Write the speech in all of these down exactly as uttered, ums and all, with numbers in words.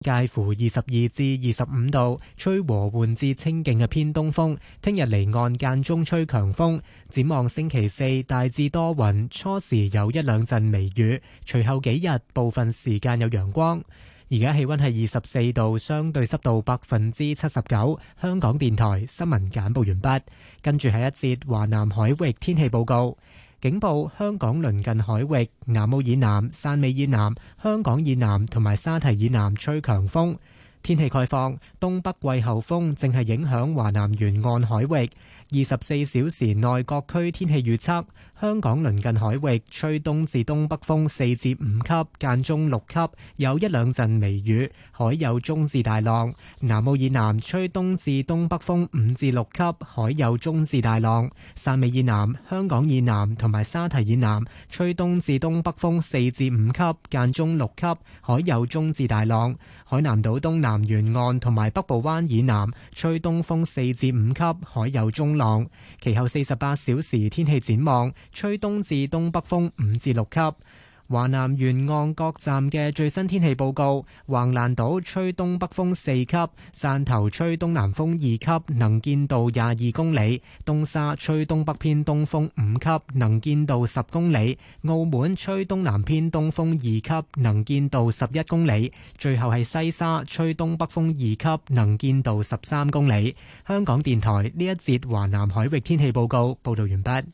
介乎二十二至二十五度，吹和緩至清勁嘅偏東風。聽日離岸間中吹強風。展望星期四大致多雲，初時有一兩陣微雨，隨後幾日部分時間有陽光。而家氣溫係二十四度，相對濕度百分之七十九。香港電台新聞簡報完畢，跟住係一節華南海域天氣報告。警報：香港鄰近海域、南澳以南、汕尾以南、香港以南同埋沙堤以南吹強風。天氣概況：東北季候風正係影響華南沿岸海域。二十四小時內各區天氣預測：香港鄰近海域吹東至東北風四至五級，間中六級，有一兩陣微雨，海有中至大浪。南澳以南吹東至東北風五至六級，海有中至大浪。汕尾以南、香港以南同埋沙堤以南吹東至東北風四至五級，間中六級，海有中至大浪。海南島東南沿岸同埋北部灣以南吹東風四至五級，海有中浪。其後四十八小時天氣展望，吹東至東北風五至六級。華南沿岸各站嘅最新天氣報告：橫瀾島吹東北風四級，汕頭吹東南風二級，能見度廿二公里；東沙吹東北偏東風五級，能見度十公里；澳門吹東南偏東風二級，能見度十一公里；最後係西沙吹東北風二級，能見度十三公里。香港電台呢一節華南海域天氣報告報道完畢。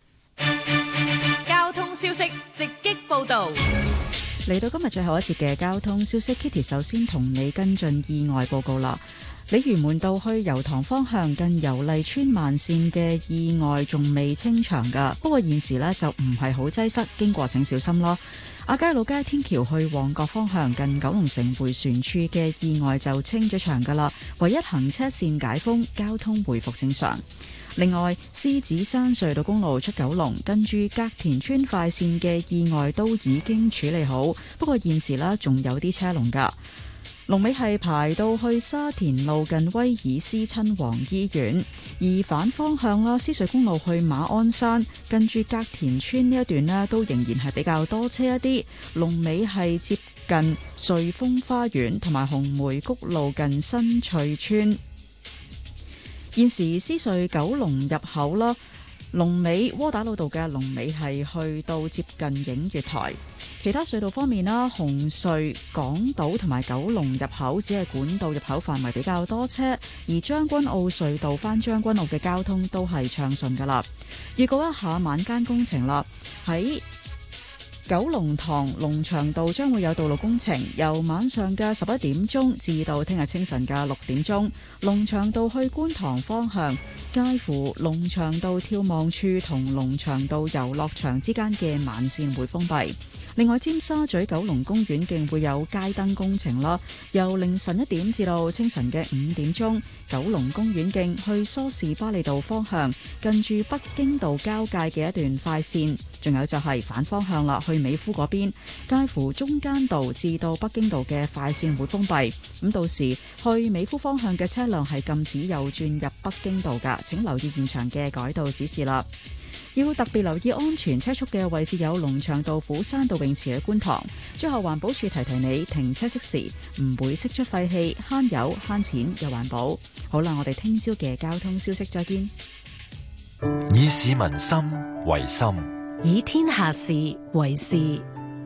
消息直擊報道， 嚟到今日最後一節嘅交通消息 ，Kitty 首先同你跟進意外報告啦。鯉魚門道去油塘方向近油麗村慢線嘅意外仲未清場噶，不過現時呢就唔係好擠塞，經過請小心咯。亞皆老街天橋去旺角方向近九龍城迴旋處嘅意外就清咗場噶啦，唯一行車線解封，交通回復正常。另外，獅子山隧道公路出九龍，跟住隔田村快線嘅意外都已經處理好，不過現時呢仲有啲車龍㗎。龍尾係排到去沙田路近威爾斯親王醫院，而反方向啦，獅隧公路去馬鞍山，跟住隔田村呢一段呢都仍然係比較多車一啲。龍尾係接近瑞豐花園同埋紅梅谷路近新翠村。現時獅隧九龍入口啦，龍尾窩打老道嘅龍尾係去到接近映月台。其他隧道方面啦，紅隧港島同埋九龍入口只係管道入口範圍比較多車，而將軍澳隧道返將軍澳嘅交通都係暢順噶啦。預告一下晚間工程啦，喺九龍塘龍翔道將會有道路工程，由晚上嘅十一點鐘至到聽日清晨嘅六點鐘。龍翔道去觀塘方向，介乎龍翔道眺望處同龍翔道遊樂場之間嘅慢線會封閉。另外，尖沙咀九龍公園徑會有街燈工程啦，由凌晨一點至到清晨嘅五點鐘，九龍公園徑去梳士巴利道方向，近住北京道交界嘅一段快線，仲有就係反方向啦，去美孚嗰邊，介乎中間道至到北京道嘅快線會封閉。咁到時去美孚方向嘅車輛係禁止右轉入北京道㗎，請留意現場嘅改道指示啦。要特別留意安全車速嘅位置有龍翔道、虎山道泳池嘅觀塘。最後環保署提提你，停車熄匙唔會釋出廢氣，慳油慳錢又環保。好啦，我哋聽朝嘅交通消息再見。 以市民心為心， 以天下事為事。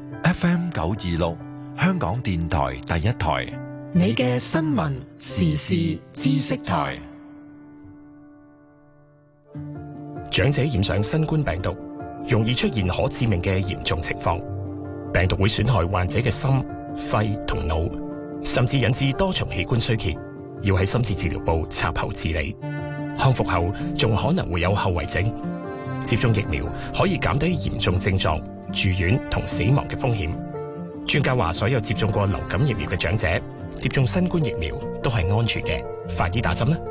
F M 九二六，香港電台第一台， 你嘅新聞時事知識台。 長者染上新冠病毒，容易出現可致命嘅嚴重情況。病毒會損害患者嘅心、肺同腦，甚至引致多重器官衰竭，要喺深切治療部插喉治理。康復後仲可能會有後遺症。接種疫苗可以減低嚴重症狀、住院同死亡嘅風險。專家話，所有接種過流感疫苗嘅長者接種新冠疫苗都係安全嘅，快啲打針啦！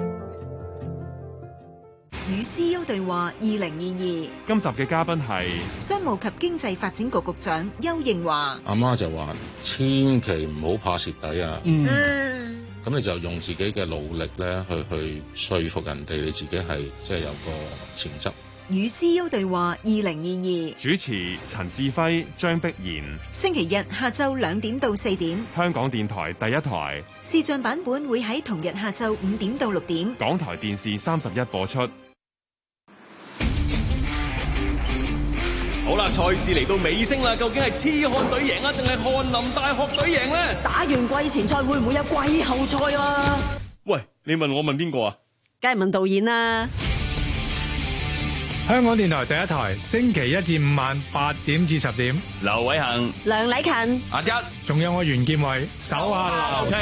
與 C E O 對話二零二二， 今集嘅嘉賓係商務及經濟發展局局長丘應樺。 阿媽就話：千祈唔好怕蝕底啊！嗯，咁你就用自己嘅努力咧，去去說服人哋，你自己係即係有個潛質與 C E O 對話二零二二， 主持陳志輝、張碧然。 星期日下晝兩點到四點， 香港電台第一台視像版本會喺同日下晝五點到六點， 港台電視三十一播出。 好啦，賽事嚟到尾聲啦，究竟係痴漢隊贏啊，定係翰林大學隊贏呢？ 打完季前賽會唔會有季後賽啊？ 喂，你問我問邊個啊？ 梗係問導演啦。 香港電台第一台，星期一至五晚八點至十點。 劉偉恒、 梁禮勤、 阿一， 仲有我袁建偉，手下留情。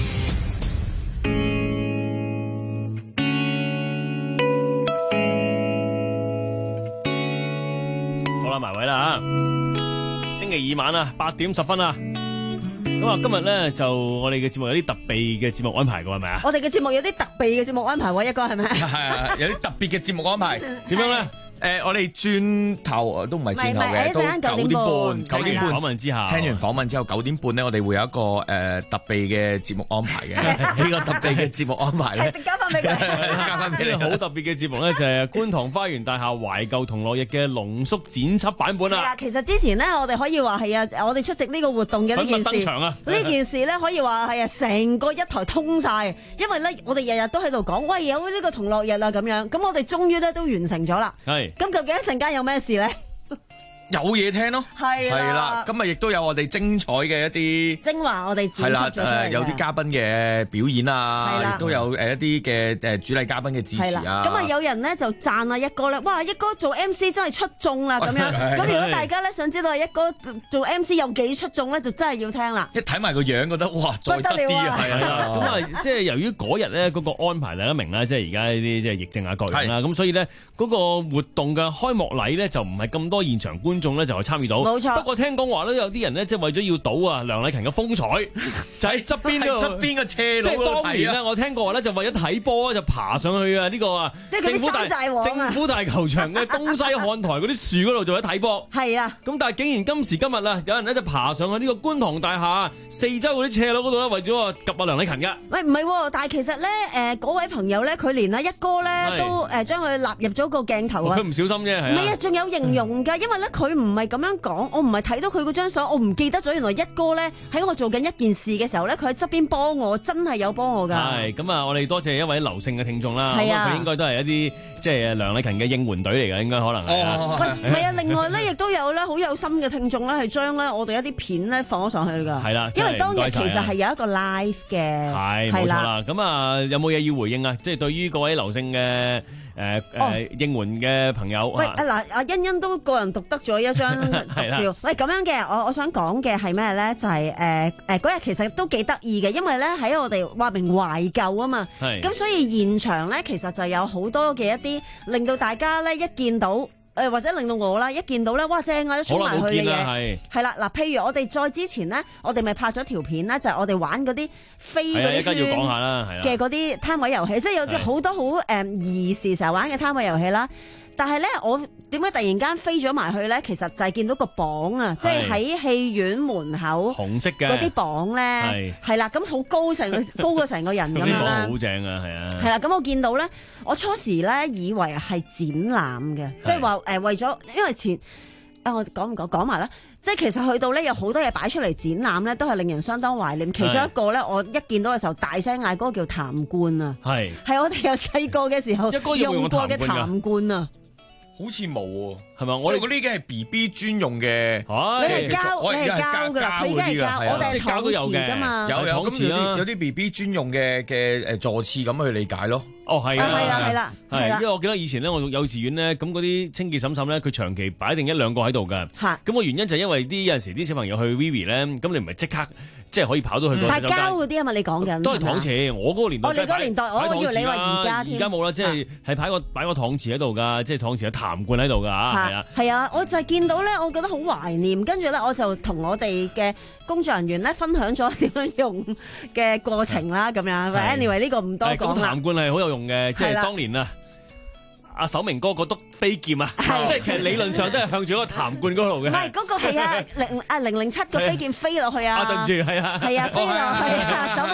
好啦，埋位啦吓，星期二晚啊，八點十分啊。咁啊，今日咧就我哋嘅節目有啲特別嘅節目安排㗎，係咪啊？ 我哋嘅節目有啲特別嘅節目安排喎，一哥係咪？ 係係有啲特別嘅節目安排， 點樣咧？ 誒，我哋轉頭都唔係轉頭嘅，都九點半，九點半訪問之後， 聽完訪問之後，九點半咧，我哋會有一個誒特別嘅節目安排嘅。呢個特別嘅節目安排咧， 交翻俾佢， 交翻俾你。 好特別嘅節目咧，就係觀塘花園大廈懷舊同樂日嘅濃縮剪輯版本啦。 其實之前咧，我哋可以話係啊，我哋出席呢個活動嘅呢件事，呢件事咧可以話係啊，成個一台通晒，因為咧我哋日日都喺度講，喂，有呢個同樂日啦咁樣，咁我哋終於咧都完成咗啦。 係， 咁究竟一陣間有咩事咧？ 有嘢聽咯， 係啦， 今日亦都有我哋精彩嘅一啲精華，我哋剪輯咗出嚟嘅， 有啲嘉賓嘅表演啊，亦都有誒一啲嘅誒主禮嘉賓嘅致辭啊。 咁啊，有人咧就讚啊一哥咧，哇！一哥做 M C 真係出眾啦咁樣。咁如果大家咧想知道一哥做 M C 有幾出眾咧，就真係要聽啦。 一睇埋個樣，覺得哇，再得啲啊！係啊，咁啊，即係由於嗰日咧嗰個安排大家明啦，即係而家呢啲即係疫症啊各樣啦，咁所以咧嗰個活動嘅開幕禮咧就唔係咁多現場觀眾咧就係參與到。 冇錯， 不過聽講話咧，有啲人咧即係為咗要賭啊梁禮勤嘅風采，就喺側邊度側邊嘅斜路即係當年咧，我聽過話咧，就為咗睇波就爬上去啊！呢個啊，政府大政府大球場嘅東西看台嗰啲樹嗰度做咗睇波。 係啊， 咁但係竟然今時今日啊，有人咧就爬上去呢個觀塘大廈四周嗰啲斜路嗰度咧，為咗啊及阿梁禮勤㗎。 喂，唔係，但係其實咧，誒嗰位朋友咧，佢連阿一哥咧都誒將佢納入咗個鏡頭啊。 佢唔小心啫，係唔係啊，仲有形容㗎，因為咧佢唔係咁樣講，我唔係睇到佢嗰張相，我唔記得咗。原來一哥咧喺我做緊一件事嘅時候咧，佢喺側邊幫我，真係有幫我㗎。 係咁啊！我哋多謝一位劉姓嘅聽眾啦。 係啊， 佢應該都係一啲即係梁禮勤嘅應援隊嚟嘅，應該可能係啊。 喂，唔係啊！另外咧，亦都有咧好有心嘅聽眾咧，係將咧我哋一啲片咧放咗上去㗎。 係啦， 因為當日其實係有一個 live 嘅。 係冇錯啦。咁啊，有冇嘢要回應啊？即係對於各位劉姓嘅誒誒應援嘅朋友。 喂，嗱，阿欣欣都個人獨得咗一張獨照。喂，咁樣嘅，我我想講嘅係咩咧？就係誒誒嗰日其實都幾得意嘅，因為咧喺我哋話明懷舊啊嘛，咁所以現場咧其實就有好多嘅一啲令到大家咧一見到。誒或者令到我啦，一見到咧，哇正啊，都衝埋去嘅嘢，係啦嗱，譬如我哋再之前咧，我哋咪拍咗條片咧，就係、是、我哋玩嗰啲飛嗰啲圈嘅嗰啲攤位遊戲，即係有啲好多好誒兒時成日玩嘅攤位遊戲啦。但係咧，我點解突然間飛咗埋去咧？其實就係見到個榜啊，即係喺戲院門口紅色嘅嗰啲榜咧，係啦，咁好高成個高過成個人咁樣啦， 好正啊，係啊， 係啦，咁我見到咧，我初時咧以為係展覽嘅，即係話誒為咗，因為前啊我講唔講講埋啦，即係其實去到咧有好多嘢擺出嚟展覽咧，都係令人相當懷念。其中一個咧，我一見到嘅時候大聲嗌，嗰個叫痰罐啊，係係我哋有細個嘅時候用過嘅痰罐啊。 好似冇喎， 係咪？我哋嗰啲嘅係 B B 專用嘅， 你係膠，你係膠㗎啦，佢而家係膠，我哋係搪瓷㗎嘛。 有有咁有啲有啲 B B 專用嘅嘅誒坐廁咁去理解咯。 哦，係啊， 係啊，係啦， 係，因為我記得以前咧，我幼稚園咧，咁嗰啲清潔嬸嬸咧，佢長期擺定一兩個喺度㗎。嚇，咁個原因就係因為啲有陣時啲小朋友去 Vivi 咧，咁你唔係即刻即係可以跑到去個。 但係膠嗰啲啊嘛，你講緊都係搪瓷，我嗰個年代。 哦，你嗰個年代，我以為你話而家添。 而家冇啦，即係係擺個擺個搪瓷喺度㗎，即係搪瓷嘅痰罐喺度㗎嚇，係啊。 係啊，我就係見到咧，我覺得好懷念，跟住咧我就同我哋嘅工作人員咧分享咗點樣用嘅過程啦，咁樣。Anyway 呢個唔多講啦。 痰罐係好有用嘅，即係當年啊，阿守明哥嗰篤飛劍啊，即係其實理論上都係向住嗰個痰罐嗰度嘅。唔係嗰個係啊零啊零零七個飛劍飛落去啊。 啊對唔住，係啊。 係啊，飛落去啊，守明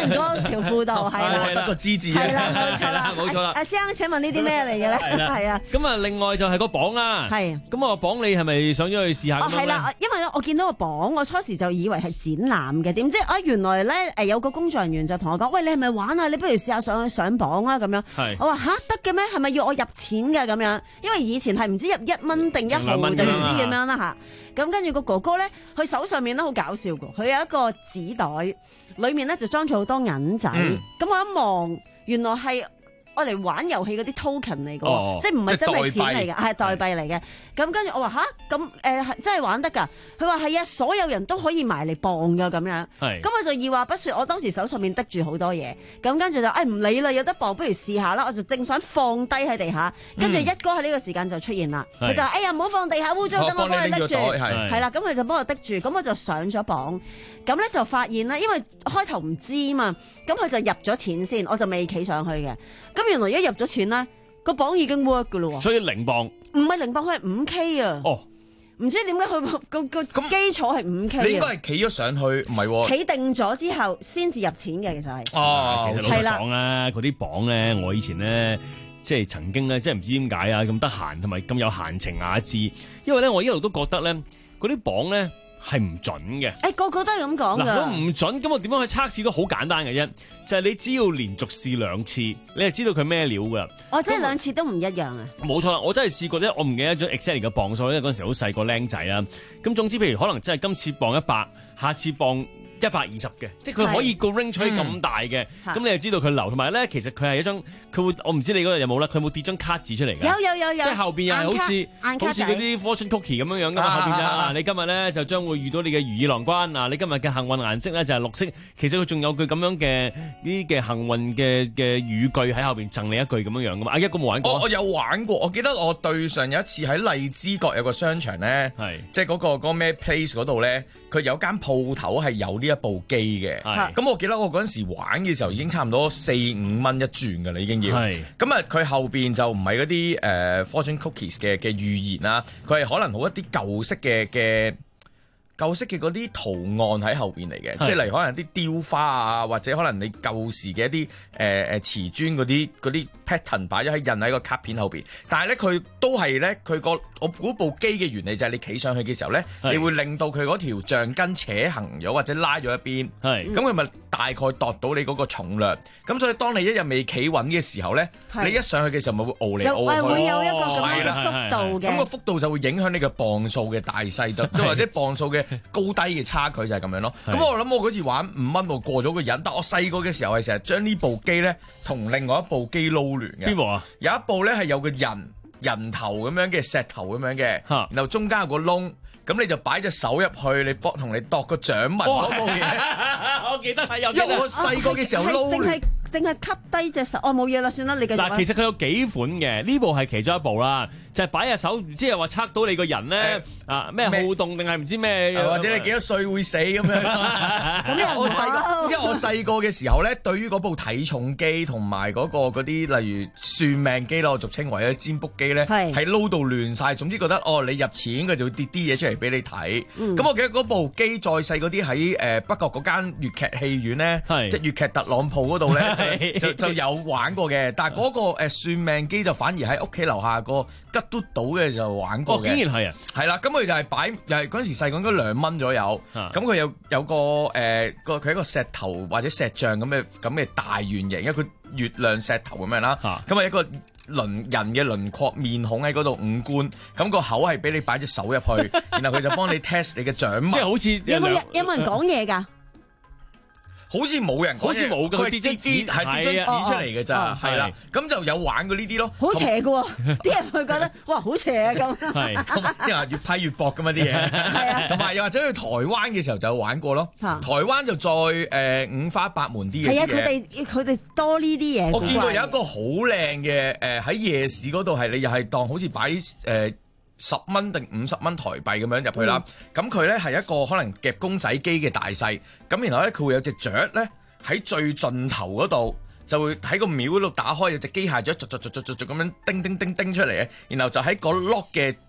嗰條褲度，係啦， 得個知字係啦，冇錯啦， 冇錯啦。 阿師兄請問呢啲咩嚟嘅咧？係啊。 咁啊，另外就係個磅啦。 係。 咁啊，磅你係咪想咗去試下？ 哦，係啦，因為咧我見到個磅，我初時就以為係展覽嘅，點知啊原來咧誒有個工作人員就同我講：喂，你係咪玩啊？你不如試下上去上磅啊咁樣。係。我話吓得嘅咩？係咪要我入錢嘅咁樣？因為以前係唔知入一蚊定一毫定唔知點樣啦吓。咁跟住個哥哥咧，佢手上面都好搞笑㗎，佢有一個紙袋，裏面咧就裝咗好多銀仔。咁、嗯、我一望，原來係我嚟玩遊戲嗰啲 token 嚟嘅，哦、即係唔係真係錢嚟嘅，係代幣嚟嘅。咁跟住我話吓，咁誒真係玩得㗎？佢話係啊，所有人都可以埋嚟磅㗎咁樣。咁我就二話不說，我當時手上面滴住好多嘢，咁跟住就誒唔理啦，有得磅不如試下啦。我就正想放低喺地下，跟住一哥喺呢個時間就出現啦。佢、嗯、就話哎呀唔好放地下污糟，等我幫你拎住。係啦，咁佢就幫我滴住，咁我就上咗磅。咁咧就發現咧，因為開頭唔知嘛，咁佢就入咗錢先，我就未企上去嘅。咁原來一入咗錢咧，個磅已經 work 噶咯喎。所以零磅唔係零磅，佢係五 K 啊。哦，唔知點解佢個個個基礎係五 K 啊？你應該係企咗上去，唔係喎。企定咗之後先至入錢嘅，其實係。哦，其實老實講咧，嗰啲磅咧，我以前咧即係曾經咧，即係唔知點解啊咁得閒同埋咁有閒情雅致，因為咧我一路都覺得咧嗰啲磅咧係唔準嘅。誒、欸、個個都係咁講㗎。嗱，咁唔準，咁我點樣去測試都好簡單嘅啫，就係、是、你只要連續試兩次，你就知道佢咩料㗎啦。哦，即係兩次都唔一樣啊？冇錯啦，我真係試過咧，我唔記得咗 exactly 嘅磅數，因為嗰陣時好細個僆仔啦。咁總之，譬如可能真係今次磅一百，下次磅一百二十嘅，即係佢可以個 range 可以咁大嘅，咁、嗯、你就知道佢流。同埋咧，其實佢係一張，佢會，我唔知你嗰度有冇啦，佢有冇跌張卡紙出嚟㗎？有有有有，即係後邊又係好似好似嗰啲 fortune cookie 咁樣樣㗎嘛，啊、後邊就啊，啊，你今日咧就將會遇到你嘅如意郎君啊，你今日嘅幸運顏色咧就係綠色。其實佢仲有句咁樣嘅呢啲嘅幸運嘅嘅語句喺後邊贈你一句咁樣樣㗎嘛。阿一哥冇玩過？我我有玩過，我記得我對上有一次喺荔枝角有個商場咧，係即係嗰個嗰咩 place 嗰度咧，佢有間鋪頭係有呢一部機嘅。咁我記得我嗰陣時玩嘅時候已經差唔多四五蚊一轉㗎啦，已經要。咁啊，佢後邊就唔係嗰啲誒 fortune cookies 嘅嘅預言啦，佢係可能好一啲舊式嘅嘅。舊式嘅嗰啲圖案喺後邊嚟嘅，即係例如可能啲雕花啊，或者可能你舊時嘅一啲誒誒瓷磚嗰啲嗰啲 pattern 擺咗喺印喺個卡片後邊，但係咧佢都係咧佢個我估部機嘅原理就係你企上去嘅時候咧，你會令到佢嗰條橡筋扯行咗或者拉咗一邊，咁佢咪大概度到你嗰個重量，咁所以當你一日未企穩嘅時候咧，你一上去嘅時候咪會傲嚟傲去，會有一個咁樣嘅幅度嘅，咁個幅度就會影響你嘅磅數嘅大細，就即係或者磅數嘅高低嘅差距就係咁樣咯。咁我諗我嗰次玩五蚊我過咗個癮，但我細個嘅時候係成日將呢部機咧同另外一部機撈亂嘅。邊部啊？有一部咧係有個人人頭咁樣嘅石頭咁樣嘅，然後中間有個窿，咁你就擺隻手入去，你幫同你度個掌紋嗰部嘢。我記得係有，因為我細個嘅時候撈亂。定係吸低隻手，哦冇嘢啦，算啦，你繼續。嗱，其實佢有幾款嘅，呢部係其中一部啦，就係擺隻手，唔知係話測到你個人咧啊咩好動定係唔知咩，或者你幾多歲會死咁樣。咁因為我細，因為我細個嘅時候咧，對於嗰部體重機同埋嗰個嗰啲例如算命機啦，我俗稱為咧占卜機咧，係撈到亂晒。總之覺得哦，你入錢佢就會跌啲嘢出嚟俾你睇。咁、嗯、我記得嗰部機再細嗰啲喺誒北角嗰間粵劇戲院咧，即係粵劇特朗鋪嗰度咧。就就有玩過嘅，但係嗰個誒算命機就反而喺屋企樓下個吉嘟島嘅就玩過嘅。哦，竟然係啊！係啦，咁佢就係擺，又係嗰陣時細個應該兩蚊左右。咁佢有有個誒個佢一個石頭或者石像咁嘅咁嘅大圓形，因為佢月亮石頭咁樣啦。咁啊一個輪人嘅輪廓面孔喺嗰度五官，咁個口係俾你擺隻手入去，然後佢就幫你 test 你嘅掌紋。即係好似有冇有冇人講嘢㗎？好似冇人，好似冇嘅，佢跌張紙係跌張紙出嚟嘅咋，係啦，咁就有玩過呢啲咯。好邪嘅喎，啲人會覺得哇好邪啊咁。係，啲人越批越薄㗎嘛啲嘢。係啊，同埋又或者去台灣嘅時候就有玩過咯。台灣就再誒五花八門啲嘢。係啊，佢哋佢哋多呢啲嘢。我見過有一個好靚嘅誒喺夜市嗰度係你又係當好似擺誒十蚊定五十蚊台幣咁樣入去啦，咁佢咧係一個可能夾公仔機嘅大細，咁然後咧佢會有隻雀咧喺最盡頭嗰度，就會喺個廟嗰度打開有隻機械雀，逐逐逐逐逐逐咁樣叮叮叮叮出嚟嘅，然後就喺個 lock 嘅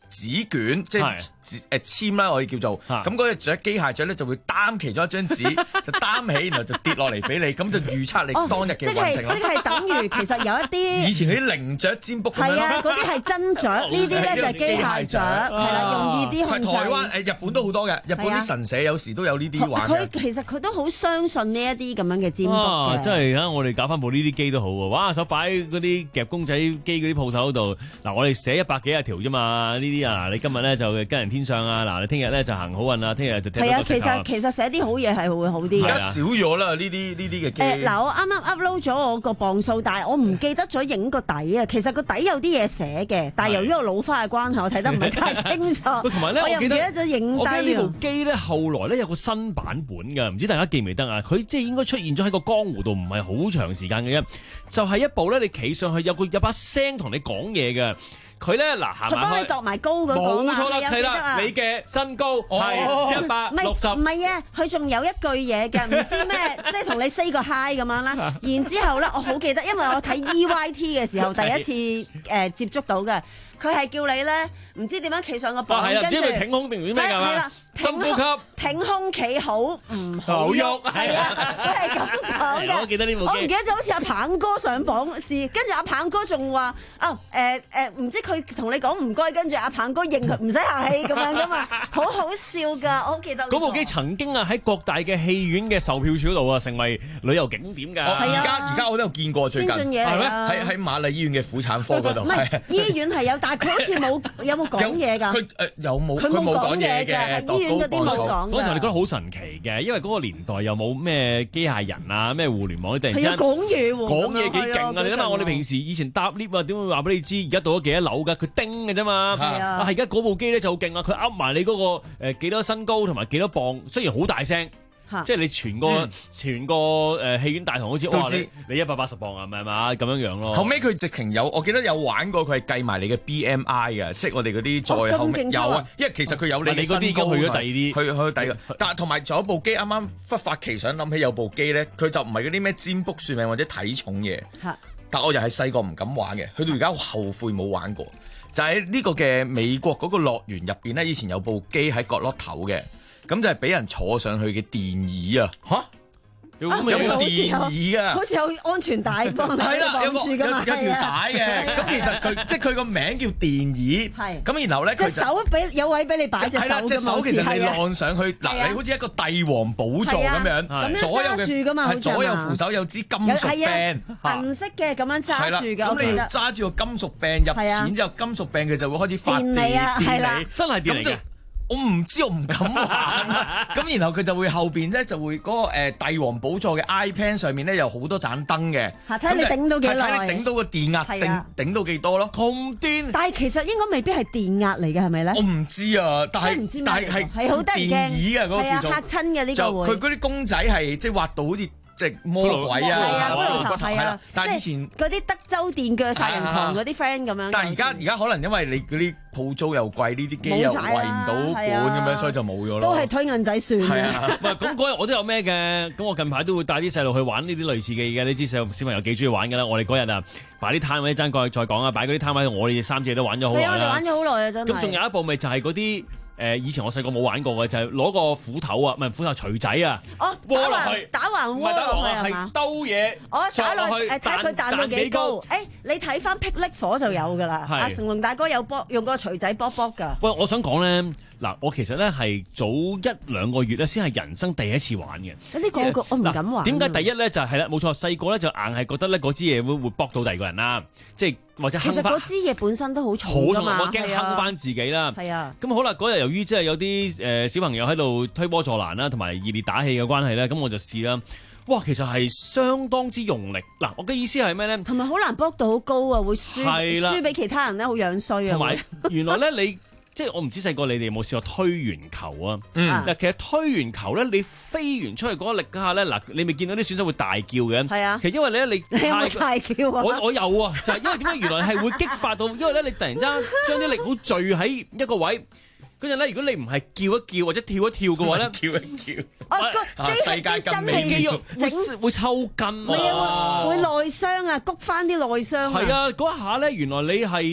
紙卷，即係誒籤啦，我哋叫做。咁嗰隻雀機械雀咧就會擔其中一張紙，就擔起，然後就跌落嚟俾你，咁就預測你當日嘅運程咯。 即係等於其實有一啲以前嗰啲靈雀占卜咁樣咯。 係啊，嗰啲係真雀，呢啲咧就係機械雀，係啦，容易啲控制。 台灣誒日本都好多嘅，日本啲神社有時都有呢啲玩嘅。 佢其實佢都好相信呢一啲咁樣嘅占卜嘅。 啊，真係啊！我哋搞翻部呢啲機都好喎，哇！手擺嗰啲夾公仔機嗰啲鋪頭度，嗱我哋寫一百幾廿條啫嘛，呢啲啊，你今日咧就吉人天相啊，嗱你聽日咧就行好運啊，聽日就踢到個石頭。 係啊，其實其實寫啲好嘢係會好啲嘅。 而家少咗啦，呢啲呢啲嘅機。 誒嗱，我啱啱 upload 咗我個磅數，但係我唔記得咗影個底啊。其實個底有啲嘢寫嘅，但係由於我老花嘅關係，我睇得唔係太清楚。 同埋咧， 我又唔記得咗影低。 我記得呢部機咧，後來咧有個新版本㗎，唔知大家記唔記得啊？佢即係應該出現咗喺個江湖度，唔係好長時間嘅啫。就係、是、一部咧，你企上去有個有把聲同你講嘢嘅。佢咧嗱行埋去， 佢幫你度埋高嗰個冇錯啦，係啦，你嘅身高係一百六十， 唔係啊，佢仲有一句嘢嘅，唔知咩，即係同你 say 個 hi 咁樣啦。然之後咧，我好記得，因為我睇 E Y T 嘅時候第一次誒、呃、接觸到嘅，佢係叫你咧，唔知點樣企上個磅，跟住挺胸定唔知咩㗎嘛？深呼吸， 挺胸企好唔好喐？係啊，佢係咁講嘅。 我記得呢部機， 我唔記得咗，好似阿棒哥上磅試，跟住阿棒哥仲話啊誒誒，唔知佢同你講唔該，跟住阿棒哥應佢唔使客氣咁樣噶嘛，好好笑㗎，我好記得。 嗰部機曾經啊喺各大嘅戲院嘅售票處度啊，成為旅遊景點㗎。 而家而家我都有見過最近， 先進嘢係咩？喺喺瑪麗醫院嘅婦產科嗰度。 唔係醫院係有，但係佢好似冇有冇講嘢㗎？ 佢誒有冇？ 佢冇講嘢嘅， 醫院嗰啲冇講。 嗰時候你覺得好神奇嘅，因為嗰個年代又冇咩機械人啊，咩互聯網，突然間講嘢喎， 講嘢幾勁啊！你諗下，我哋平時以前搭 lift 啊，點會話俾你知而家到咗幾多樓㗎？佢叮嘅啫嘛。係啊，係而家嗰部機咧就好勁啊！佢噏埋你嗰個誒幾多身高同埋幾多磅，雖然好大聲。即係你全個、嗯、全個誒戲院大堂好似哇你你一百八十磅啊，係咪嘛咁樣樣咯？後尾佢直情有，我記得有玩過，佢係計埋你嘅 B M I 嘅，即係我哋嗰啲再後尾有啊，因為其實佢有你嘅身高去咗第二啲， 去去第二個。但係同埋仲有部機，啱啱忽發奇想諗起有部機咧，佢就唔係嗰啲咩占卜算命或者體重嘢。但我又係細個唔敢玩嘅，去到而家後悔冇玩過。就喺呢個嘅美國嗰個樂園入邊咧，以前有部機喺角落頭嘅。咁就係俾人坐上去嘅電椅啊！嚇，有冇電椅啊？ 好似有安全帶幫你綁住㗎嘛？ 有條帶嘅。咁其實佢即係佢個名叫電椅。係。咁然後咧，佢隻手俾有位俾你擺隻手㗎嘛？ 隻手其實你晾上去，嗱你好似一個帝王寶座咁樣，左右嘅左右扶手有支金屬柄， 銀色嘅咁樣揸住㗎。 咁你揸住個金屬柄入錢之後，金屬柄佢就會開始發電你啊，係啦， 真係電嚟嘅。 我唔知，我唔敢玩啦。咁然後佢就會後邊咧就會嗰、那個、呃、帝王寶座嘅 iPad 上面咧有好多盞燈嘅。 嚇，睇你頂到幾耐？ 睇你頂到個電壓頂頂到幾多咯？ 咁癲！ 但係其實應該未必係電壓嚟嘅，係咪咧？ 我唔知啊，但係但係係係好得人驚電椅啊，嗰、那個叫做嚇親嘅呢個會。 佢嗰啲公仔係即係畫到好似。即係魔鬼啊！ 係啊，係啊， 但係以前嗰啲德州電鋸殺人狂嗰啲 friend 咁樣。 但係而家而家可能因為你嗰啲鋪租又貴，呢啲機又維唔到本咁樣，所以就冇咗咯。 都係推銀仔算。 係啊， 唔係咁嗰日我都有咩嘅？咁我近排都會帶啲細路去玩呢啲類似嘅嘢嘅。你知小小朋友幾中意玩㗎啦？我哋嗰日啊擺啲攤位一陣過去再講啊，擺嗰啲攤位我哋三姐都玩咗好耐啦。 係啊，我哋玩咗好耐啊，真係。 咁仲有一部咪就係嗰啲。誒以前我細個冇玩過嘅就係、是、攞個斧頭啊，唔係斧頭錘仔啊， 哦， 窩落去打橫窩落去係嘛？ 兜嘢， 我打落去誒睇佢彈到幾高？誒、欸、你睇翻霹靂火就有㗎啦，阿成龍大哥有卜用個錘仔卜卜㗎。 喂，我想講咧。嗱，我其實咧係早一兩個月咧先係人生第一次玩嘅。 有啲個個我唔敢玩。 點解第一咧就係、是、啦，冇錯，細個咧就硬係覺得咧嗰支嘢會會搏到第二個人啦，即係或者坑翻。 其實嗰支嘢本身都好重㗎嘛。 好重，我驚坑翻自己啦。 係啊。 咁好啦，嗰日由於即係有啲誒小朋友喺度推波助瀾啦，同埋熱烈打氣嘅關係咧，咁我就試啦。哇，其實係相當之用力。嗱，我嘅意思係咩咧？ 同埋好難搏到好高啊，會輸輸俾其他人咧，好樣衰啊。 同埋原來咧你。即係我唔知細個你哋有冇試過推圓球啊？嗯，嗱，其實推圓球咧，你飛完出去嗰一力下咧，嗱，你咪見到啲選手會大叫嘅。係啊，其實因為咧，你你有冇大叫啊？ 我我有啊，就係、是、因為點解原來係會激發到，因為咧你突然間將啲力好聚喺一個位，嗰陣咧如果你唔係叫一叫或者跳一跳嘅話咧， 叫一叫， 哦個啊世界咁美肌肉會會抽筋啊， 會內傷啊，谷翻啲內傷。 係啊，嗰一下咧原來你係。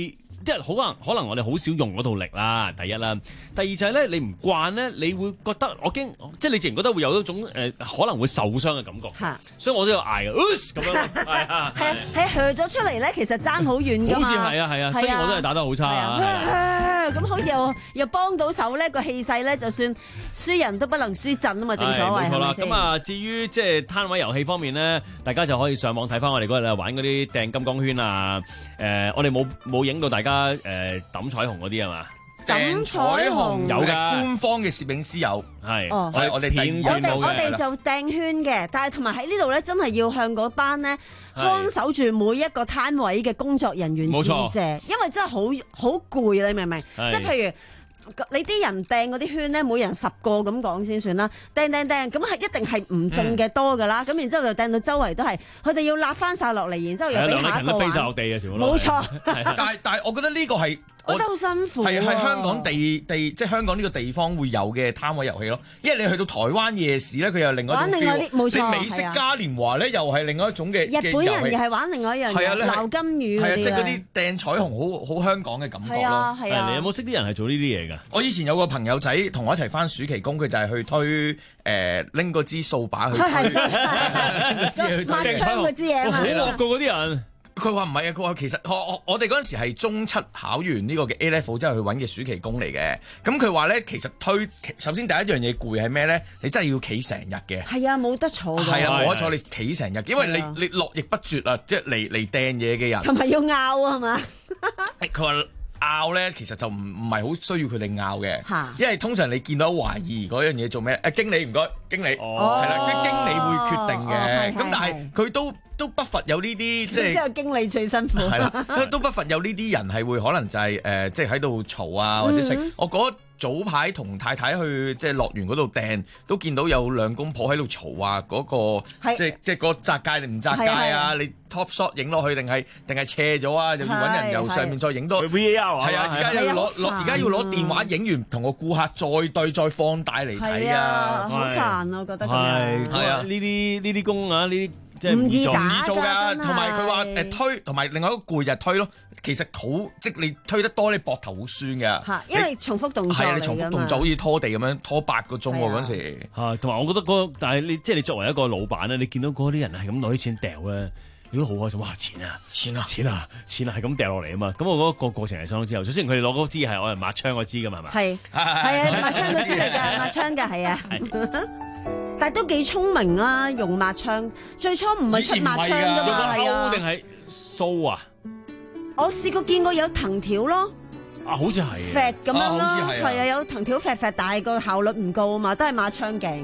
即係可能可能我哋好少用嗰套力啦，第一啦，第二就係咧你唔慣咧，你會覺得我驚，即係你自然覺得會有一種誒、呃、可能會受傷嘅感覺，所以我都有嗌嘅，咁樣係啊係係係咗出嚟咧，其實爭好遠㗎嘛， 好似係啊係啊，所以我都係打得好差啊， 咁好似又又幫到手咧，個氣勢咧，就算輸人都不能輸陣啊嘛，正所謂。冇錯啦， 咁啊，至於即係攤位遊戲方面咧，大家就可以上網睇翻我哋嗰日玩嗰啲掟金剛圈啊，誒、呃，我哋冇冇影到大家誒抌、呃、彩虹嗰啲係嘛？ 抌彩虹有㗎， 官方嘅攝影師有，係、 哦、 我我哋片我哋我哋就掟圈嘅，但係同埋喺呢度咧，真係要向嗰班咧看守住每一個攤位嘅工作人員致謝，因為真係好好攰，你明唔明？即係譬如。你啲人掟嗰啲圈咧，每人十個咁講先算啦，掟掟掟咁係一定係唔中嘅多噶啦，咁、嗯、然之後就掟到周圍都係，佢哋要揦翻晒落嚟，然之後又俾下一個玩。冇錯， 但係但係，我覺得呢個係。 我覺得好辛苦， 係係香港地地即係香港呢個地方會有嘅攤位遊戲咯，因為你去到台灣夜市咧，佢又另外一種 feel。冇錯，你美式嘉年華咧，又係另外一種嘅日本人又係玩另外一樣嘢，撈金魚嗰啲係啊，即係嗰啲掟彩虹，好好香港嘅感覺咯。係啊係啊。 你有冇識啲人係做呢啲嘢㗎？ 我以前有個朋友仔同我一齊返暑期工，佢就係去推誒拎嗰支掃把去推， 抹槍嗰支嘢嘛。 好惡過嗰啲人。 佢話唔係啊，佢話其實我我我哋嗰陣時係中七考完呢個嘅 A level 之後去揾嘅暑期工嚟嘅。咁佢話咧，其實推首先第一樣嘢攰係咩咧？你真係要企成日嘅。 係啊，冇得坐。 係啊，冇得坐，你企成日，因為你你絡繹不絕啊，即係嚟嚟掟嘢嘅人。 同埋要拗啊，係嘛？ 佢話。拗咧，其實就唔唔係好需要佢哋拗嘅，因為通常你見到懷疑嗰樣嘢做咩？誒經理唔該，經理係啦，即係經理會決定嘅。咁但係佢都都不乏有呢啲即係。之後經理最辛苦。 係啦，都不乏有呢啲人係會可能就係誒，即係喺度嘈啊，或者食。我覺得早排同太太去即係樂園嗰度掟，都見到有兩公婆喺度嘈啊，嗰個即係即係個窄界定唔窄界啊？你 top shot 影落去定係定係斜咗啊？又要揾人由上面再影多 V A R 係啊！而家要攞攞而家要攞電話影完同個顧客再對再放大嚟睇啊！ 好煩啊，我覺得咁樣係啊！呢啲呢啲工啊，呢啲即係唔易做唔易做㗎。同埋佢話誒推，同埋另外一個攰就係推咯。其實好即係你推得多，你膊頭好酸㗎。 嚇，因為重複動作係啊，你重複動作好似拖地咁樣拖八個鐘喎嗰陣時。 嚇，同埋我覺得嗰但係你即係你作為一個老闆咧，你見到嗰啲人係咁攞啲錢掉咧。你都好開心，哇！錢啊，錢啊，錢啊，錢啊，係咁掉落嚟啊嘛！咁我覺得個過程係相當之後，雖然佢哋攞嗰支係我嚟抹槍嗰支㗎嘛，係咪？係係啊，抹槍嗰支嚟㗎，抹槍㗎係啊，但係都幾聰明啊！用抹槍，最初唔係出抹槍㗎嘛，係啊， 定係掃啊？ 我試過見過有藤條咯， 啊，好似係揈咁樣咯，係啊，有藤條揈揈，但係個效率唔高啊嘛，都係抹槍勁。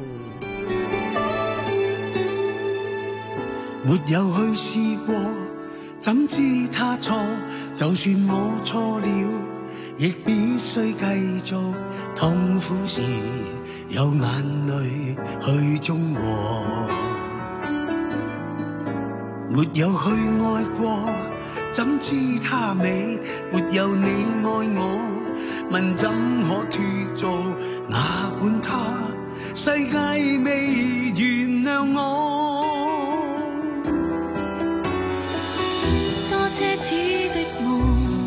沒有去試過，怎知他錯？就算我錯了，亦必須繼續。痛苦時有眼淚去中和，沒有去愛過，怎知他美？沒有你愛我，問怎可脫做？哪管他世界未原諒我。 奢侈的夢，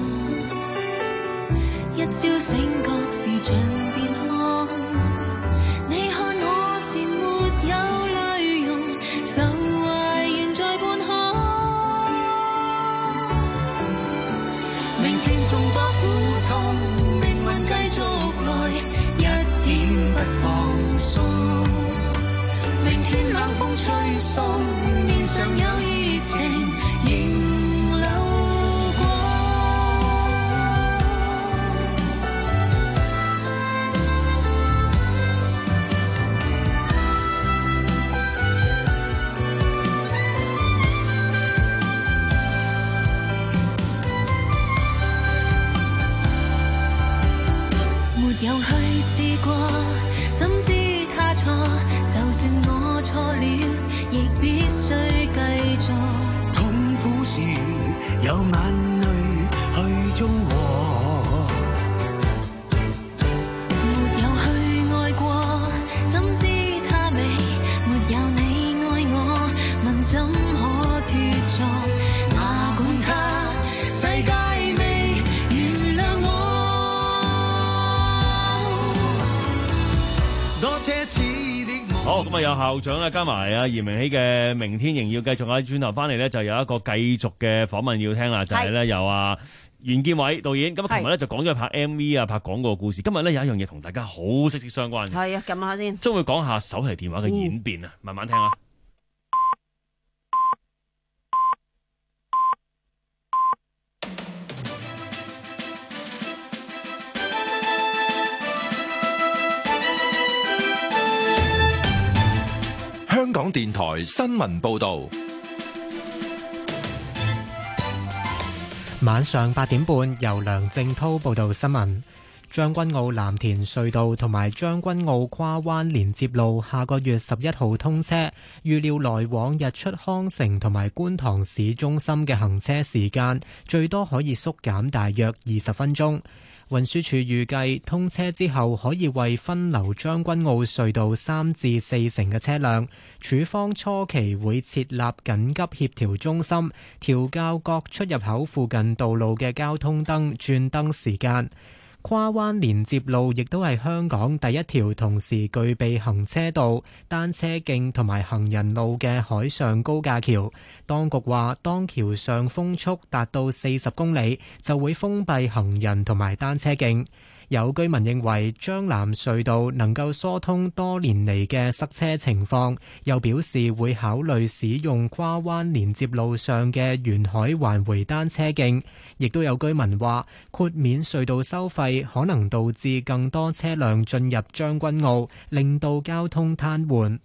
一朝醒覺是像變空。你看我是沒有淚容，愁懷懸在半空。明天縱多苦痛，命運繼續來，一點不放鬆。明天冷風吹送，面上有熱情。有去試過，怎知他錯？就算我錯了，亦必須繼續。 痛苦時有眼淚去中和， 沒有去愛過，怎知他美？沒有你愛我，問怎可脫作？哪管他世界未原好，咁啊有校長啦，加埋阿嚴明熙嘅明天仍要繼續啊，轉頭翻嚟咧就有一個繼續嘅訪問要聽啦，就係咧由阿袁建偉導演。咁啊，琴日咧就講咗拍 M V 啊，拍廣告故事。今日咧有一樣嘢同大家好息息相關嘅， 係啊，撳下先， 將會講下手提電話嘅演變啊，慢慢聽啊。 香港電台新聞報道， 晚上八點半由梁正濤報道新聞。將軍澳藍田隧道同埋將軍澳跨灣連接路下個月十一號通車，預料來往日出康城同埋觀塘市中心嘅行車時間最多可以縮減大約二十分鐘。運輸署預計通車之後可以為分流將軍澳隧道三至四成嘅車輛，署方初期會設立緊急協調中心，調校各出入口附近道路嘅交通燈轉燈時間。跨灣連接路亦都係香港第一條同時具備行車道、單車徑同埋行人路嘅海上高架橋。當局話，當橋上風速達到四十公里，就會封閉行人同埋單車徑。有居民認為將藍隧道能夠疏通多年嚟嘅塞車情況，又表示會考慮使用跨灣連接路上嘅沿海環回單車徑。亦都有居民話，豁免隧道收費可能導致更多車輛進入將軍澳，令到交通癱瘓。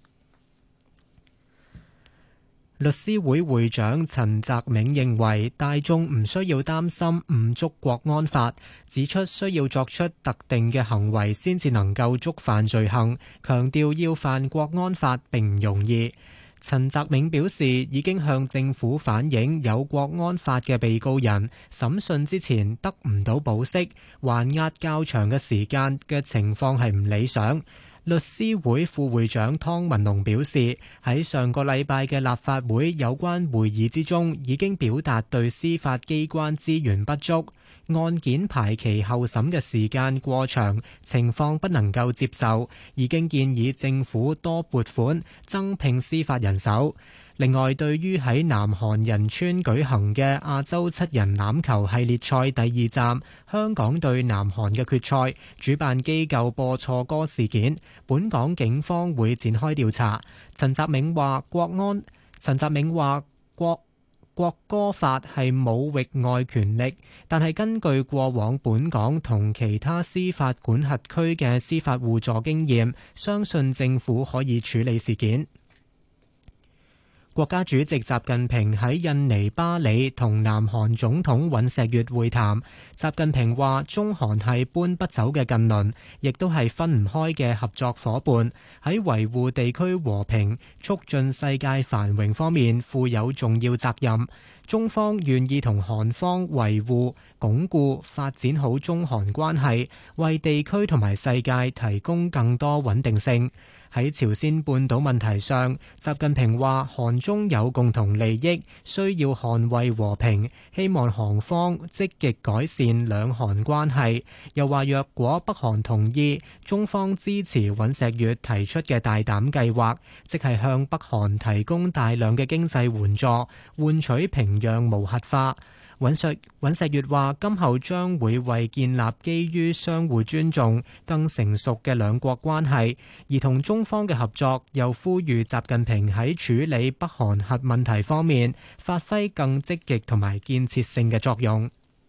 律師會會長陳澤銘認為大眾唔需要擔心誤觸國安法，指出需要作出特定嘅行為先至能夠觸犯罪行，強調要犯國安法並唔容易。陳澤銘表示，已經向政府反映有國安法嘅被告人審訊之前得唔到保釋，還押較長嘅時間嘅情況係唔理想。律師會副會長湯文龍表示，喺上個禮拜嘅立法會有關會議之中，已經表達對司法機關資源不足、案件排期候審嘅時間過長，情況不能夠接受，已經建議政府多撥款增聘司法人手。另外，對於喺南韓仁川舉行嘅亞洲七人欖球系列賽第二站香港對南韓嘅決賽，主辦機構播錯歌事件，本港警方會展開調查。陳澤銘話：國安陳澤銘話國國歌法係冇域外權力，但係根據過往本港同其他司法管轄區嘅司法互助經驗，相信政府可以處理事件。國家主席習近平喺印尼巴里同南韓總統尹錫悅會談。習近平話：中韓係搬不走嘅近鄰，亦都係分唔開嘅合作夥伴，喺維護地區和平、促進世界繁榮方面負有重要責任。中方願意同韓方維護、鞏固、發展好中韓關係，為地區同埋世界提供更多穩定性。喺朝鮮半島問題上，習近平話韓中有共同利益，需要捍衛和平，希望韓方積極改善兩韓關係。又話若果北韓同意，中方支持尹錫悅提出嘅大膽計劃，即係向北韓提供大量嘅經濟援助，換取平壤無核化。尹錫尹錫悅話：今後將會為建立基於相互尊重、更成熟嘅兩國關係，而同中方嘅合作，又呼籲習近平喺處理北韓核問題方面發揮更積極同埋建設性嘅作用。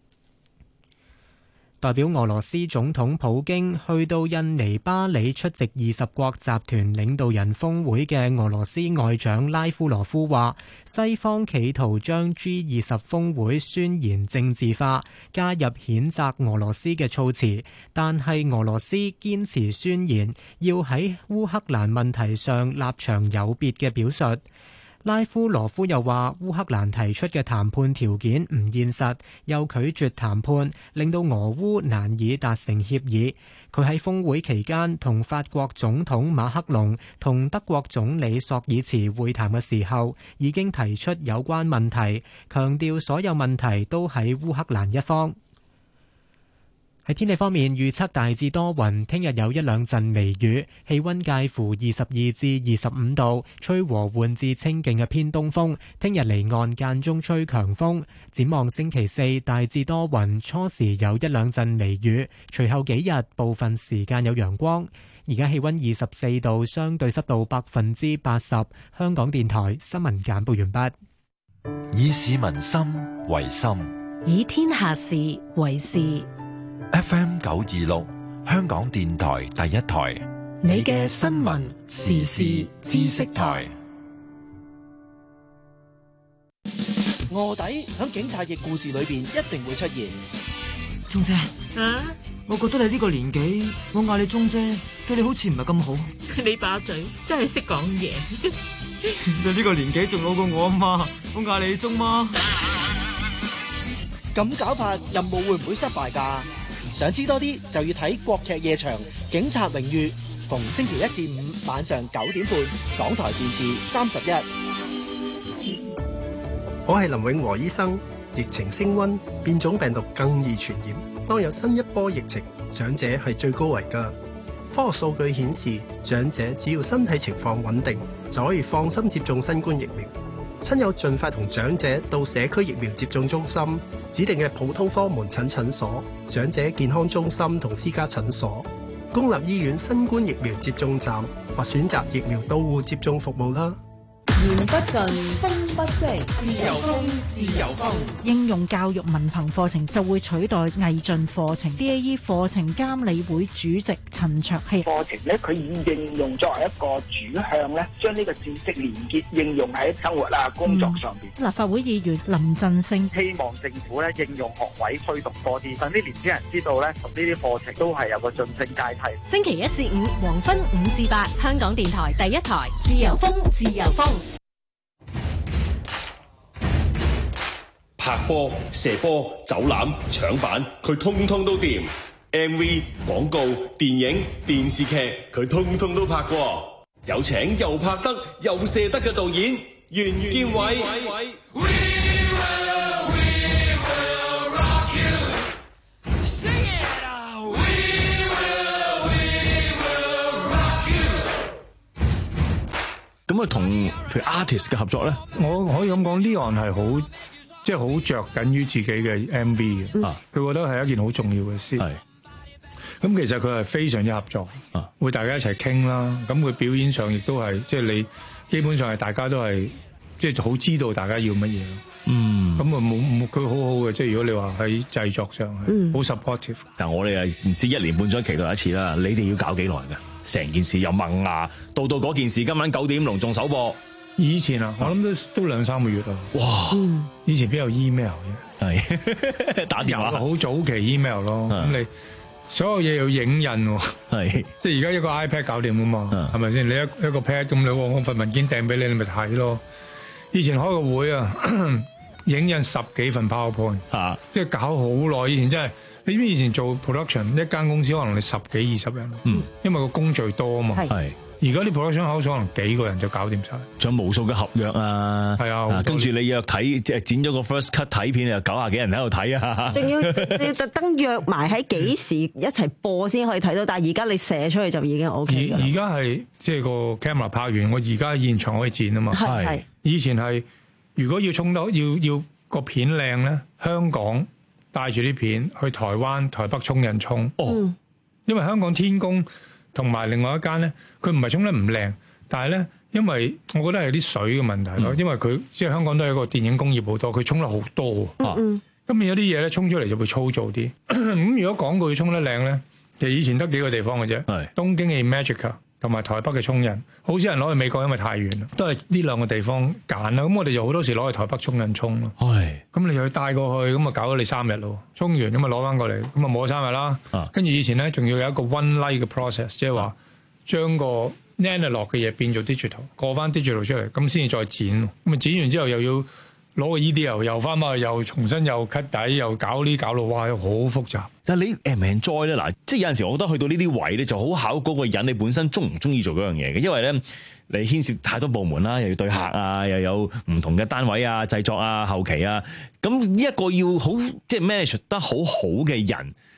代表俄羅斯總統普京去到印尼巴里出席二十國集團領導人峰會嘅俄羅斯外長拉夫羅夫話，西方企圖將 G 二十峰會宣言政治化，加入譴責俄羅斯嘅措辭，但係俄羅斯堅持宣言要喺烏克蘭問題上立場有別嘅表述。拉夫羅夫又話，烏克蘭提出嘅談判條件唔現實，又拒絕談判，令到俄烏難以達成協議。佢喺峰會期間同法國總統馬克龍同德國總理朔爾茨會談嘅時候，已經提出有關問題，強調所有問題都喺烏克蘭一方。 喺天氣方面，預測大致多雲，聽日有一兩陣微雨，氣溫介乎二十二至二十五度，吹和緩至清勁嘅偏東風。聽日離岸間中吹強風。展望星期四，大致多雲，初時有一兩陣微雨，隨後幾日部分時間有陽光。而家氣溫二十四度，相對濕度百分之八十。香港電台新聞簡報完畢。 以市民心為心， 以天下事為事。 F M 九二六，香港電台第一台， 你嘅新聞時事知識台。 臥底喺警察嘅故事裏邊一定會出現。 鐘姐， 啊， 我覺得你呢個年紀，我嗌你鐘姐，對你好似唔係咁好。 你把嘴真係識講嘢。 你呢個年紀仲老過我啊嘛，我嗌你鐘媽。 咁搞法任務會唔會失敗㗎？想知多啲就要睇國劇夜場《警察榮譽》，逢星期一至五晚上九點半，港台電視三十一。 我係林永和醫生。疫情升溫，變種病毒更易傳染。當有新一波疫情，長者係最高危㗎。科學數據顯示，長者只要身體情況穩定，就可以放心接種新冠疫苗。親友盡快同長者到社區疫苗接種中心、指定嘅普通科門診診所、長者健康中心同私家診所、公立醫院新冠疫苗接種站或選擇疫苗到戶接種服務啦。 言不盡，風不息，自由風，自由風。 應用教育文憑課程就會取代毅進課程。D A E 課程監理會主席陳卓希， 課程咧，佢以應用作為一個主向咧，將呢個知識連結應用喺生活啊、工作上邊。 嗯、立法會議員林振升希望政府咧應用學位推動多啲，等啲年輕人知道咧，同呢啲課程都係有個晉升階梯。 星期一至五黃昏五至八，香港電台第一台，自由風，自由風。 拍波、射波、走籃、搶板，佢通通都掂。M V、廣告、電影、電視劇，佢通通都拍過。有請又拍得又射得嘅導演袁建偉。 咁啊，同譬如 artist 嘅合作咧， 我可以咁講，Leon係好。即係好着緊於自己嘅 M V 嘅，佢、嗯、覺得係一件好重要嘅事。係，咁其實佢係非常之合作，啊、會大家一齊傾啦。咁佢表演上亦都係，即係你基本上係大家都係，即係好知道大家要乜嘢。嗯，咁啊冇冇佢好好嘅，即係如果你話喺製作上係好 supportive。 但係我哋係唔知一年半載期待一次啦，你哋要搞幾耐㗎？成件事由萌芽到到嗰件事，今晚九點隆重首播。 以前啊，我諗都都兩三個月啊。哇！嗯、以前邊有 email 嘅？係打電話，好早期 email 咯。咁你所有嘢要影印喎。係，即係而家一個 iPad 搞掂噶嘛？係咪先？你一一個 pad 咁，你我份文件掟俾你，你咪睇咯。以前開個會啊，影印十幾份 PowerPoint，啊、即係搞好耐。以前真係，你知唔知以前做 production 一間公司可能你十幾二十人，嗯，因為個工序多啊嘛。係。而家啲 production house可能幾個人就搞掂晒，仲有無數嘅合約啊，係啊，跟住你約睇即係剪咗個 first cut 睇片，又九廿幾人喺度睇啊， 仲要要特登約埋喺幾時一齊播先可以睇到，但係而家你射出去就已經 O K 㗎。而而家係即係個 camera 拍完，我而家現場可以剪啊嘛。係係。以前係如果要衝到要要個片靚咧，香港帶住啲片去台灣、台北衝印衝哦，嗯、因為香港天宮同埋另外一間咧。佢唔係沖得唔靚，但係咧，因為我覺得係啲水嘅問題咯。嗯、因為佢即係香港都係一個電影工業好多，佢沖得好多啊。咁變有啲嘢咧沖出嚟就會粗糙啲。咁如果廣告要沖得靚咧，其實以前得幾個地方嘅啫，係東京嘅 Imagica 同埋台北嘅沖印，好少人攞去美國，因為太遠啦，都係呢兩個地方揀啦。咁我哋就好多時攞去台北沖印沖咯。係，咁你又要帶過去，咁啊搞咗你三日咯。沖完咁啊攞翻過嚟，咁啊冇咗三日啦。跟住以前咧，仲要有一個 one line 嘅 process， 即係話。將個 analog 嘅嘢變做 digital， 過翻 digital 出嚟，咁先至再剪。咁啊剪完之後又要攞個 E D L 又翻翻去，又重新又 cut 底，又搞呢搞到，哇，好複雜。 但係你 enjoy 唔 enjoy 咧？嗱，即係有陣時，我覺得去到呢啲位咧，就好考嗰個人你本身中唔中意做嗰樣嘢嘅，因為咧你牽涉太多部門啦，又要對客啊，又有唔同嘅單位啊、製作啊、後期啊，咁呢一個要好即係 manage 得好好嘅人。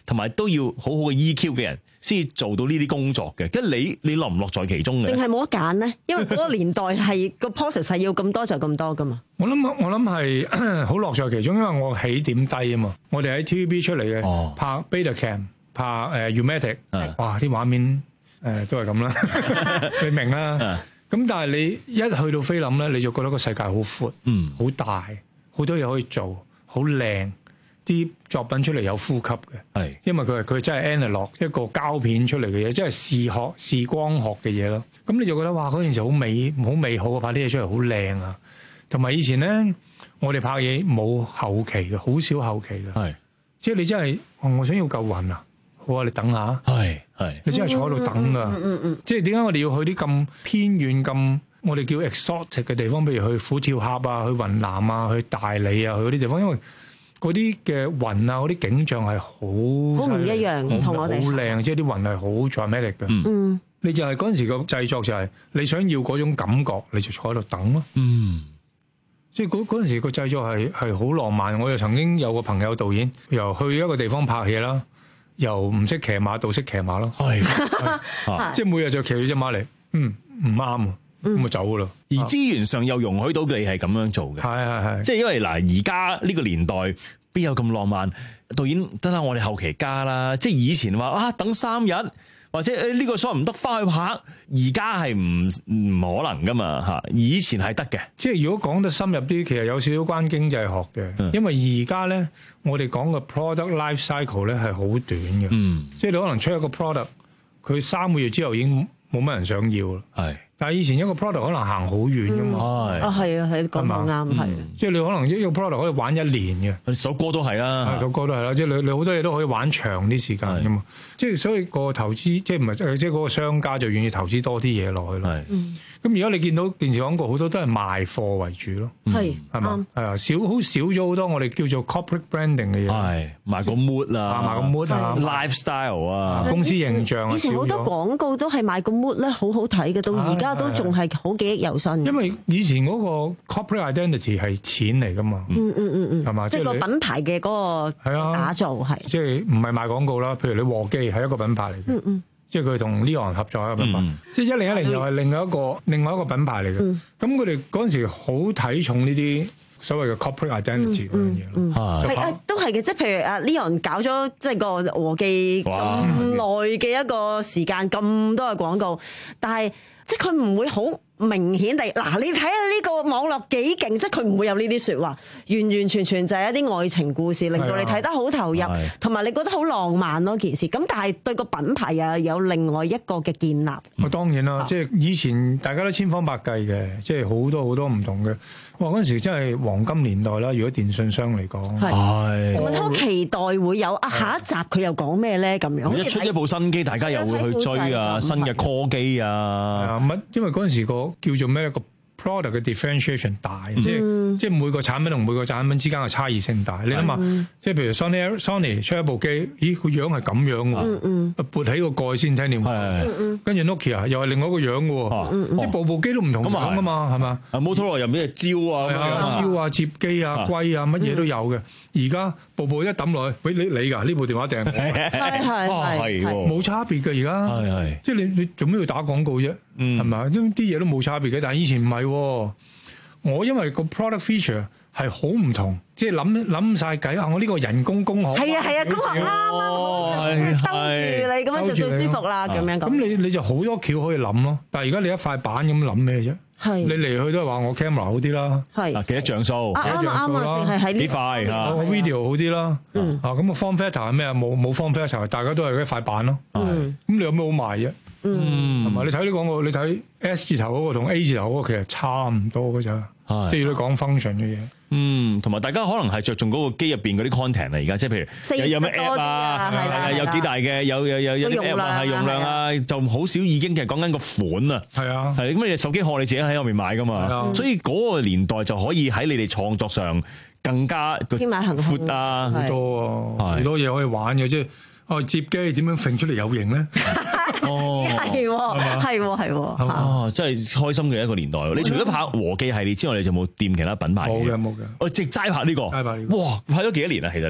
同埋都要好好嘅 E Q 嘅人先至做到呢啲工作嘅。咁你你樂唔樂在其中嘅？ 定係冇得揀呢？因為嗰個年代係個 process 係要咁多就咁多噶嘛。 我諗我諗係好樂在其中，因為我起點低啊嘛。我哋喺 T V B 出嚟嘅，哦、拍 Betacam， 拍誒 U-matic， 哇啲畫面誒、呃、都係咁啦，你明啦。咁但係你一去到菲林咧，你就覺得個世界好闊，嗯，好大，好多嘢可以做，好靚，啲作品出嚟有呼吸嘅，係，因為佢係佢真係 analog 一個膠片出嚟嘅嘢，即係視學視光學嘅嘢咯。咁你就覺得哇，嗰件事好美好美好啊！拍啲嘢出嚟好靚啊！同埋以前咧，我哋拍嘢冇後期嘅，好少後期嘅，係，即係你真係、哦、我想要嚿雲啊！好啊，你等下，係係，你真係坐喺度等噶，嗯嗯嗯、即係點解我哋要去啲咁偏遠、咁我哋叫 exotic 嘅地方，譬如去虎跳峽啊、去雲南啊、去大理啊、去嗰啲地方，因為嗰啲嘅雲啊、嗰啲景象係好好唔一樣，同我哋好靚，即係啲雲係好 dramatic 嘅。嗯，你就係嗰陣時個製作就係、是、你想要嗰種感覺，你就坐喺度等咯。嗯，即係嗰嗰陣時個製作係係好浪漫。我又曾經有個朋友導演，由去一個地方拍戲啦。由唔識騎馬到識騎馬咯，係，即係每日就騎住隻馬嚟，嗯，唔啱，咁咪走噶啦。 而資源上又容許到你係咁樣做嘅，係係係，即係因為嗱，而家呢個年代邊有咁浪漫？導演得啦，我哋後期加啦，即係以前話啊，等三日或者誒呢個所謂唔得翻去拍，而家係唔唔可能噶嘛嚇，以前係得嘅。 即係如果講得深入啲，其實有少少關經濟學嘅，嗯、因為而家咧。我哋講嘅 product life cycle 咧係好短嘅，嗯、即係你可能出一個 product，佢三個月之後已經冇乜人想要啦。係，但係以前一個 product 可能行好遠噶嘛。係、嗯、啊，係啊，係講得啱，係。即係你可能一個 product 可以玩一年嘅， 首歌都係啦， 首歌都係啦。即係你你好多嘢都可以玩長啲時間噶嘛。即係所以個投資，即係唔係即係嗰個商家就願意投資多啲嘢落去咯。咁而家你見到電視廣告好多都係賣貨為主咯，係係嘛，係啊，少好少咗好多我哋叫做 corporate branding 嘅嘢，係賣個 mood 啊， 賣個 mood 啊 ，lifestyle 啊， 公司形象啊， 以前好多廣告都係賣個 mood 咧，好好睇嘅，到而家都仲係好記憶猶新。 因為以前嗰個 corporate identity 係錢嚟噶嘛， 嗯嗯嗯嗯， 係嘛， 即係個品牌嘅嗰個打造係， 即係唔係賣廣告啦？譬如你和記係一個品牌嚟嘅。嗯嗯即係佢同 Leon 合作一個品牌，嗯、即係一零一零又係另外一個、嗯、另外一個品牌嚟嘅。咁佢哋嗰陣時好睇重呢啲所謂嘅 corporate identity 嗰樣嘢咯。係啊，都係嘅。即係譬如啊 Leon 搞咗即係個和記咁耐嘅一個時間，咁多嘅廣告，但係即係佢唔會好明顯地嗱，你睇下呢個網絡幾勁，即係佢唔會有呢啲説話，完完全全就係一啲愛情故事，令到你睇得好投入，同埋你覺得好浪漫咯件事。咁但係對個品牌又有另外一個嘅建立。 我當然啦，即係以前大家都千方百計嘅，即係好多好多唔同嘅。哇！嗰陣時真係黃金年代啦，如果電信商嚟講， 係我好期待會有啊下一集佢又講咩咧咁樣。 一出一部新機，大家又會去追啊，新嘅 call 機啊， 乜？因為嗰陣時個叫做咩咧個 product 嘅 differentiation 大，嗯、即係即係每個產品同每個產品之間嘅差異性大。嗯、你諗下，即係譬如 Sony Sony 出一部機，咦個樣係咁樣喎，嗯嗯、撥起個蓋先聽電話，嗯、跟住 Nokia 又係另外一個樣嘅喎，嗯嗯、即係部部機都唔同樣啊嘛，係嘛 ？Motorola 入面係焦啊， 焦啊、接機啊、龜啊，乜嘢都有嘅。而家部部一抌落去，喂你你㗎呢部電話訂， 係係係冇差別嘅而家，係係即係你你做咩要打廣告啫？係咪？因為啲嘢都冇差別嘅，但係以前唔係，我因為個 product feature 係好唔同，即係諗諗曬計啊！我呢個人工工學係啊係啊，工學啱啱兜住你咁樣就最舒服啦，咁樣咁。 咁你你就好多橋可以諗咯，但係而家你一塊板咁諗咩啫？係你嚟去都係話我 camera 好啲啦， 係幾多像素， 啱啊啱啊，淨係喺呢幾塊嚇， 我 video 好啲啦，嗯啊咁個 form factor 係咩啊？冇冇 form factor，大家都係一塊板咯，嗯咁你有咩好賣啫？嗯係咪？你睇啲廣告，你睇 S 字頭嗰個同 A 字頭嗰個其實差唔多㗎咋，即係如果講 function 嘅嘢。 嗯，同埋大家可能係着重嗰個機入邊嗰啲 content 啊，而家即係譬如有有咩 app 啊，係係有幾大嘅，有有有有啲 app 啊，係容量啊，就好少已經其實講緊個款啊， 係啊， 係咁你手機殼你自己喺後面買噶嘛，所以嗰個年代就可以喺你哋創作上更加天馬行空闊啊， 好多啊，好多嘢可以玩嘅，即係哦接機點樣揈出嚟有型咧？ 哦，係喎，係喎，係喎， 啊，真係開心嘅一個年代。你除咗拍和記系列之外，你就冇掂其他品牌嘅？ 冇嘅，冇嘅。 我直齋拍呢個， 齋拍呢個。 哇，拍咗幾多年啊？其實你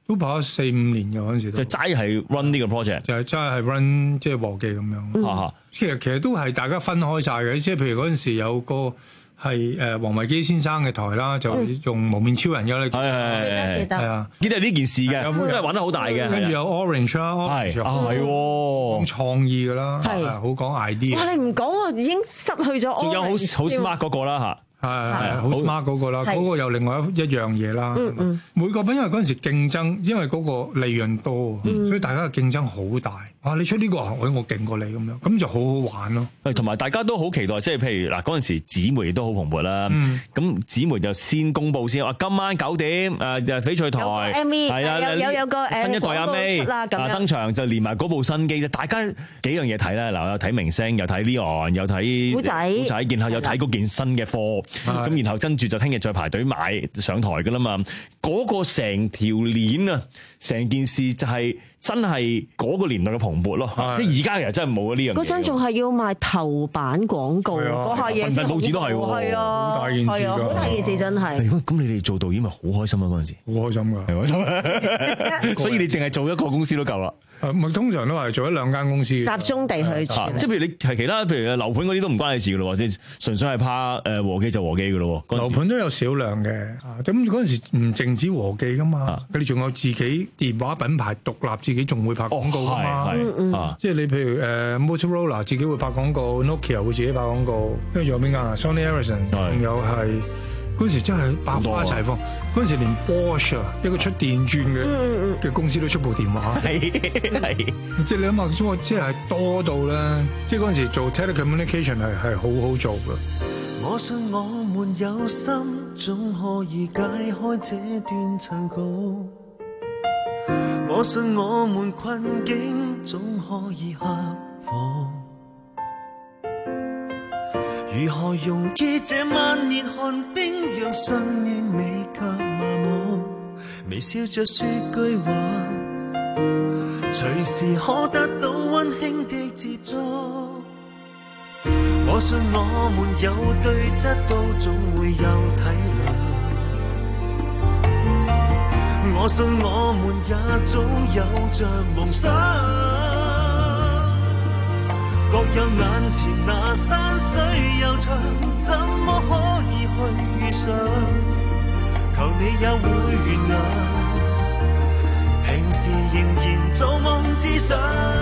都跑咗四五年嘅嗰陣時， 就齋係 run 呢個 project， 就係齋係 run 即係和記咁樣。 嗯、 其實其實都係大家分開晒嘅，即係譬如嗰陣時有個係誒黃維基先生嘅台啦，就用無面超人嘅咧， 係係記得係啊， 記得係呢件事嘅，都係玩得好大嘅。 跟住有 Orange 啦， 係啊係講創意嘅啦， 係好講 idea。 哇！你唔講我已經失去咗。 仲有好好 smart 嗰個啦嚇。 係係好 smart 嗰個啦，嗰個又另外一一樣嘢啦。 嗯嗯， 每個品因為嗰陣時競爭，因為嗰個利潤多， 嗯、 所以大家嘅競爭好大。啊，你出呢、呢個，我我勁過你咁樣，咁就好好玩咯。 同埋大家都好期待，即係譬如嗱嗰陣時紙媒都好蓬勃啦。咁紙、嗯、媒就先公佈先，話今晚九點誒翡翠台係啊， 有有有個誒新一代阿 May 啊登場，就連埋嗰部新機，大家幾樣嘢睇啦。嗱，有睇明星，又睇 Leon，又睇古仔， 古仔，然後又睇嗰件新嘅貨，咁然後跟住就聽日再排隊買上台㗎啦嘛。嗰、嗰個成條鏈啊，成件事就係、是。真係嗰個年代嘅蓬勃咯，即係而家其實真係冇呢樣嘢。 嗰陣仲係要賣頭版廣告，嗰下嘢先報紙都係喎， 係啊， 好大件事㗎， 好大件事真係。 咁你哋做導演咪好開心啊嗰陣時？ 好開心㗎， 係開心。所以你淨係做一個公司都夠啦。 唔係通常都係做一兩間公司， 集中地去做。 即係譬如你係其他，譬如樓盤嗰啲都唔關你事㗎咯，即係純粹係拍誒和記就和記㗎咯。 樓盤都有少量嘅，咁嗰陣時唔淨止和記㗎嘛，佢哋仲有自己電話品牌獨立，自己仲會拍廣告㗎嘛。 係即係你譬如誒 Motorola 自己會拍廣告 ，Nokia 會自己拍廣告，跟住仲有邊間啊 Sony Ericsson，仲有係。嗰陣時真係百花齊放，嗰陣時連 Bosch 啊一個出電鑽嘅嘅公司都出部電話，係即係你諗下，即係多到咧，即係嗰陣時做 telecommunication 係係好好做嘅。 我信我們有心，總可以解開這段殘局。我信我們困境總可以克服。如何用記這萬年寒冰，讓信念未及麻木，微笑着說句話，隨時可得到溫馨的接觸。我信我們有對質都總會有體諒，我信我們也總有着夢想。各有眼前那山水悠長，怎麼可以去遇上？求你也會原諒，平時仍然造夢之上。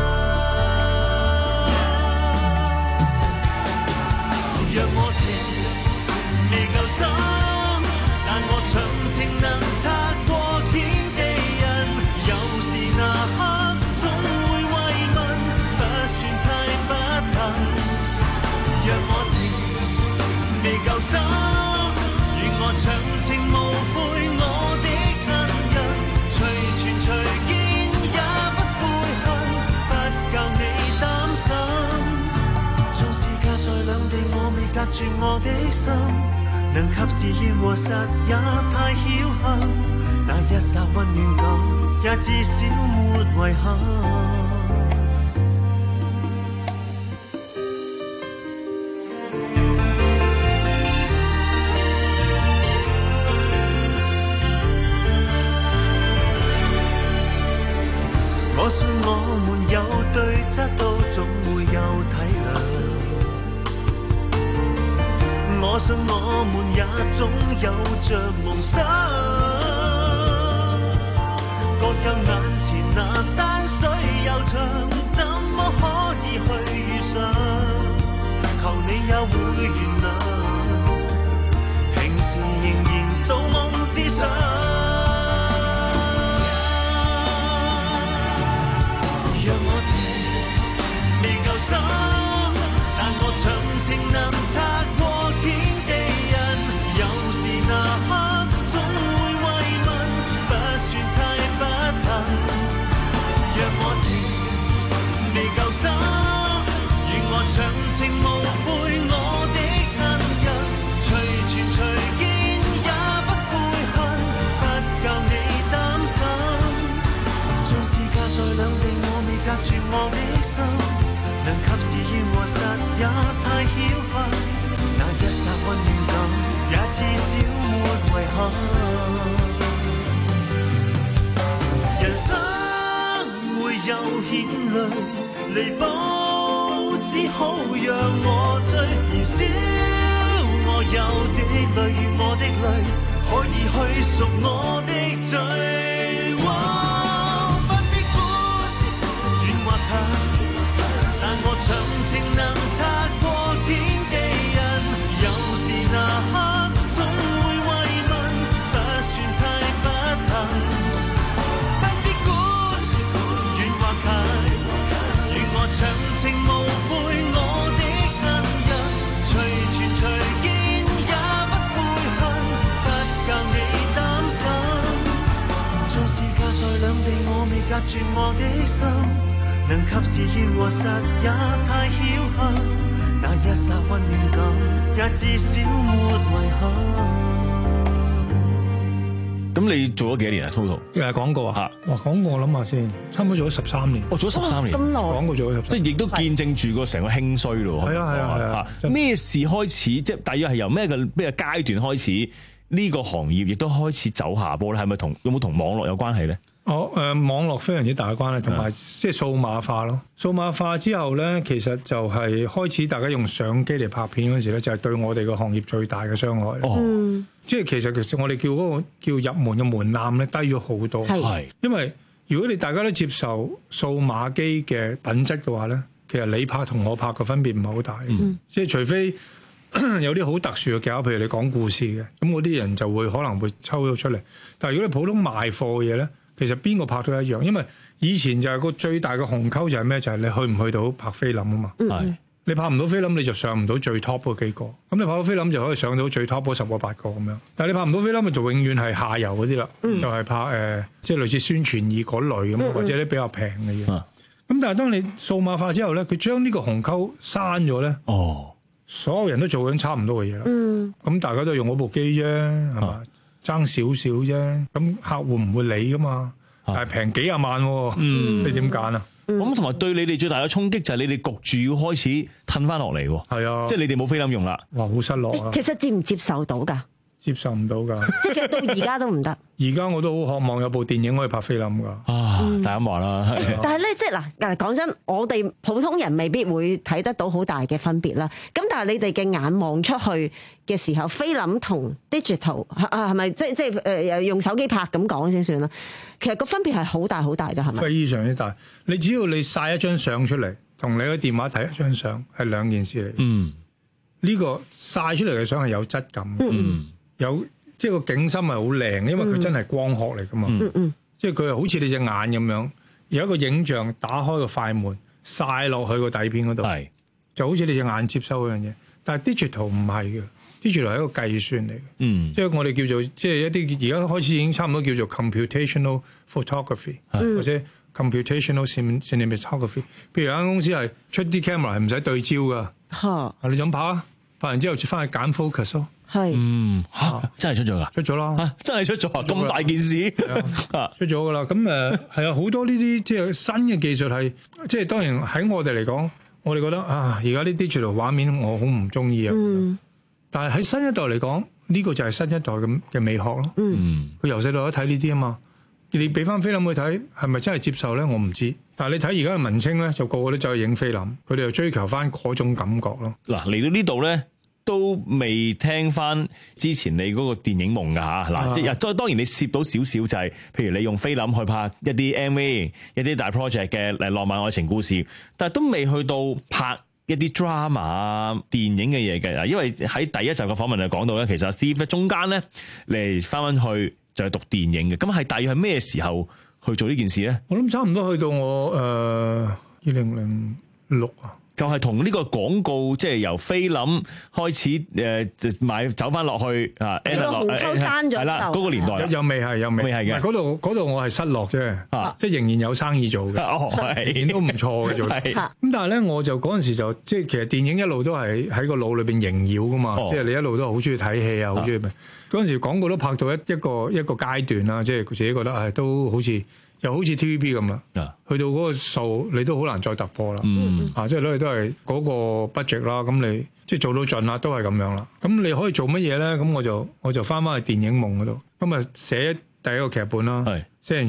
若我情未夠深，但我長情能踏過天地人，有時那刻總會慰問，不算太若我情未夠深，願我長情無悔我的親人，隨傳隨見也不悔恨，不教你擔心。縱是隔在兩地，我未隔絕我的心，能及時言和實也太僥倖，那一剎溫暖感，也至少沒遺憾。我信我們有對質都總會有體諒，我信我們也總有着夢想，各有眼前那山水悠長，怎麼可以去遇上？求你也會原諒，平時仍然造夢之上。若我情未夠深，但我長情能踏過天地人，有時那刻總會慰問，不算太不幸。 淚，彌補只好讓我醉，燃燒我有的淚與我的淚，可以去贖我的罪。哦，不必管遠或近，但我長情能擦過天地人，有時那刻總會慰問，不算太不幸。不必管遠或近，願我長情無悔我的親人，隨傳隨見也不悔恨，不教你擔心。縱是隔在兩地，我未隔絕我的心，能及時言和實也太僥倖，那一剎溫暖感也至少沒遺憾。 咁你做咗幾年啊 ？total 誒廣告啊，哇廣告我諗下先，差唔多做咗十三年。 我做咗十三年， 咁耐廣告做咗十三年， 即係亦都見證住個成個興衰咯。 係啊係啊係啊！ 咩事開始？即係大約係由咩嘅咩階段開始？呢個行業亦都開始走下坡咧？係咪同有冇同網絡有關係咧？ 哦誒、呃，網絡非常之大嘅關係，同埋即係數碼化咯。數碼化之後咧，其實就係開始大家用相機嚟拍片嗰陣時咧，就係、是、對我哋個行業最大嘅傷害。哦，嗯、即係其實其實我哋叫嗰個叫入門嘅門檻咧低咗好多。係，因為如果你大家都接受數碼機嘅品質嘅話咧，其實你拍同我拍嘅分別唔係好大。嗯、即係除非有啲好特殊嘅技巧，譬如你講故事嘅，咁嗰啲人就會可能會抽咗出嚟。但係如果你普通賣貨嘅嘢咧，其實邊個拍都一樣，因為以前就係個最大嘅鴻溝就係咩？就係、是、你去唔去到拍菲林啊嘛。係，你拍唔到菲林你就上唔到最 top 嗰幾個。咁你拍到菲林就可以上到最 top 嗰十個八個咁樣。但係你拍唔到菲林咪就永遠係下游嗰啲啦，嗯、就係拍誒、呃、即係類似宣傳儀嗰類咁，嗯、或者啲比較平嘅嘢。咁、啊、但係當你數碼化之後咧，佢將呢個鴻溝刪咗咧。哦，所有人都做緊差唔多嘅嘢啦。嗯，咁大家都用嗰部機啫，係嘛？爭少少啫，咁客戶唔會理噶嘛，但係平幾廿萬，嗯，你點揀啊？ 咁同埋對你哋最大嘅衝擊就係你哋焗住要開始褪翻落嚟，係啊，即係你哋冇菲林用啦， 哇，好失落啊！ 其實接唔接受到㗎？ 接受唔到㗎， 即係其實到而家都唔得。 而家我都好渴望有部電影可以拍菲林㗎。 啊，大家話啦，係。 但係咧，即係嗱，嗱講真，我哋普通人未必會睇得到好大嘅分別啦。咁但係你哋嘅眼望出去嘅時候，菲林同 digital 啊，係咪即係即係誒用手機拍咁講先算啦？其實個分別係好大好大㗎，係咪？ 非常之大。你只要你曬一張相出嚟，同你喺電話睇一張相係兩件事嚟。嗯。呢個曬出嚟嘅相係有質感。嗯。有即係個景深係好靚，因為佢真係光學嚟噶嘛。嗯嗯、即係佢係好似你隻眼咁樣，有一個影像打開個快門曬落去個底片嗰度，是就好似你隻眼接收嗰樣嘢。但係 digital 唔係嘅 ，digital 係一個計算嚟嘅。嗯、即係我哋叫做即係一啲而家開始已經差唔多叫做 computational photography 是或者 computational cinematography。譬如有間公司係出啲 camera 係唔使對焦噶，哈你就咁拍啊，拍完之後翻去揀 focus 咯。 係， 嗯嚇，真係出咗噶， 出咗啦， 嚇，真係出咗啊！咁大件事， 啊，出咗噶啦。咁誒係啊，好多呢啲即係新嘅技術係，即係當然喺我哋嚟講，我哋覺得啊，而家啲 digital 畫面我好唔中意啊。嗯、但係喺新一代嚟講，呢、這個就係新一代嘅嘅美學咯。嗯，佢由細到大睇呢啲啊嘛，你俾翻菲林去睇，係咪真係接受咧？我唔知。但係你睇而家嘅文青咧，就個個都走去影菲林，佢哋就追求翻嗰種感覺咯。 嗱，嚟到呢度咧。都未聽翻之前你嗰個電影夢㗎嚇，嗱，即係再當然你攝到少少就係，譬如你用菲林去拍一啲 M V、一啲大 project 嘅誒浪漫愛情故事，但係都未去到拍一啲 drama 啊電影嘅嘢嘅。因為喺第一集嘅訪問就講到咧，其實 Steve 中間咧嚟翻返去就係讀電影嘅。咁係大約係咩時候去做呢件事咧？ 我諗差唔多去到我誒二零零六啊。 就係同呢個廣告，即係由菲林開始誒買走翻落去啊！ 呢個鴻溝刪咗， 係啦，嗰個年代又未係，又未係嘅。 嗰度嗰度我係失落啫，即係仍然有生意做嘅，年都唔錯嘅做。咁但係咧，我就嗰陣時就即係其實電影一路都係喺個腦裏邊縈繞噶嘛，即係你一路都好中意睇戲啊，好中意咪嗰陣時廣告都拍到一一個一個階段啦，即係自己覺得係都好似。又好似 T V B 咁啦，去到嗰個數你都好難再突破啦。嗯、啊，即係都係嗰個 budget 啦，咁你即係做到盡啦，都係咁樣啦。咁你可以做乜嘢咧？咁我就我就翻翻去電影夢嗰度，咁啊寫第一個劇本啦，是寫完出嚟，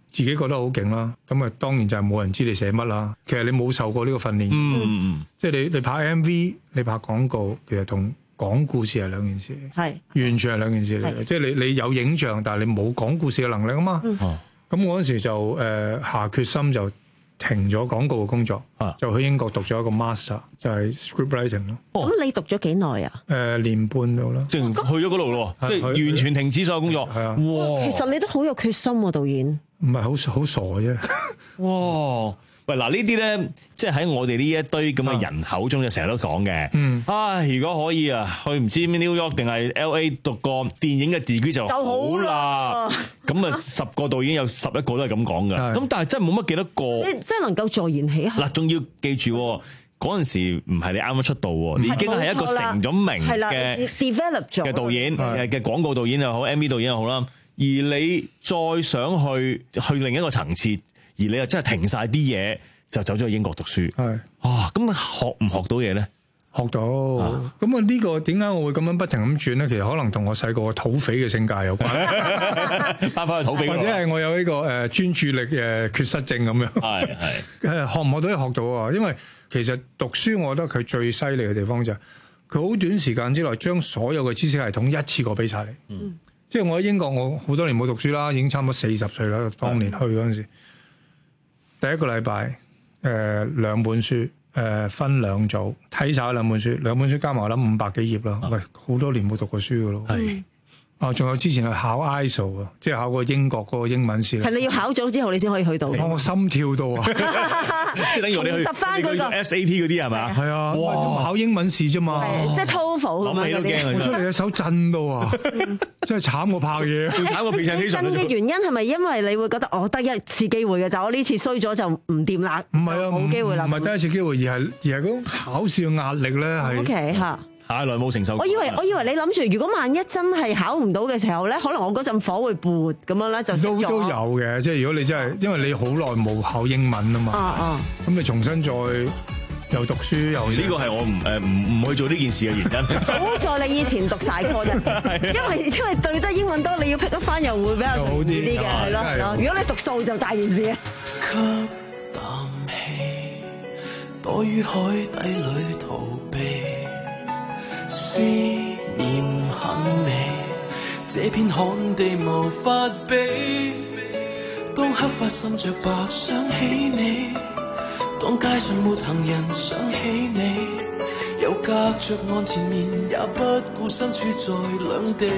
自己覺得好勁啦，咁啊當然就係冇人知你寫乜啦。其實你冇受過呢個訓練， 嗯， 即係你你拍 M V， 你拍廣告，其實同講故事係兩件事， 係完全係兩件事嚟嘅。即係你你有影像，但係你冇講故事嘅能力啊嘛。咁、嗯、我嗰時就誒、呃、下決心就停咗廣告嘅工作，啊、就去英國讀咗一個 master， 就係 script writing 咯。 咁、哦、你讀咗幾耐啊？誒、 呃、年半到啦， 即係去咗嗰度咯，即係完全停止所有工作。係啊， 哇！其實你都好有決心喎、啊，導演。 唔係好好傻啫。 哇！喂，嗱呢啲咧，即係喺我哋呢一堆咁嘅人口中，就成日都講嘅。嗯，啊，如果可以啊，去唔知 New York 定係 L A 讀個電影嘅 degree 就好啦。咁啊，十個導演有十一個都係咁講㗎。咁但係真係冇乜幾多個。 你真係能夠坐言起行。 嗱，仲要記住嗰陣時唔係你啱啱出道喎，你已經係一個成咗名嘅 develop 咗嘅導演，嘅嘅廣告導演又好 ，M V 導演又好啦。而你再想去去另一個層次，而你又真係停晒啲嘢，就走咗去英國讀書。係啊，咁學唔學到嘢咧？ 學到。咁啊呢個點解我會咁樣不停咁轉咧？其實可能同我細個土匪嘅性格有關， 翻返去土匪， 或者係我有呢個誒專注力誒缺失症咁樣。係係誒學唔學到？學到啊！因為其實讀書，我覺得佢最犀利嘅地方就係佢好短時間之內將所有嘅知識系統一次過俾晒你。嗯。即係我喺英國，我好多年冇讀書啦，已經差唔多四十歲啦。當年去嗰陣時，第一個禮拜誒兩本書誒、呃、分兩組睇晒兩本書，兩本書加埋我諗五百幾頁啦。喂，好多年冇讀過書噶咯。係啊，仲有之前係考 I S O 啊，即係考過英國嗰個英文試。 係你要考咗之後，你先可以去到。 我我心跳到啊！ 即係等於我哋去十翻嗰個 S A T 嗰啲係咪？係啊， 哇！考英文試啫嘛， 即係 TOEFL 咁樣嗰啲。 我出嚟嘅手震到啊！真係慘過拍嘢， 慘過 presentation。 震嘅原因係咪因為你會覺得我得一次機會嘅就我呢次衰咗就唔掂啦？ 唔係啊， 冇機會啦。 唔係得一次機會，而係而係嗰種考試嘅壓力咧係。 O K 嚇。 太耐冇承受。 我以為我以為你諗住，如果萬一真係考唔到嘅時候咧，可能我嗰陣火會撥咁樣咧，就都都有嘅。即係如果你真係，因為你好耐冇考英文啊嘛。啊啊。咁你重新再又讀書又。 呢個係我唔誒唔唔去做呢件事嘅原因。 好在你以前讀晒科啫，因為因為對得英文多，你要 pick up 翻又會比較容易啲嘅，係咯係咯。如果你讀數就大件事啊。 吸啖氣，躲於海底裏逃避。思念很美，這片旱地無法比。當黑髮滲着白想起你，當街上沒行人想起你，又隔着岸前面也不顧身處在兩地。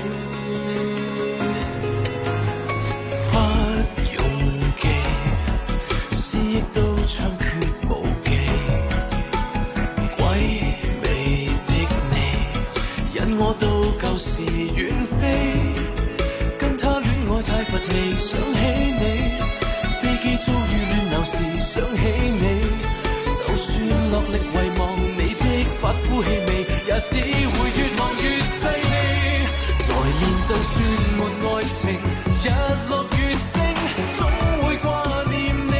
不用記，思憶都猖獗無忌。我到舊時遠飛，跟他戀愛太乏味，想起你。飛機遭遇亂流時想起你，就算落力遺忘你的髮膚氣味，也只會越望越細膩。來年就算沒愛情，日落月升，總會掛念你。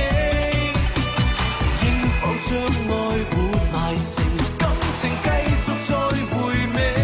應否將愛活埋成感情，繼續再回味？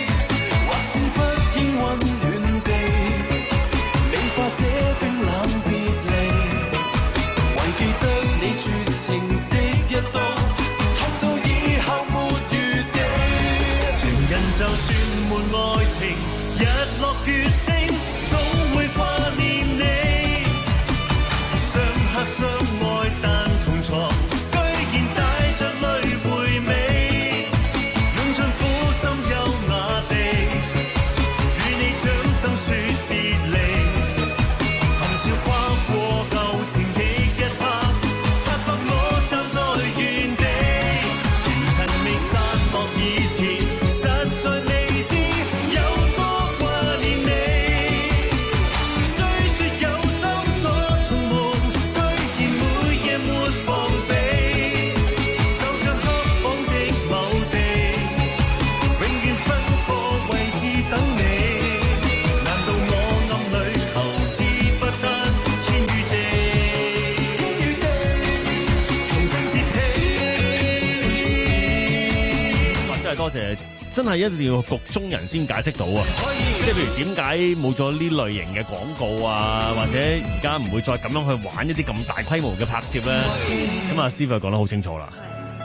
這冰冷別離，唯記得你絕情的一刀，痛到以後沒餘地。情人就算沒愛情，日落月升，總會掛念你。相克相愛但同床，居然帶着淚回味，用盡苦心優雅地，與你掌心說別離。笑跨過舊情的一刻，發覺我站在原地，情塵未散落以前，實在未知有多掛念你。雖說有心所從夢，居然每夜沒防備，就像黑房的某地，永遠分個位置等你。難道我暗裏求知？真係多謝真係一定要局中人先解釋到啊！即係譬如點解冇咗呢類型嘅廣告啊，或者而家唔會再咁樣去玩一啲咁大規模嘅拍攝咧？咁阿 Steve 講得好清楚啦。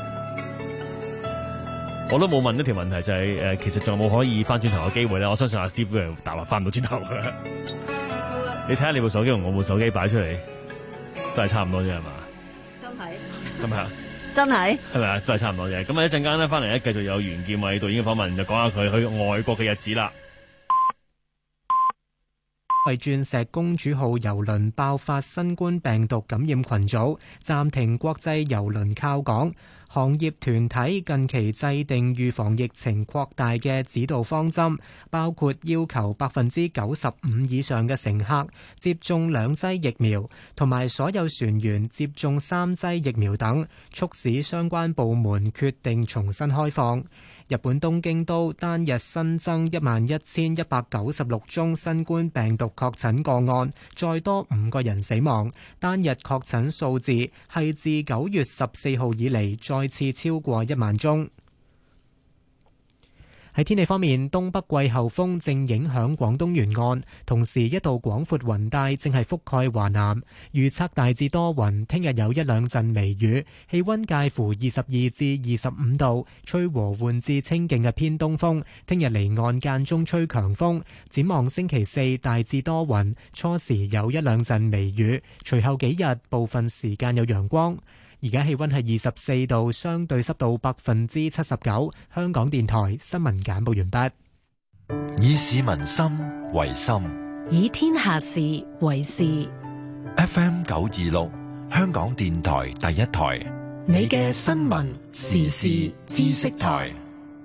我都冇問一條問題，就係、是、誒，其實仲有冇可以翻轉頭嘅機會咧？我相信阿 Steve 係答話翻唔到轉頭嘅。你睇下你部手機同我部手機擺出嚟，都係差唔多啫，係嘛？ 真係。 咁啊？ 真係。係咪啊？都係差唔多啫。咁啊，一陣間咧翻嚟咧，繼續有袁劍偉導演嘅訪問，就講下佢去外國嘅日子啦。 為鑽石公主號郵輪爆發新冠病毒感染群組，暫停國際郵輪靠港。行業團體近期制定預防疫情擴大嘅指導方針，包括要求百分之九十五以上嘅乘客接種兩劑疫苗，同埋所有船員接種三劑疫苗等，促使相關部門決定重新開放。日本東京都單日新增一萬一千一百九十六宗新冠病毒確診個案，再多五個人死亡，單日確診數字係自九月十四號以嚟再次超過一萬宗。喺天氣方面，東北季候風正影響廣東沿岸，同時一道廣闊雲帶正係覆蓋華南。預測大致多雲，聽日有一兩陣微雨，氣溫介乎二十二至二十五度，吹和緩至清勁嘅偏東風。聽日離岸間中吹強風。展望星期四大致多雲，初時有一兩陣微雨，隨後幾日部分時間有陽光。而家氣溫係二十四度，相對濕度百分之七十九。香港電台新聞簡報完畢。 以市民心為心， 以天下事為事。 F M 九二六，香港電台第一台， 你嘅新聞時事知識台。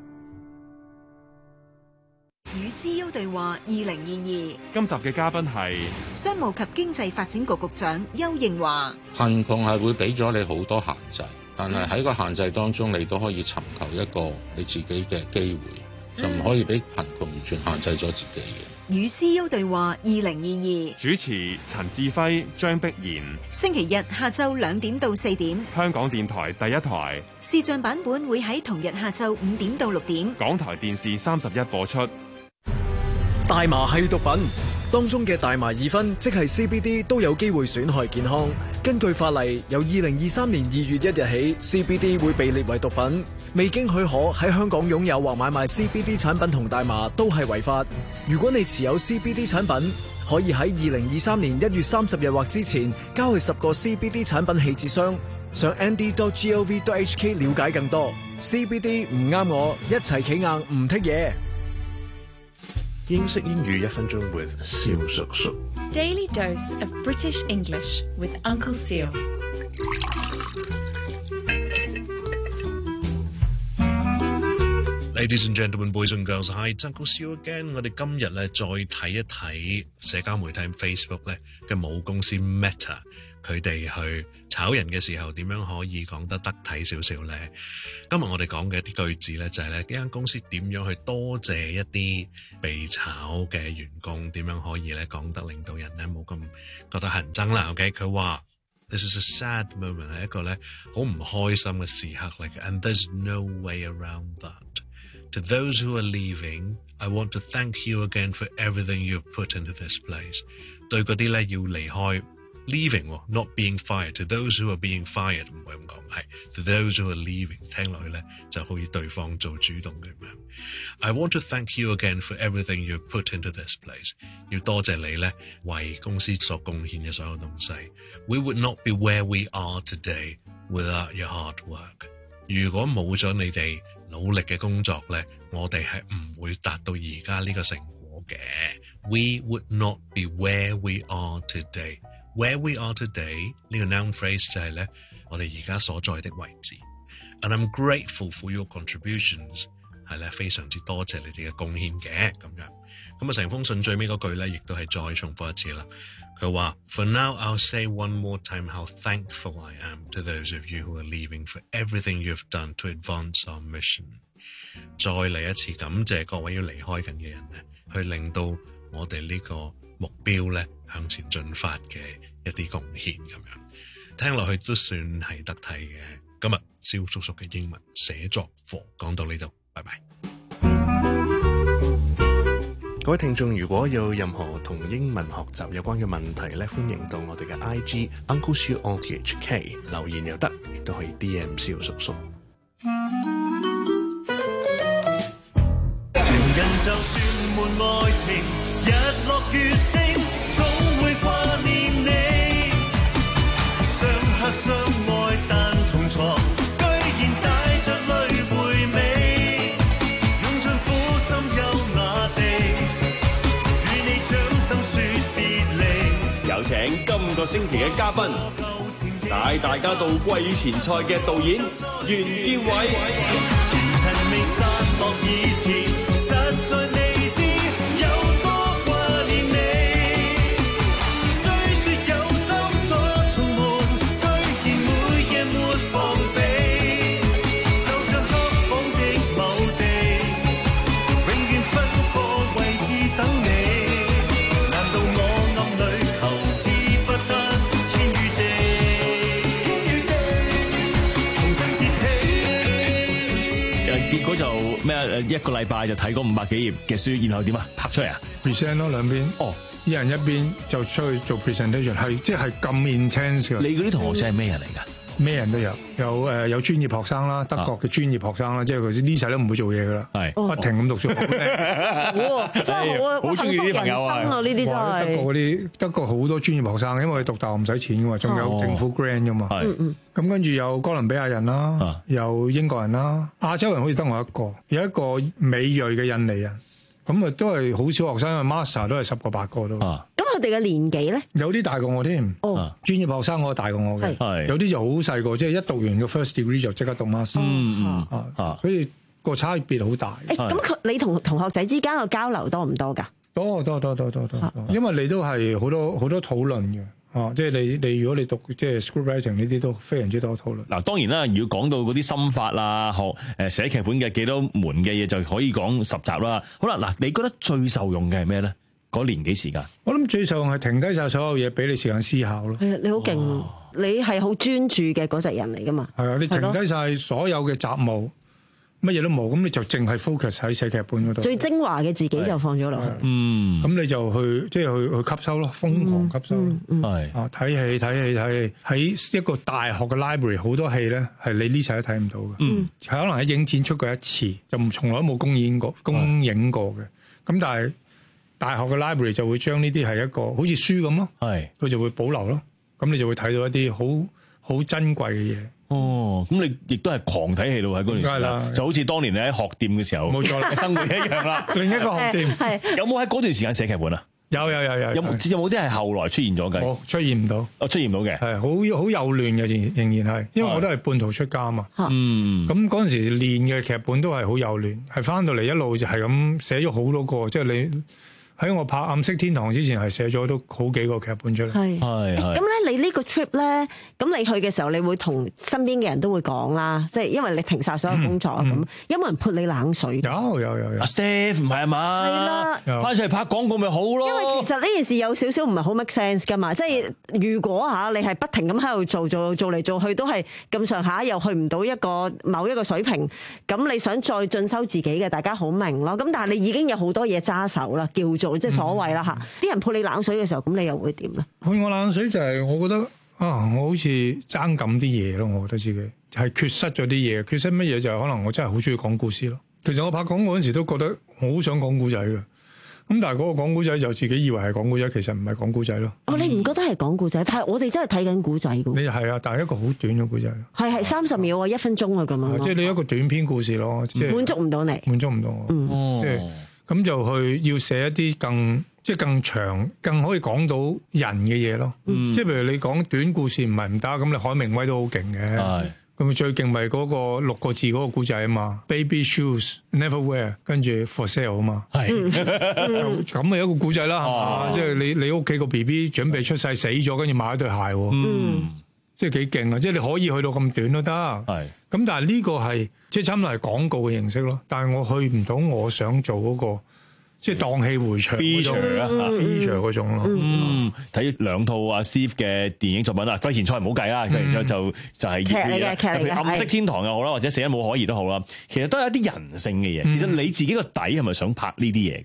與 C E O 對話二零二二， 今集嘅嘉賓係商務及經濟發展局局長邱應華。 貧窮係會俾咗你好多限制，但係喺個限制當中，你都可以尋求一個你自己嘅機會，就唔可以俾貧窮完全限制咗自己嘅。 與 C E O 對話二零二二， 主持陳志輝、張碧然。 星期日下晝兩點到四點， 香港電台第一台視像版本會喺同日下晝五點到六點， 港台電視三十一播出。 大麻係毒品，當中嘅大麻二酚即係 C B D 都有機會損害健康。根據法例，由二零二三年二月一日起 ，C B D 會被列為毒品。未經許可喺香港擁有或買賣 C B D 產品同大麻都係違法。如果你持有 C B D 產品，可以喺二零二三年一月三十日或之前交去十個 C B D 產品棄置箱。上 n d dot gov dot h k 了解更多。C B D 唔啱我，一齊企硬唔剔嘢。 英式英語一分鐘 with 蕭叔叔。 Daily dose of British English with Uncle Seal。 Ladies and gentlemen, boys and girls, hi, it's Uncle Seal again。我哋今日咧再睇一睇社交媒體 Facebook 咧嘅母公司 Meta， 佢哋去炒人嘅時候點樣可以講得得體少少咧？今日我哋講嘅一啲句子咧就係咧呢間公司點樣去多謝一啲被炒嘅員工，點樣可以咧講得令到人咧冇咁覺得恨憎啦。OK， 佢話 This is a sad moment， 係一個咧好唔開心嘅時刻嚟嘅 ，and there's no way around that。To those who are leaving, I want to thank you again for everything you've put into this place。對嗰啲咧要離開 ，leaving not being fired。To those who are being fired 唔會咁講，係 to those who are leaving。聽落去咧就好似對方做主動咁樣。I want to thank you again for everything you've put into this place。要多謝你咧為公司所貢獻嘅所有東西。We would not be where we are today without your hard work。如果冇咗你哋努力嘅工作咧，我哋係唔會達到而家呢個成果嘅。We would not be where we are today。Where we are today 呢個 noun phrase 就係咧我哋而家所在的位置。And I'm grateful for your contributions。係咧非常之多謝你哋嘅貢獻嘅咁樣。咁啊成封信最尾嗰句咧，亦都係再重複一次啦。佢話 For now I'll say one more time how thankful I am to those of you who are leaving for everything you've done to advance our mission。再嚟一次感謝各位要離開緊嘅人咧，去令到我哋呢個目標咧向前進發嘅一啲貢獻咁樣。聽落去都算係得體嘅。今日蕭叔叔嘅英文寫作課講到呢度，拜拜。 各位聽眾，如果有任何同英文學習有關嘅問題咧，歡迎到我哋嘅 I G Uncle Siu O T H K 留言又得，亦都可以 D M 蕭叔叔。 情人就算沒愛情，日落月升，總會掛念你。相克相愛但同床，居然帶着淚回味，用盡苦心優雅地與你掌心說別離。 有請今個星期嘅嘉賓，帶大家到季前賽嘅導演袁建偉。 前塵未散落以前，實在未知有多掛念你。雖說有心鎖重門，居然每夜沒防備，就像黑房的某地，永遠分個位置等你。難道我暗裏求之不得天與地？天與地，重新接起。 誒結果就咩啊？誒一個禮拜就睇嗰五百幾頁嘅書，然後點啊？拍出嚟啊 present 咯兩邊， 哦， 一人一邊就出去做 presentation， 係即係咁 intense 嘅。 你嗰啲同學仔係咩人嚟㗎？ 咩人都有，有誒有專業學生啦，德國嘅專業學生啦，即係佢呢世都唔會做嘢噶啦， 係不停咁讀書。 哇！真係好好中意啲朋友啊！ 呢啲真係德國嗰啲德國好多專業學生，因為讀大學唔使錢噶嘛，仲有政府 grant 噶嘛。 嗯嗯。 咁跟住有哥倫比亞人啦，有英國人啦，亞洲人好似得我一個，有一個美裔嘅印尼人，咁啊都係好少學生，因為 master 都係十個八個都。 咁佢哋嘅年紀咧？ 有啲大過我添， 哦， 專業學生我大過我嘅， 係有啲就好細個，即係一讀完個 first degree 就即刻讀 master， 嗯嗯啊，所以個差別好大。 誒，咁佢你同同學仔之間嘅交流多唔多㗎？ 多多多多多多，因為你都係好多好多討論嘅。哦，即係你你如果你讀即係 script writing 呢啲都非常之多討論。 嗱，當然啦，如果講到嗰啲心法啦，學誒寫劇本嘅幾多門嘅嘢，就可以講十集啦。好啦，嗱，你覺得最受用嘅係咩咧？嗰年幾時間？ 我諗最受用係停低晒所有嘢，俾你時間思考咯。 係啊，你好勁，哦、你係好專注嘅嗰隻人嚟噶嘛？ 係啊，你停低晒所有嘅雜務。乜嘢都冇，咁你就淨係 focus 喺寫劇本嗰度， 最精華嘅自己就放咗落去。 嗯， 咁你就去即係、就是、去去吸收咯，瘋狂吸收。係、嗯嗯、啊，睇戲睇戲睇戲，喺一個大學嘅 library 好多戲咧，係你呢世都睇唔到嘅。嗯，可能喺影展出過一次，就從來都冇公演過、公映過嘅。咁但係大學嘅 library 就會將呢啲係一個好似書咁咯。係，佢就會保留咯。咁你就會睇到一啲好好珍貴嘅嘢。 哦，咁你亦都係狂睇戲咯喺嗰段時間，就好似當年你喺學店嘅時候， 冇錯啦， 生活一樣啦。 另一個學店， 有冇喺嗰段時間寫劇本啊？ 有有有有。 有冇有冇啲係後來出現咗嘅？ 冇出現唔到， 哦出現唔到嘅， 係好好幼嫩嘅，仍仍然係，因為我都係半途出家嘛。 嗯， 咁嗰陣時練嘅劇本都係好幼嫩，係翻到嚟一路就係咁寫咗好多個，即係你。喺我拍《暗色天堂》之前，係寫咗都好幾個劇本出嚟。 係係咁咧，你呢個 trip 咧，咁你去嘅時候，你會同身邊嘅人都會講啦，即係因為你停晒所有工作咁，嗯嗯、有冇人潑你冷水？ 有有有有。 阿 Steph 唔係啊嘛？係啦，翻出嚟拍廣告咪好咯。 因為其實呢件事有少少唔係好 make sense 噶嘛，即係如果嚇你係不停咁喺度做做做嚟做去都係咁上下，又去唔到一個某一個水平，咁你想再進修自己嘅，大家好明咯。咁但係你已經有好多嘢揸手啦，叫做。即係所謂啦嚇，啲、嗯、人潑你冷水嘅時候，咁你又會點咧？ 潑我冷水就係我覺得啊，我好似爭咁啲嘢咯，我覺得自己係缺失咗啲嘢，缺失乜嘢就係可能我真係好中意講故事咯。其實我拍廣告嗰陣時都覺得我好想講故仔嘅，咁但係嗰個講故仔就自己以為係講故仔，其實唔係講故仔咯。 哦，你唔覺得係講故仔？但係我哋真係睇緊故仔嘅。 你係啊，但係一個好短嘅故仔。 係係三十秒啊，一分鐘啊咁樣。 即係你一個短篇故事咯，即係滿足唔到你， 滿足唔到我。 嗯， 即係咁就去要寫一啲更。即係更長、更可以講到人嘅嘢咯。嗯、即係譬如你講短故事唔係唔得，咁你海明威都好勁嘅。係咁最勁咪嗰個六個字嗰個故仔啊嘛 ，Baby shoes never wear， 跟住 for sale 啊嘛。係咁咪一個故仔啦，係嘛？即係你你屋企個 B B 準備出世死咗，跟住買一對鞋。嗯，即係幾勁啊！即係你可以去到咁短都得。係咁，但係呢個係即係差唔多係廣告嘅形式咯。但係我去唔到我想做嗰個。即係蕩氣迴腸 feature 啊 feature 嗰種咯。 嗯，睇兩套阿 Steve 嘅電影作品啦，季前賽唔好計啦，季前賽就就係劇嚟嘅，劇嚟嘅， 暗色天堂又好啦，或者死因冇可疑都好啦，其實都有一啲人性嘅嘢。其實你自己個底係咪想拍呢啲嘢㗎？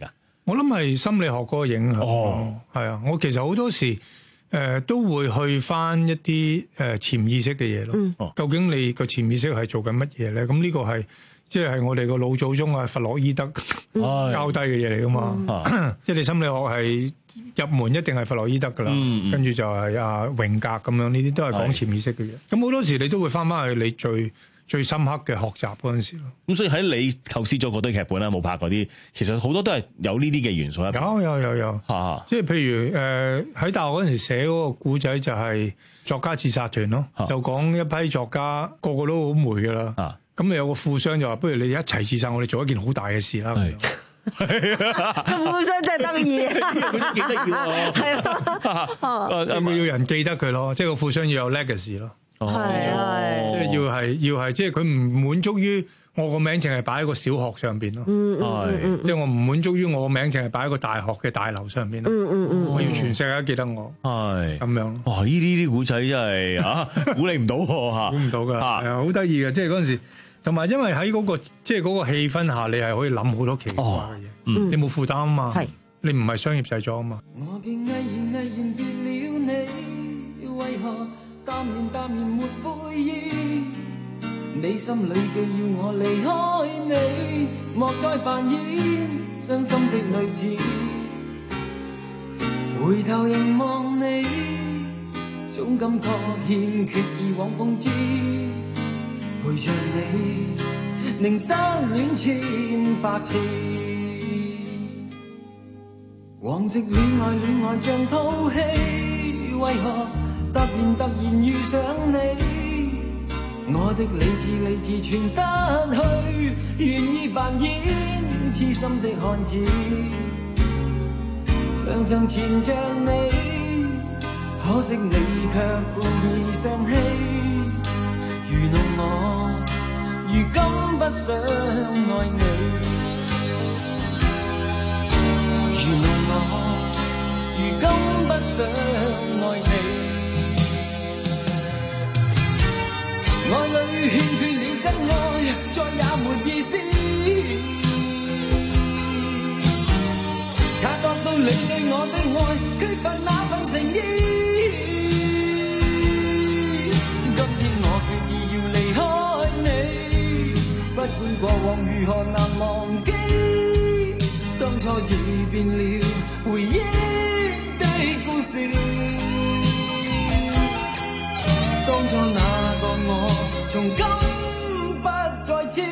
我諗係心理學嗰個影響。哦，係啊，我其實好多時誒、呃、都會去翻一啲誒潛意識嘅嘢咯。嗯、究竟你個潛意識係做緊乜嘢咧？咁呢個係即係我哋個老祖宗啊，弗洛伊德交低嘅嘢嚟噶嘛。嗯、即係你心理學係入門一定係弗洛伊德噶啦，嗯嗯、跟住就係阿榮格咁樣，呢啲都係講潛意識嘅嘢。咁好多時你都會翻翻去你最最深刻嘅學習嗰陣時咯。 咁所以喺你構思咗嗰堆劇本啦，冇拍嗰啲，其實好多都係有呢啲嘅元素入邊。 有有有有，啊、即係譬如誒喺、呃、大學嗰陣時寫嗰個古仔就係作家自殺團咯，啊、就講一批作家個個都好霉噶啦。咁你、啊、有個富商就話：不如你一齊自殺，我哋做一件好大嘅事啦。 富商真係得意， 幾得意喎！ 係啊， 咁咪要人記得佢咯，即係個富商要有 legacy 咯。 係係， 即係要係要係，即係佢唔滿足於我個名淨係擺喺個小學上邊咯。係，即係我唔滿足於我個名淨係擺喺個大學嘅大樓上邊咯。嗯嗯嗯，我要全世界都記得我。係咁樣。 哇！呢啲啲古仔真係嚇估你唔到嚇， 估唔到㗎。係啊，好得意嘅，即係嗰陣時。同埋，因為喺嗰個即係嗰個氣氛下，你係可以諗好多奇怪嘅嘢。嗯，你冇負擔啊嘛。係，你唔係商業製作啊嘛。 我嘅毅然毅然別了你，為何淡然淡然沒悔意？你心裏嘅要我離開你，莫再扮演傷心的女子。回頭凝望你，總感覺欠缺以往風姿。陪着你，寧生戀千百次。往昔戀愛戀愛像套戲，為何突然突然遇上你？我的理智理智全失去，願意扮演痴心的漢子。常常纏着你，可惜你卻故意傷欺。愚弄我，如今不想愛你。愚弄我，如今不想愛你。愛裏欠缺了真愛，再也沒意思。察覺到你對我的愛，缺乏那份情意。不管過往如何難忘記，當初已變了回憶的故事。當初那個我，從今不再痴。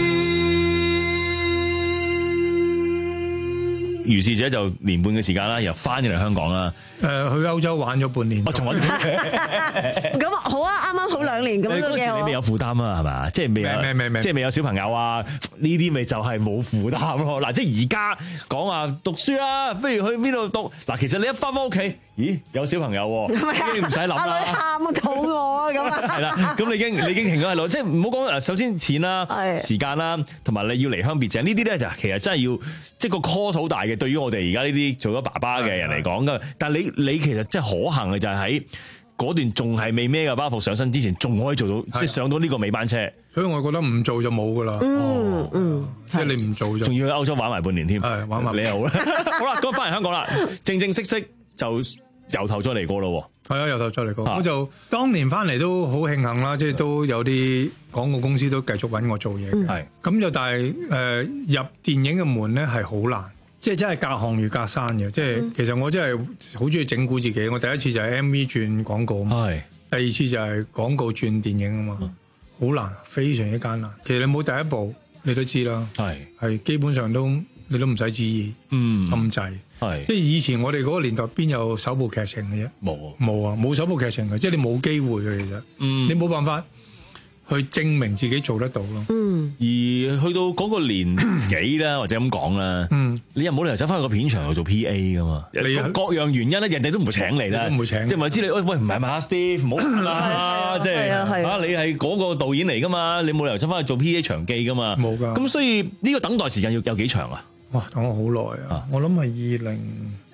如是者就年半嘅時間啦，又翻咗嚟香港啦。 誒、呃，去歐洲玩咗半年。 我仲玩咁好啊，啱啱好兩年咁樣嘅。嗰時你未有負擔啊，係嘛？即係未有，即係未有小朋友啊？呢啲咪就係冇負擔咯。嗱，即係而家講話讀書啦，不如去邊度讀？嗱，其實你一翻翻屋企，咦，有小朋友喎，已經唔使諗啦。 阿女喊啊，肚餓啊，咁啊。係啦，咁你已經你已經停咗喺度，即係唔好講。首先錢啦、時間啦，同埋你要離鄉別井呢啲咧，就其實真係要即係個 cost 好大嘅。對於我哋而家呢啲做咗爸爸嘅人嚟講㗎，但係你你其實即係可行嘅就係喺嗰段仲係未孭嘅包袱上身之前，仲可以做到即係上到呢個尾班車。 所以我覺得唔做就冇噶啦。 嗯嗯， 即係你唔做就仲要去歐洲玩埋半年添。 係玩埋你又好啦。好啦，咁翻嚟香港啦，正正式式就由頭再嚟過咯。 係啊，由頭再嚟過。我就當年翻嚟都好慶幸啦，即係都有啲廣告公司都繼續揾我做嘢嘅。係咁就但係誒入電影嘅門咧係好難。即係真係隔行如隔山嘅，即係其實我真係好中意整蠱自己。我第一次就係 M V 轉廣告啊嘛，第二次就係廣告轉電影啊嘛，好難，非常之艱難。其實你冇第一步，你都知啦，係係基本上都你都唔使旨意，嗯咁滯，係即係以前我哋嗰個年代邊有首部劇情嘅啫，冇冇啊，冇首部劇情嘅，即係你冇機會嘅其實，嗯，你冇辦法去證明自己做得到咯。 嗯，而去到嗰個年紀啦，或者咁講啦，嗯，你又冇理由走翻去個片場度做 P A 噶嘛？你各樣原因咧，人哋都唔會請你啦，都唔會請，即係咪知你喂喂唔係嘛 Steve 唔好啦，即係啊你係嗰個導演嚟噶嘛？你冇理由走翻去做 P A 場記噶嘛？冇噶。咁所以呢個等待時間要有幾長啊？ 哇，等我好耐啊！我諗係二零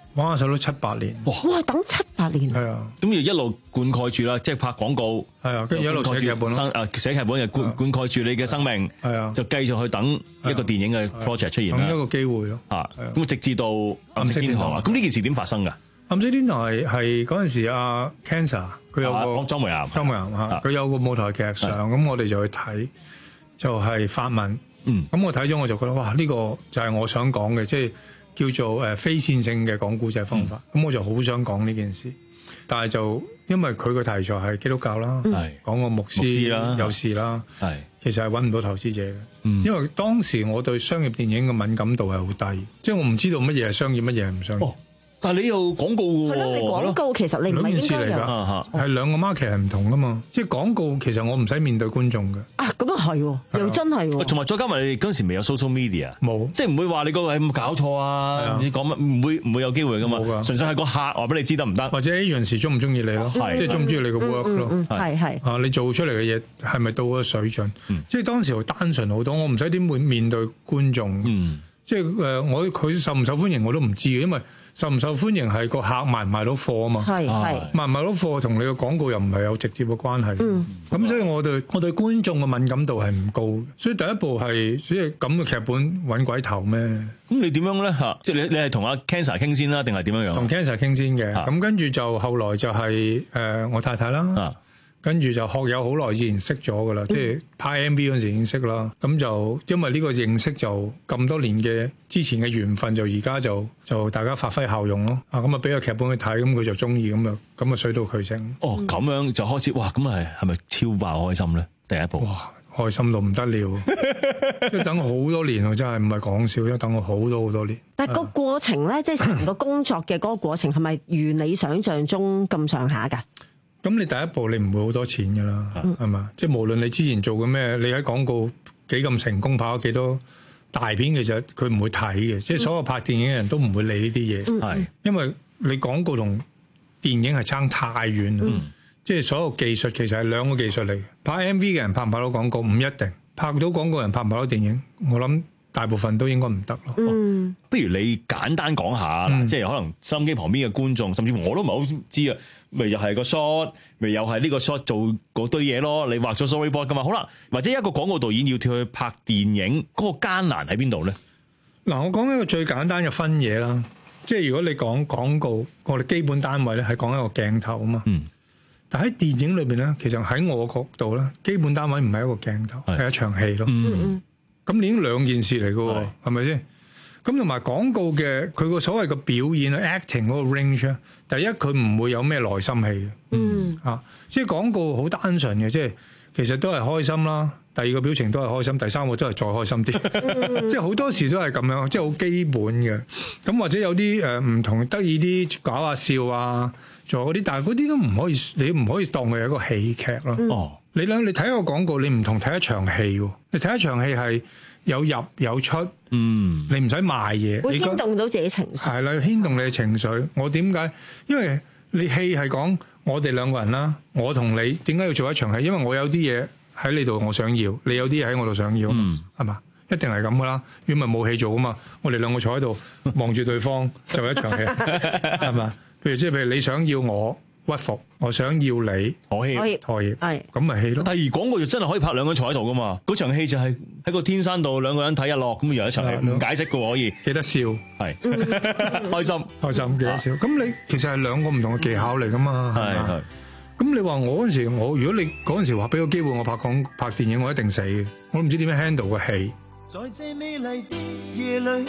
玩下手都七八年。 哇！等七八年。 係啊， 咁要一路灌溉住啦，即係拍廣告。 係啊，跟住一路寫劇本生啊，寫劇本就灌灌溉住你嘅生命。 係啊， 就繼續去等一個電影嘅 project 出現啦。 等一個機會咯。 啊，咁直至到暗色天堂啊。咁呢件事點發生㗎？ 暗色天堂係係嗰陣時阿 Cancer 佢有個莊梅岩， 莊梅岩嚇，佢有個舞台劇上，咁我哋就去睇，就係法文。 嗯， 咁我睇咗我就覺得哇，呢個就係我想講嘅，即係叫做誒非線性嘅講故仔方法。咁我就好想講呢件事，但係就因為佢個題材係基督教啦，講個牧師啦有事啦，其實係揾唔到投資者嘅。因為當時我對商業電影嘅敏感度係好低，即係我唔知道乜嘢係商業，乜嘢係唔商業。 但係你有廣告喎， 係咯，你廣告其實你唔係應該有， 係兩個 market 係唔同噶嘛。即係廣告其實我唔使面對觀眾嘅。 啊，咁啊係，又真係喎。 同埋再加埋你嗰陣時未有 social media， 冇， 即係唔會話你嗰個係搞錯啊，唔知講乜，唔會唔會有機會噶嘛。純粹係個客話俾你知得唔得， 或者 agency 中唔中意你咯，即係中唔中意你個 work 咯。 係係啊，你做出嚟嘅嘢係咪到嗰個水準？即係當時好單純好多，我唔使點會面對觀眾。即係誒，我佢受唔受歡迎我都唔知嘅，因為受唔受歡迎係個客賣唔賣到貨啊嘛。係係賣唔賣到貨同你個廣告又唔係有直接嘅關係。嗯，咁所以我對我對觀眾嘅敏感度係唔高嘅，所以第一步係即係咁嘅劇本揾鬼頭咩？ 咁你點樣咧嚇？即係你你係同阿 Cancer 傾先啦，定係點樣樣？ 同 Cancer 傾先嘅，咁跟住就後來就係誒我太太啦。跟住就學友好耐以前識咗噶啦，即係拍 M V 嗰陣時已經識啦。咁就因為呢個認識就咁多年嘅之前嘅緣分，就而家就就大家發揮效用咯。啊，咁啊俾個劇本去睇，咁佢就中意，咁啊咁啊水到渠成。 哦，咁樣就開始哇！咁係係咪超爆開心咧？第一步哇，開心到唔得了，要等好多年喎，真係唔係講笑，要等我好多好多年。 但係個過程咧，即係成個工作嘅嗰個過程，係咪如你想象中咁上下㗎？ 咁你第一步你唔會好多錢㗎啦，係嘛？即係無論你之前做嘅咩，你喺廣告幾咁成功，拍咗幾多大片，其實佢唔會睇嘅。即係所有拍電影嘅人都唔會理呢啲嘢，係因為你廣告同電影係差太遠啦。即係所有技術其實係兩個技術嚟嘅。拍 M V 嘅人拍唔拍到廣告唔一定，拍到廣告人拍唔拍到電影，我諗大部分都應該唔得咯。 嗯，不如你簡單講下啦，即係可能收音機旁邊嘅觀眾，甚至乎我都唔係好知啊。咪又係個 shot，咪又係呢個 shot 做嗰堆嘢咯。你畫咗 storyboard 噶嘛？好啦，或者一個廣告導演要跳去拍電影，嗰個艱難喺邊度咧？ 嗱，我講一個最簡單嘅分野啦。即係如果你講廣告，我哋基本單位咧係講一個鏡頭啊嘛。嗯。但喺電影裏邊咧，其實喺我角度咧，基本單位唔係一個鏡頭，係一場戲咯。嗯嗯。咁已經兩件事嚟㗎喎，係咪先？咁同埋廣告嘅佢個所謂嘅表演 acting 嗰個 range 咧，第一佢唔會有咩內心戲嘅，嗯啊，即係廣告好單純嘅，即係其實都係開心啦。第二個表情都係開心，第三個都係再開心啲，即係好多時都係咁樣，即係好基本嘅。咁或者有啲誒唔同得意啲搞下笑啊，做嗰啲，但係嗰啲都唔可以，你唔可以當佢係一個喜劇咯。哦，你諗你睇一個廣告，你唔同睇一場戲喎，你睇一場戲係有入有出，嗯，你唔使賣嘢， 會牽動到自己情緒。 係啦，牽動你嘅情緒。我點解？因為你戲係講我哋兩個人啦，我同你點解要做一場戲？因為我有啲嘢喺你度，我想要；你有啲嘢喺我度想要，嗯，係嘛？一定係咁噶啦，因為冇戲做啊嘛。我哋兩個坐喺度望住對方，就係一場戲，係嘛？譬如即係譬如你想要我屈服，我想要你妥協， 妥協，係咁咪戲咯。 第二廣告就真係可以拍兩個人坐喺度噶嘛？嗰場戲就係喺個天山度兩個人睇日落，咁又一場戲，唔解釋噶可以， 記得笑， 係開心， 開心記得笑。咁你其實係兩個唔同嘅技巧嚟噶嘛？係係。咁你話我嗰陣時，我如果你嗰陣時話俾個機會我拍廣拍電影，我一定死嘅。我都唔知點樣 handle 個戲。 在這美麗的夜裏，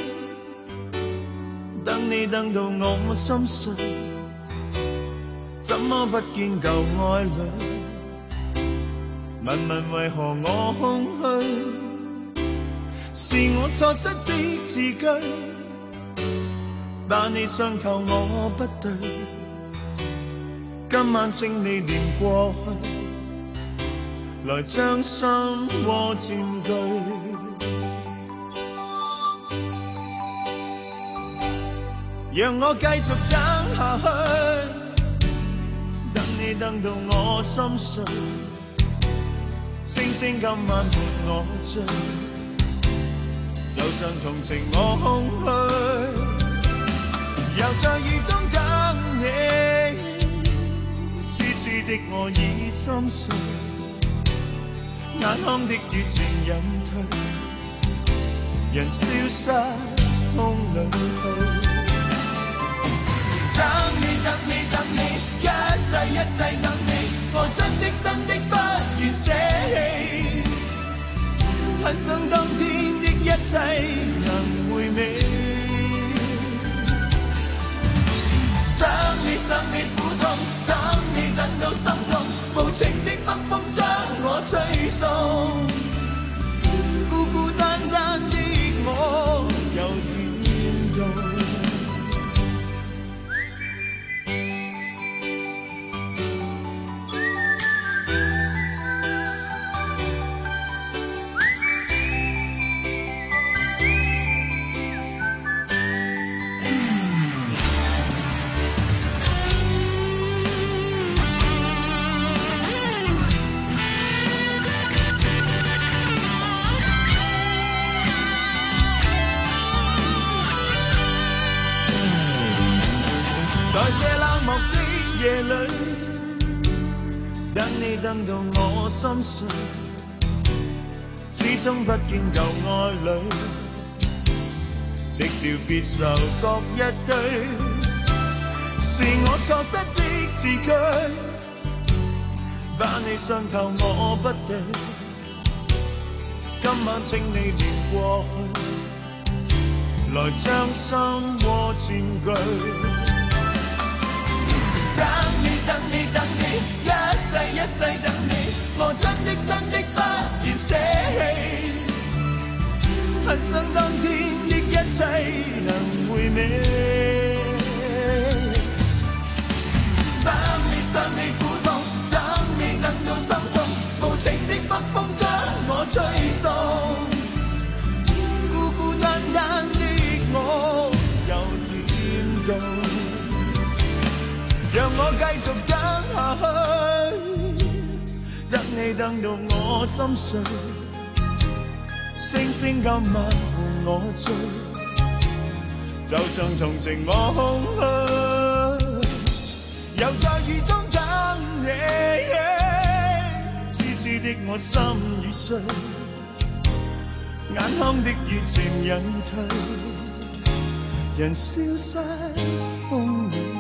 等你等到我心碎，怎麼不見舊愛侶？問問為何我空虛？是我錯失的字句，但你傷透我不對。今晚請你念過去，來將心窩佔據。讓我繼續走下去，等你等到我心碎，星星今晚伴我醉，就像同情我空虛。 又在雨中等你，痴痴的我已心碎，眼眶的熱情隱退，人消失風裏去。等你等你等你，一世一世等你，我真的真的不願捨棄，很想當天的一切能回味，想你想你苦痛，等你等到心痛，無情的北風將我吹送，孤孤單單的我又點動？在這冷漠的夜裏，等你等到我心碎，始終不見舊愛侶，寂寥別愁各一堆，是我錯失的字句，把你傷透我不對，今晚請你念過去，來將心窩佔據。等你等你等你，一世一世等你，我真的真的不願捨棄，很想當天的一切能回味，想你想你苦痛，等你等到心痛，無情的北風將我吹送，孤孤單單的我又點動？讓我繼續等下去，等你等到我心碎，星星今晚伴我醉，就像同情我空虛，又在雨中等你，痴痴的我心已碎，眼眶的熱情隱退，人消失風裏。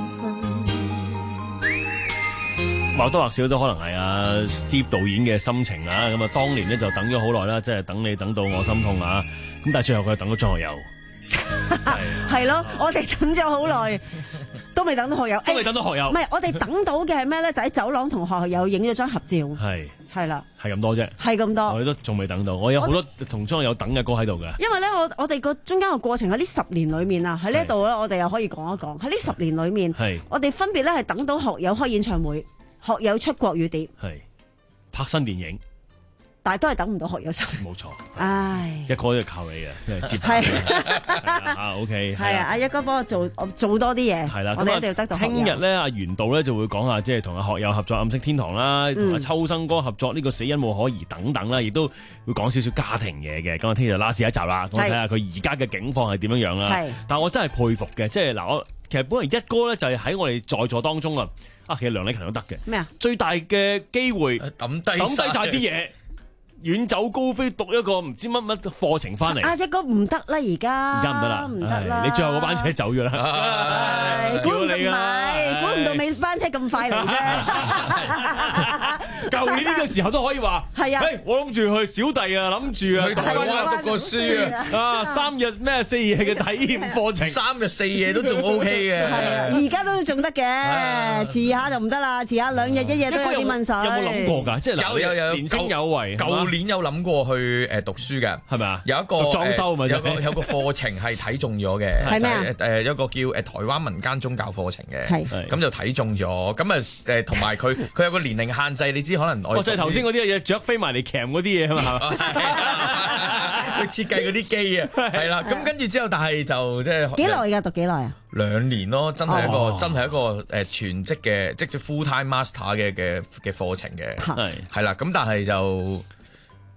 或多或少都可能係阿 Steve 導演嘅心情啊，咁啊當年咧就等咗好耐啦，即係等你等到我心痛啊，咁但係最後佢等咗張學友， 係咯，我哋等咗好耐，都未等到學友， 都未等到學友， 唔係我哋等到嘅係咩咧？就喺走廊同學友影咗張合照， 係係啦， 係咁多啫， 係咁多， 我哋都仲未等到，我有好多同張學友等嘅歌喺度嘅。 因為咧，我我哋個中間個過程喺呢十年裏面啊，喺呢度咧，我哋又可以講一講喺呢十年裏面，我哋分別咧係等到學友開演唱會。學友出國語碟， 係拍新電影， 但係都係等唔到學友新。 冇錯， 唉， 一哥就靠你嘅，接拍啊 ，OK， 係啊，阿一哥幫我做，我做多啲嘢， 係啦， 我哋一定要得到學友。 聽日咧，阿袁道咧就會講下，即係同阿學友合作《暗色天堂》啦，同阿秋生哥合作呢個《死因無可疑》等等啦，亦都會講少少家庭嘢嘅。咁啊，聽日拉屎一集啦，咁睇下佢而家嘅境況係點樣樣啦。但係我真係佩服嘅，即係嗱，我其實本來一哥咧就係喺我哋在座當中啦。啊，其實梁禮勤都得嘅。咩啊？最大嘅機會抌低抌低晒啲嘢，遠走高飛讀一個唔知乜乜課程翻嚟。 阿隻哥唔得啦，而家而家唔得啦，唔得啦！你最後嗰班車走咗啦， 估唔到咪，估唔到尾班車咁快嚟啫。 舊年呢個時候都可以話係啊，我諗住去小弟啊，諗住啊去台灣讀個書啊， 啊三日咩四夜嘅體驗課程， 三日四夜都仲 OK 嘅。 而家都仲得嘅，遲下就唔得啦，遲下兩日一夜都有啲問水。 有冇諗過㗎？即係有有有年青有為。 舊年有諗過去誒讀書嘅，係咪啊？有一個裝修咪有個有個課程係睇中咗嘅， 係咩啊？ 誒有個叫誒台灣民間宗教課程嘅， 係咁就睇中咗。咁啊誒同埋佢佢有個年齡限制，你知可能我即係頭先嗰啲嘢雀飛埋嚟鉗嗰啲嘢啊嘛， 佢設計嗰啲機啊，係啦。咁跟住之後，但係就即係幾耐㗎？讀幾耐啊？ 兩年咯，真係一個、哦、真係一個誒全職嘅，即係 full time master 嘅嘅嘅課程嘅，係係啦。咁但係就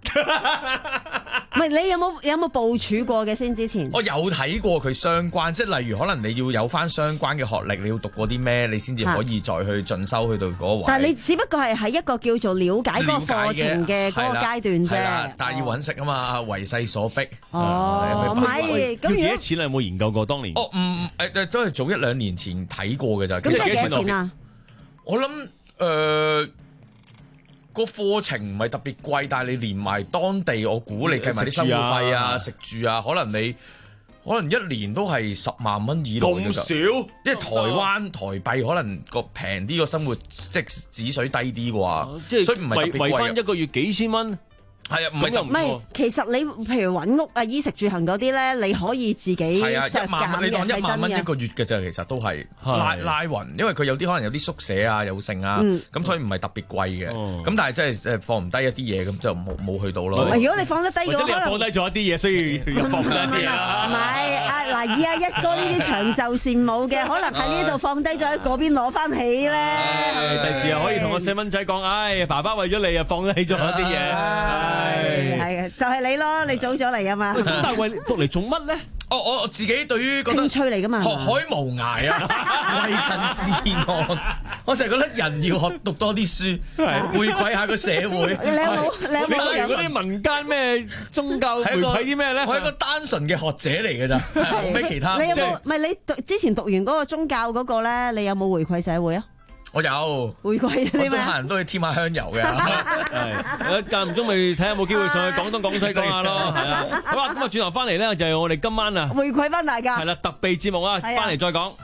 唔係你有冇有冇部署過嘅先？之前我有睇過佢相關，即係例如可能你要有翻相關嘅學歷，你要讀過啲咩，你先至可以再去進修去到嗰個位。 但係你只不過係喺一個叫做了解嗰個課程嘅嗰個階段啫。 但係要揾食啊嘛，為勢所逼。 哦，唔係，咁要幾多錢啊？有冇研究過當年？ 哦，唔誒都係早一兩年前睇過嘅咋。 咁即係幾多錢啊？ 我諗誒。個課程唔係特別貴，但係你連埋當地，我估你計埋啲生活費啊、食住啊，可能你可能一年都係十萬蚊以內嘅。咁少？因為台灣台幣可能個平啲個生活，即係紙水低啲啩，即係所以唔係特別貴。 維翻一個月幾千蚊。 係啊，唔係唔係，其實你譬如揾屋啊、衣食住行嗰啲咧，你可以自己係啊， 削減一萬蚊，你當一萬蚊一個月嘅咋，其實都係拉拉勻，因為佢有啲可能有啲宿舍啊、有剩啊，咁所以唔係特別貴嘅。咁但係真係誒放唔低一啲嘢，咁就冇冇去到咯。 如果你放得低嘅話， 或者你放低咗一啲嘢，所以又放低一啲嘢啦。 唔係啊，嗱，以阿一哥呢啲長袖善舞嘅，可能喺呢度放低咗喺嗰邊攞翻起咧。 第時又可以同個細蚊仔講，唉，爸爸為咗你啊，放低咗一啲嘢。 係。就係你咯，你早咗嚟啊嘛。 咁但係為讀嚟做乜咧？ 我我我自己對於覺得興趣嚟噶嘛， 學海無涯啊，為近事岸。我成日覺得人要學讀多啲書，回饋下個社會。 你有冇？你有冇？ 例如嗰啲民間咩宗教回饋啲咩咧？ 我係一個單純嘅學者嚟嘅咋，冇咩其他。 你有冇？唔係你讀之前讀完嗰個宗教嗰個咧，你有冇回饋社會啊？ 我有回饋啲咩？ 我都客人都去添下香油嘅， 係間唔中咪睇下有冇機會上去廣東廣西講下咯，係啦。好啦，咁啊轉頭翻嚟咧就係我哋今晚啊回饋翻大家， 係啦特備節目啊，翻嚟再講。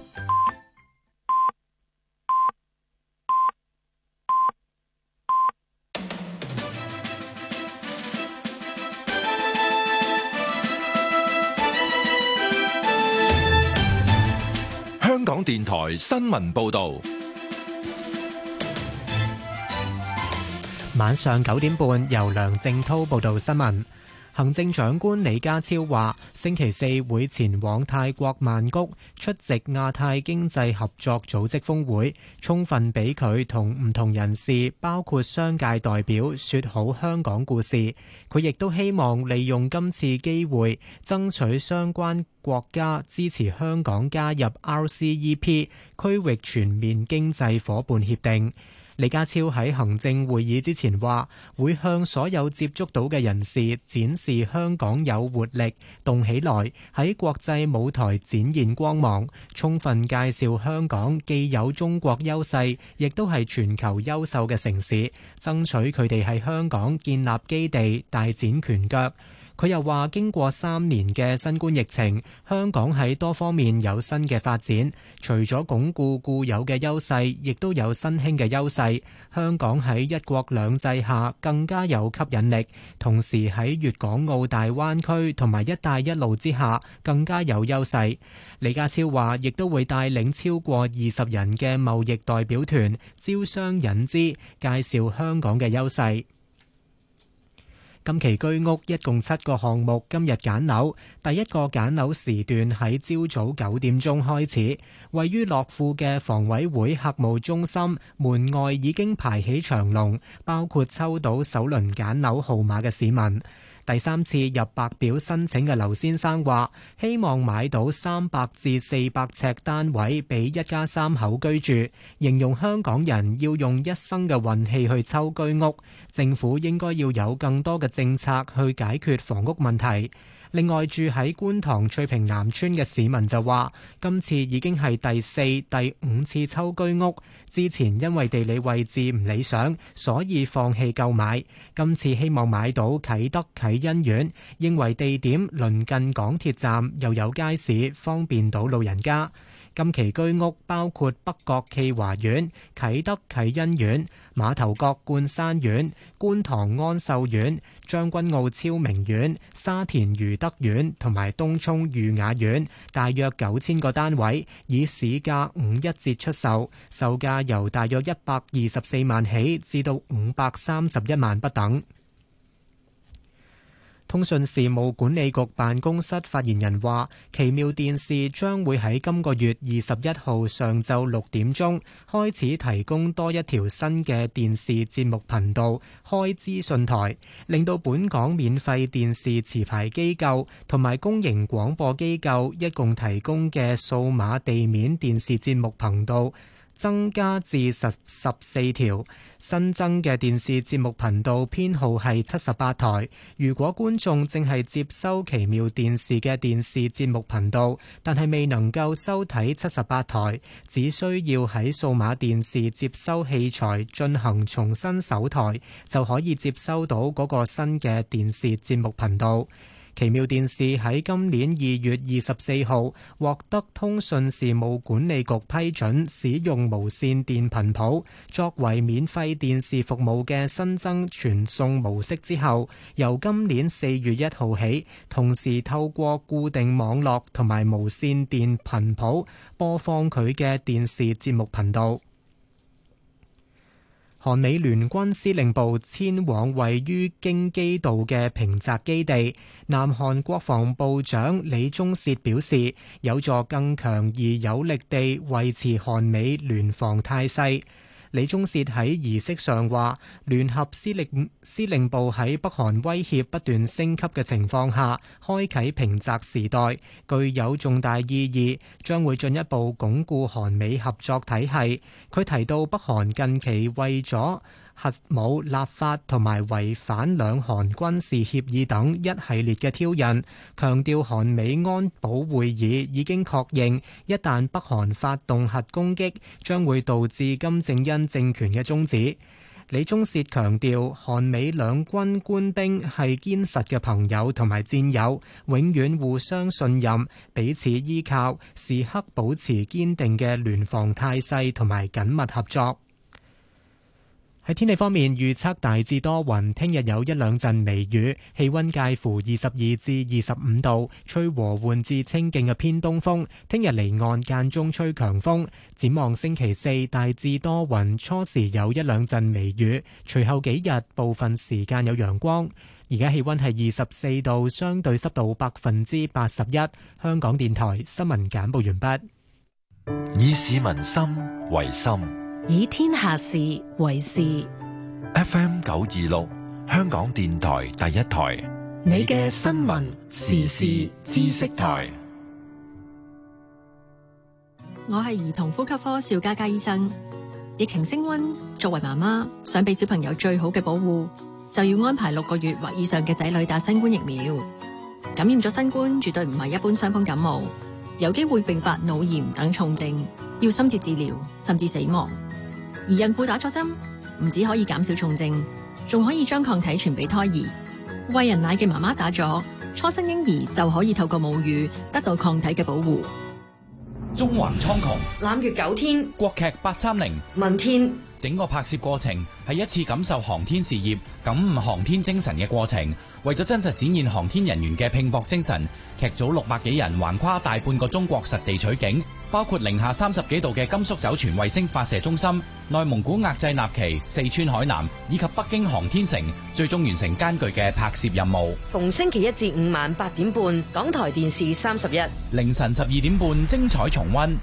香港電台新聞報道， 晚上九點半由梁正滔報道新聞。行政長官李家超話，星期四會前往泰國曼谷出席亞太經濟合作組織峰會，充分俾佢同唔同人士，包括商界代表，說好香港故事。佢亦都希望利用今次機會，爭取相關國家支持香港加入 R C E P 區域全面經濟夥伴協定。李家超喺行政會議之前話，會向所有接觸到嘅人士展示香港有活力，動起來，喺國際舞台展現光芒，充分介紹香港既有中國優勢，亦都係全球優秀嘅城市，爭取佢哋喺香港建立基地，大展拳腳。佢又話，經過三年嘅新冠疫情，香港喺多方面有新嘅發展，除咗鞏固固有嘅優勢，亦都有新興嘅優勢。香港喺一國兩制下更加有吸引力，同時喺粵港澳大灣區同埋一帶一路之下更加有優勢。李家超話，亦都會帶領超過二十人嘅貿易代表團招商引資，介紹香港嘅優勢。今期居屋一共七個項目，今日揀樓，第一個揀樓時段喺朝早九點鐘開始，位於樂富嘅房委會客務中心門外已經排起長龍，包括抽到首輪揀樓號碼嘅市民。第三次入白表申請嘅劉先生話，希望買到三百至四百尺單位俾一家三口居住，形容香港人要用一生嘅運氣去抽居屋，政府應該要有更多嘅政策去解決房屋問題。另外，住喺觀塘翠屏南村嘅市民就話，今次已經係第四、第五次抽居屋，之前因為地理位置唔理想，所以放棄購買。今次希望買到啟德啟欣苑，認為地點鄰近港鐵站，又有街市，方便到老人家。今期居屋包括北角驥華苑、啟德啟欣苑、馬頭角冠山苑、觀塘安秀苑、將軍澳超明苑、沙田裕德苑同埋東涌裕雅苑，大約九千個單位，以市價五一折出售，售價由大約一百二十四萬起至到五百三十一萬不等。 通訊事務管理局辦公室發言人話，奇妙電視將會喺今個月二十一號上晝六點鐘開始提供多一條新嘅電視節目頻道開資訊台，令到本港免費電視持牌機構同埋公營廣播機構一共提供嘅數碼地面電視節目頻道增加至十十四條，新增嘅電視節目頻道編號係七十八台。如果觀眾正係接收奇妙電視嘅電視節目頻道，但係未能夠收睇七十八台，只需要喺數碼電視接收器材進行重新搜台，就可以接收到嗰個新嘅電視節目頻道。奇妙電視喺今年二月二十四號獲得通訊事務管理局批准使用無線電頻譜作為免費電視服務嘅新增傳送模式之後，由今年四月一號起，同時透過固定網絡同埋無線電頻譜播放佢嘅電視節目頻道。韓美聯軍司令部遷往位於京畿道嘅平澤基地，南韓國防部長李鐘燮表示，有助更強而有力地維持韓美聯防態勢。李鐘燮喺儀式上話，聯合司令司令部喺北韓威脅不斷升級嘅情況下，開啟平澤時代，具有重大意義，將會進一步鞏固韓美合作體系。佢提到北韓近期為咗核武立法同埋違反兩韓軍事協議等一系列嘅挑釁，強調韓美安保會議已經確認，一旦北韓發動核攻擊，將會導致金正恩政權嘅終止。李鐘燮強調，韓美兩軍官兵係堅實嘅朋友同埋戰友，永遠互相信任，彼此依靠，時刻保持堅定嘅聯防態勢同埋緊密合作。喺天氣方面，預測大致多雲，聽日有一兩陣微雨，氣溫介乎二十二至二十五度，吹和緩至清勁嘅偏東風。聽日離岸間中吹強風。展望星期四，大致多雲，初時有一兩陣微雨，隨後幾日部分時間有陽光。而家氣溫係二十四度，相對濕度百分之八十一。香港電台新聞簡報完畢。 以市民心為心， 以天下事為事。 F M 九二六，香港電台第一台， 你嘅新聞時事知識台。 我係兒童呼吸科邵嘉嘉醫生。疫情升溫，作為媽媽想俾小朋友最好嘅保護，就要安排六個月或以上嘅仔女打新冠疫苗。感染咗新冠絕對唔係一般傷風感冒，有機會併發腦炎等重症，要深切治療甚至死亡。而孕婦打咗針，唔止可以減少重症，仲可以將抗體傳俾胎兒。餵人奶嘅媽媽打咗，初生嬰兒就可以透過母乳得到抗體嘅保護。 中環蒼穹， 攬月九天， 國劇八三零， 問天。 整個拍攝過程係一次感受航天事業、感悟航天精神嘅過程。為咗真實展現航天人員嘅拼搏精神，劇組六百幾人橫跨大半個中國實地取景，包括零下三十幾度嘅甘肅酒泉衛星發射中心、內蒙古額濟納旗、四川海南以及北京航天城，最終完成艱巨嘅拍攝任務。 逢星期一至五晚八點半，港台電視三十一， 凌晨十二點半精彩重溫。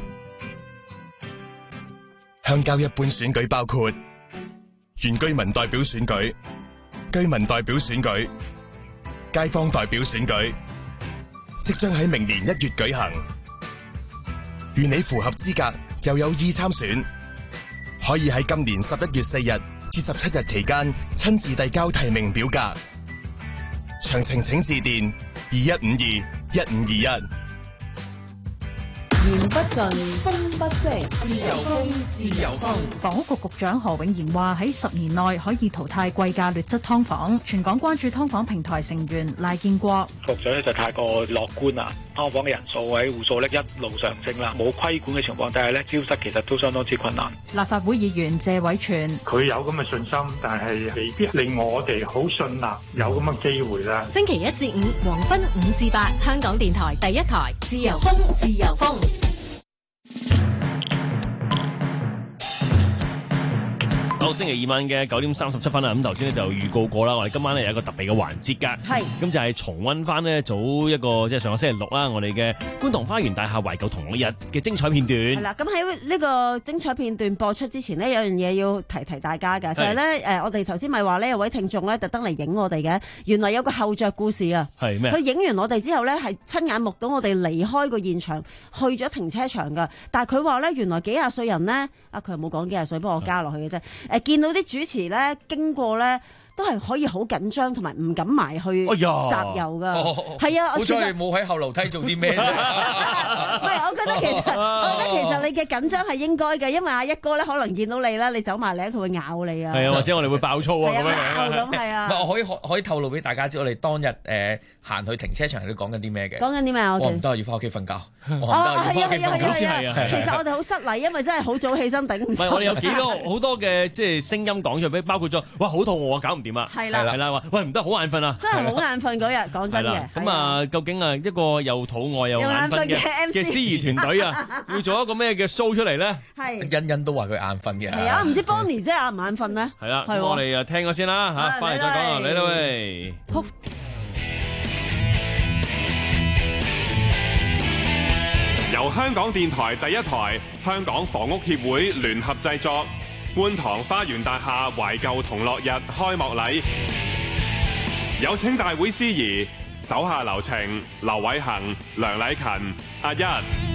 鄉郊一般選舉包括原居民代表選舉、居民代表選舉、街坊代表選舉，即將喺明年一月舉行。如你符合資格又有意參選，可以喺今年十一月四日至十七日期間親自遞交提名表格。詳情請致電二一五二一五二一。 言不盡，風不息，自由風，自由風。 房屋局局長何永賢話：喺十年內可以淘汰貴價劣質劏房。全港關注劏房平台成員賴建國， 局長咧就太過樂觀啦。劏房嘅人數喺戶數咧一路上升啦，冇規管嘅情況底下咧，招失其實都相當之困難。 立法會議員謝偉銓， 佢有咁嘅信心，但係未必令我哋好信納有咁嘅機會啦。 星期一至五黃昏五至八，香港電台第一台，自由風，自由風。 好，星期二晚嘅九點三十七分啊！咁頭先咧就預告過啦，我哋今晚咧有一個特別嘅環節㗎。 係。 咁就係重溫翻呢早一個即係上個星期六啦，我哋嘅觀塘花園大廈懷舊同樂日嘅精彩片段。係啦，咁喺呢個精彩片段播出之前呢，有樣嘢要提提大家㗎，就係咧誒，我哋頭先咪話呢有位聽眾咧特登嚟影我哋嘅，原來有個後著故事啊。 係咩？ 佢影完我哋之後咧，係親眼目睹我哋離開個現場，去咗停車場㗎。但係佢話咧，原來幾廿歲人呢，啊佢又冇講幾廿歲，幫我加落去嘅啫。誒，見到啲主持咧經過咧，都係可以好緊張，同埋唔敢埋去集郵噶。係啊， 好彩你冇喺後樓梯做啲咩啫。 唔係，我覺得其實，我覺得其實你嘅緊張係應該嘅，因為阿一哥咧可能見到你啦，你走埋嚟，佢會咬你啊。 係啊，或者我哋會爆粗啊咁樣。 咁係啊。 唔係，我可以可可以透露俾大家知，我哋當日誒行去停車場係講緊啲咩嘅？ 講緊啲咩啊？ 我唔得，要翻屋企瞓覺。 哦，係啊，係啊，係啊， 好似係啊。 其實我哋好失禮，因為真係好早起身頂唔順。 唔係，我哋有幾多好多嘅即係聲音講出嚟，包括咗哇好肚餓啊，搞唔掂啊。 係啦， 係啦，話喂唔得，好眼瞓啊。 真係好眼瞓嗰日，講真嘅。 咁啊，究竟啊一個又肚餓又眼瞓嘅嘅司儀團隊啊，要做一個咩嘅 show 出嚟咧？ 係。 欣欣都話佢眼瞓嘅。 係啊，唔知 Bonnie 姐眼唔眼瞓咧？ 係啦，咁我哋啊聽咗先啦嚇，翻嚟再講啊，嚟啦喂。 由香港電台第一台、香港房屋協會聯合製作，觀塘花園大廈懷舊同樂日開幕禮，有請大會司儀手下留情，劉偉恒、梁禮勤、阿一。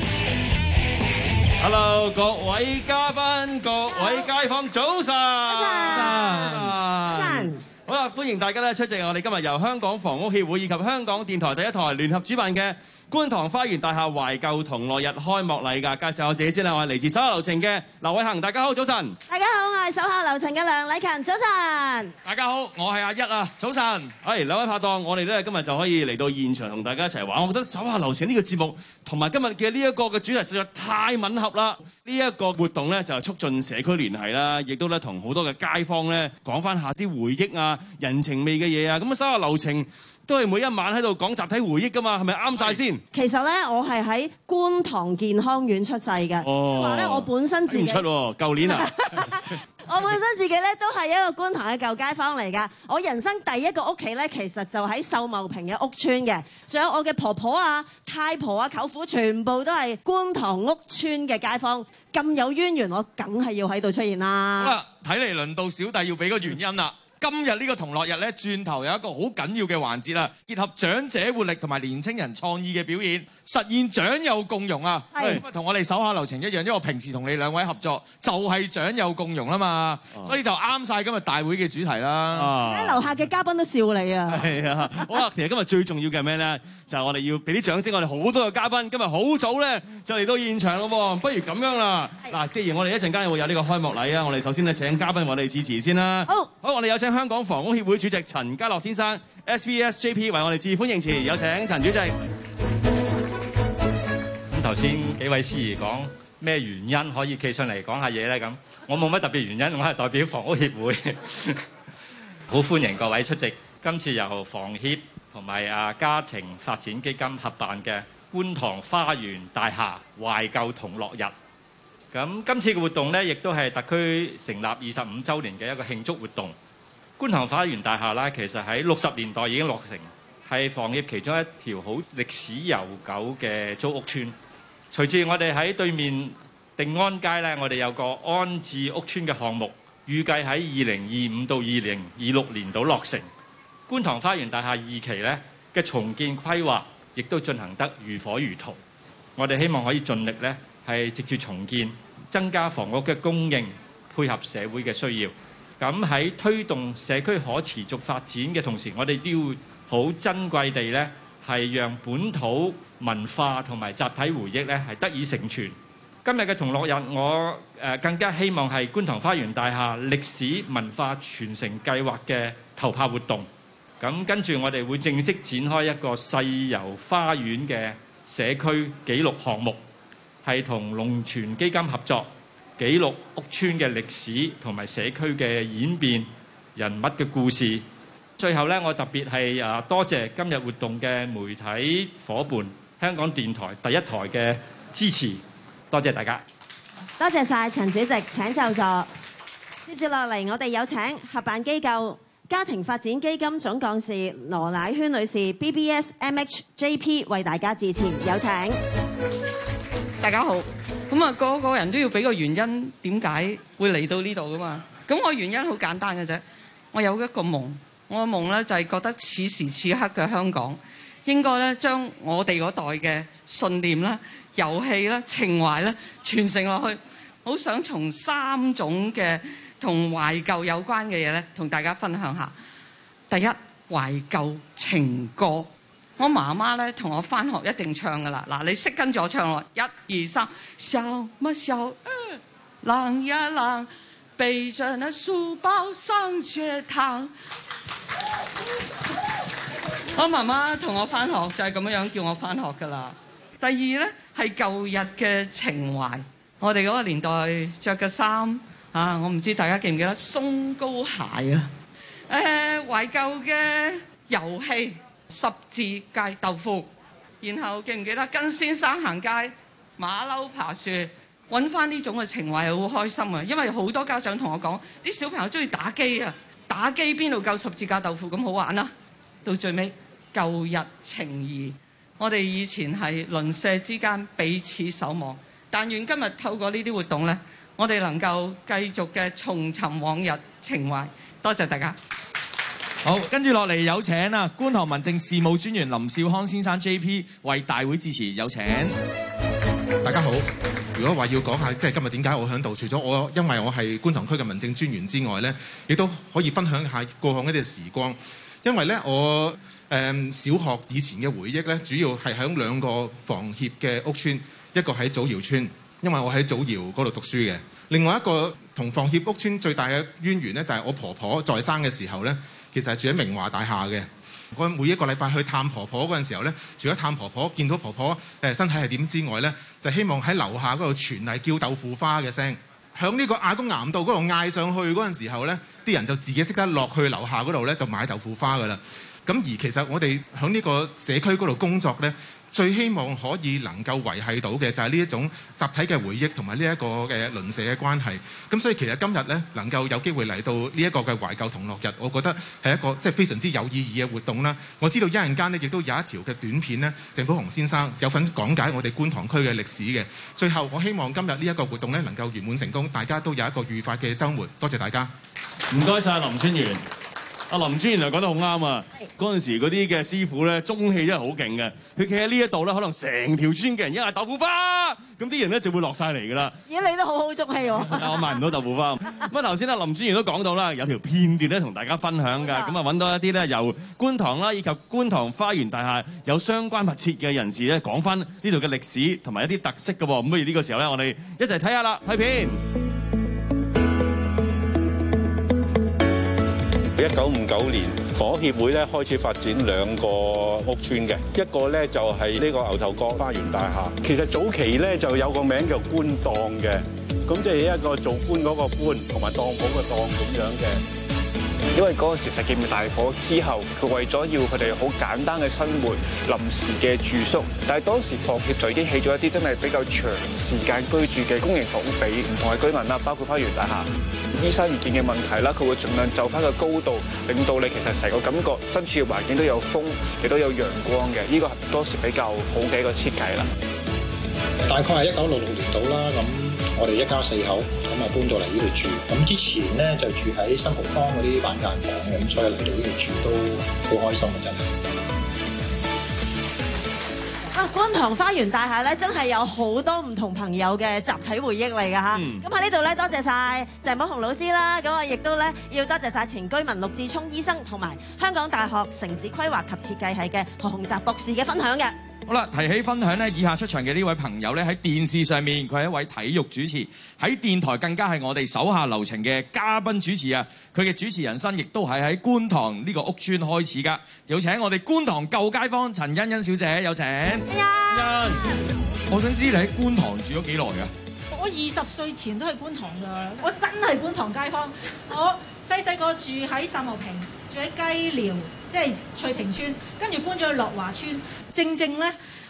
Hello， 各位嘉賓、各位街坊，早晨。早晨。 好啦，歡迎大家咧出席我哋今日由香港房屋協會以及香港電台第一台聯合主辦嘅觀塘花園大廈懷舊同樂日開幕禮㗎。介紹我自己先啦，我係嚟自手下留情嘅劉偉恒，大家好，早晨。 大家好，我係手下留情嘅梁禮勤，早晨。 大家好，我係阿一啊，早晨。係兩位拍檔，我哋咧今日就可以嚟到現場同大家一齊玩。我覺得手下留情呢個節目同埋今日嘅呢一個嘅主題實在太吻合啦。呢一個活動咧就係促進社區聯繫啦，亦都咧同好多嘅街坊咧講翻下啲回憶啊、人情味嘅嘢啊。咁啊手下留情都係每一晚喺度講集體回憶㗎嘛，係咪啱晒先？ 其實咧，我係喺觀塘健康院出世嘅。 哦， 話咧，我本身自己唔出喎，舊年啊。 我本身自己咧都係一個觀塘嘅舊街坊嚟㗎。我人生第一個屋企咧，其實就喺秀茂坪嘅屋邨嘅。仲有我嘅婆婆啊、太婆啊、舅父，全部都係觀塘屋邨嘅街坊。咁有淵源，我梗係要喺度出現啦。 好啦，睇嚟輪到小弟要俾個原因啦。今日呢個同樂日咧，轉頭有一個好緊要嘅環節啦，結合長者活力同埋年青人創意嘅表演，實現長幼共融啊！咁啊，同我哋手下留情一樣，因為我平時同你兩位合作就係長幼共融啦嘛，所以就啱晒今日大會嘅主題啦。 喺樓下嘅嘉賓都笑你啊！ 係啊，好啦，其實今日最重要嘅係咩咧？就係我哋要俾啲掌聲，我哋好多嘅嘉賓今日好早咧就嚟到現場咯喎，不如咁樣啦。嗱，既然我哋一陣間會有呢個開幕禮啊，我哋首先咧請嘉賓為我哋致辭先啦。好，好，我哋有請香港房屋協會主席陳家樂先生 S B S J P 為我哋致歡迎詞，有請陳主席。 咁頭先幾位司儀講咩原因可以企上嚟講下嘢咧？咁我冇乜特別原因，我係代表房屋協會，好歡迎各位出席今次由房協同埋啊家庭發展基金合辦嘅觀塘花園大廈懷舊同樂日。咁今次嘅活動呢，亦都係特區成立二十五週年嘅一個慶祝活動。觀塘花園大廈啦，其實喺六十年代已經落成，係房協其中一條好歷史悠久嘅租屋邨。隨住我哋喺對面定安街咧，我哋有個安置屋邨嘅項目，預計喺二零二五到二零二六年度落成。觀塘花園大廈二期咧嘅重建規劃，亦都進行得如火如荼。我哋希望可以盡力咧，係藉住重建，增加房屋嘅供應，配合社會嘅需要。咁喺推動社區可持續發展嘅同時，我哋都要好珍貴地咧，係讓本土文化同埋集體回憶咧係得以承傳。今日嘅同樂日，我誒更加希望係觀塘花園大廈歷史文化傳承計劃嘅頭炮活動。咁跟住我哋會正式展開一個世遊花園嘅社區紀錄項目，係同龍泉基金合作。記錄屋邨嘅歷史同埋社區嘅演變、人物嘅故事。最後咧，我特別係啊多謝今日活動嘅媒體夥伴香港電台第一台嘅支持，多謝大家。 多謝晒陳主席，請就座。 接住落嚟，我哋有請合辦機構家庭發展基金總幹事羅乃萱女士 B B S M H J P 為大家致辭，有請。 大家好，咁啊個個人都要俾個原因點解會嚟到呢度噶嘛？咁我原因好簡單嘅啫，我有一個夢，我嘅夢咧就係覺得此時此刻嘅香港應該咧將我哋嗰代嘅信念啦、遊戲啦、情懷啦傳承落去，好想從三種嘅同懷舊有關嘅嘢咧，同大家分享下。第一，懷舊情歌，我媽媽咧同我返學一定唱噶啦。嗱，你識跟住我唱咯，一二三，笑乜笑？浪呀浪，背着那書包上學堂。我媽媽同我返學就係咁樣叫我返學噶啦。第二咧係舊日嘅情懷，我哋嗰個年代着嘅衫。啊！我唔知大家記唔記得鬆糕鞋啊？誒、呃，懷舊嘅遊戲十字界豆腐，然後記唔記得跟先生行街、馬騮爬樹，揾翻呢種嘅情懷係好開心啊！因為好多家長同我講，啲小朋友中意打機啊，打機邊度夠十字架豆腐咁好玩啊？到最尾舊日情誼，我哋以前係鄰舍之間彼此守望，但願今日透過呢啲活動呢，我哋能夠繼續嘅重尋往日情懷，多謝大家。 好，跟住落嚟有請啊，觀塘民政事務專員林少康先生 J P 為大會致辭，有請。 大家好，如果話要講下即係今日點解我喺度，除咗我因為我係觀塘區嘅民政專員之外呢，亦都可以分享下過往一啲時光。因為呢，我誒、嗯、小學以前嘅回憶呢，主要係喺兩個房協嘅屋邨，一個喺祖堯邨。因為我喺祖堯嗰度讀書嘅，另外一個同房協屋邨最大嘅淵源呢，就係我婆婆在生嘅時候呢，其實係住喺明華大廈嘅。我每一個禮拜去探婆婆嗰陣時候呢，除咗探婆婆，見到婆婆誒身體係點之外呢，就希望喺樓下嗰度傳嚟叫豆腐花嘅聲。響呢個亞公岩道嗰度嗌上去嗰陣時候呢，啲人就自己識得落去樓下嗰度呢，就買豆腐花㗎啦。咁而其實我哋響呢個社區嗰度工作呢，最希望可以能夠維繫到嘅就係呢一種集體嘅回憶同埋呢一個嘅鄰舍嘅關係。咁所以其實今日呢，能夠有機會嚟到呢一個嘅懷舊同樂日，我覺得係一個即係非常之有意義嘅活動啦。我知道一陣間呢，亦都有一條嘅短片呢，鄭寶雄先生有份講解我哋觀塘區嘅歷史嘅。最後我希望今日呢一個活動呢，能夠圓滿成功，大家都有一個愉快嘅週末。多謝大家。 唔該晒林專員。阿林專員又講得好啱啊！嗰陣時嗰啲嘅師傅咧，中氣真係好勁嘅。佢企喺呢一度咧，可能成條村嘅人一嗌豆腐花，咁啲人咧就會落晒嚟㗎啦。 而家你都好好中氣喎！ 我買唔到豆腐花。咁啊頭先阿林專員都講到啦，有條片段咧同大家分享㗎。咁啊揾到一啲咧由觀塘啦，以及觀塘花園大廈有相關密切嘅人士咧，講翻呢度嘅歷史同埋一啲特色㗎喎。咁不如呢個時候咧，我哋一齊睇下啦，睇片。 一九五九年，房屋協會咧開始發展兩個屋邨嘅，一個咧就係呢個牛頭角花園大廈。其實早期咧就有個名叫官檔嘅，咁即係一個做官嗰個官，同埋當鋪個檔咁樣嘅。因為嗰陣時石硤尾大火之後，佢為咗要佢哋好簡單嘅生活，臨時嘅住宿，但係當時房協就已經起咗一啲真係比較長時間居住嘅公營房屋俾唔同嘅居民啦，包括花園大廈。依山而建嘅問題啦，佢會盡量就翻個高度，令到你其實成個感覺身處嘅環境都有風，亦都有陽光嘅。呢個係當時比較好嘅一個設計啦。 大概係一九六六年到啦，咁我哋一家四口咁啊搬到嚟呢度住。咁之前咧就住喺新蒲崗嗰啲板間房嘅，咁所以嚟到呢度住都好開心啊！真係。 啊，觀塘花園大廈咧，真係有好多唔同朋友嘅集體回憶嚟㗎嚇。咁喺呢度咧，多謝晒鄭寶雄老師啦。咁啊，亦都咧要多謝晒前居民陸志聰醫生同埋香港大學城市規劃及設計系嘅何鴻澤博士嘅分享嘅。 好啦，提起分享呢，以下出場嘅呢位朋友呢，喺電視上面佢係一位體育主持，喺電台更加係我哋手下留情嘅嘉賓主持啊！佢嘅主持人生亦都係喺觀塘呢個屋邨開始㗎。有請我哋觀塘舊街坊陳欣欣小姐，有請。欣欣，我想知你喺觀塘住咗幾耐㗎？ 我二十歲前都係觀塘㗎，我真係觀塘街坊。我細細個住喺秀茂坪，住喺雞寮，即係翠屏村，跟住搬咗去樂華村。正正咧，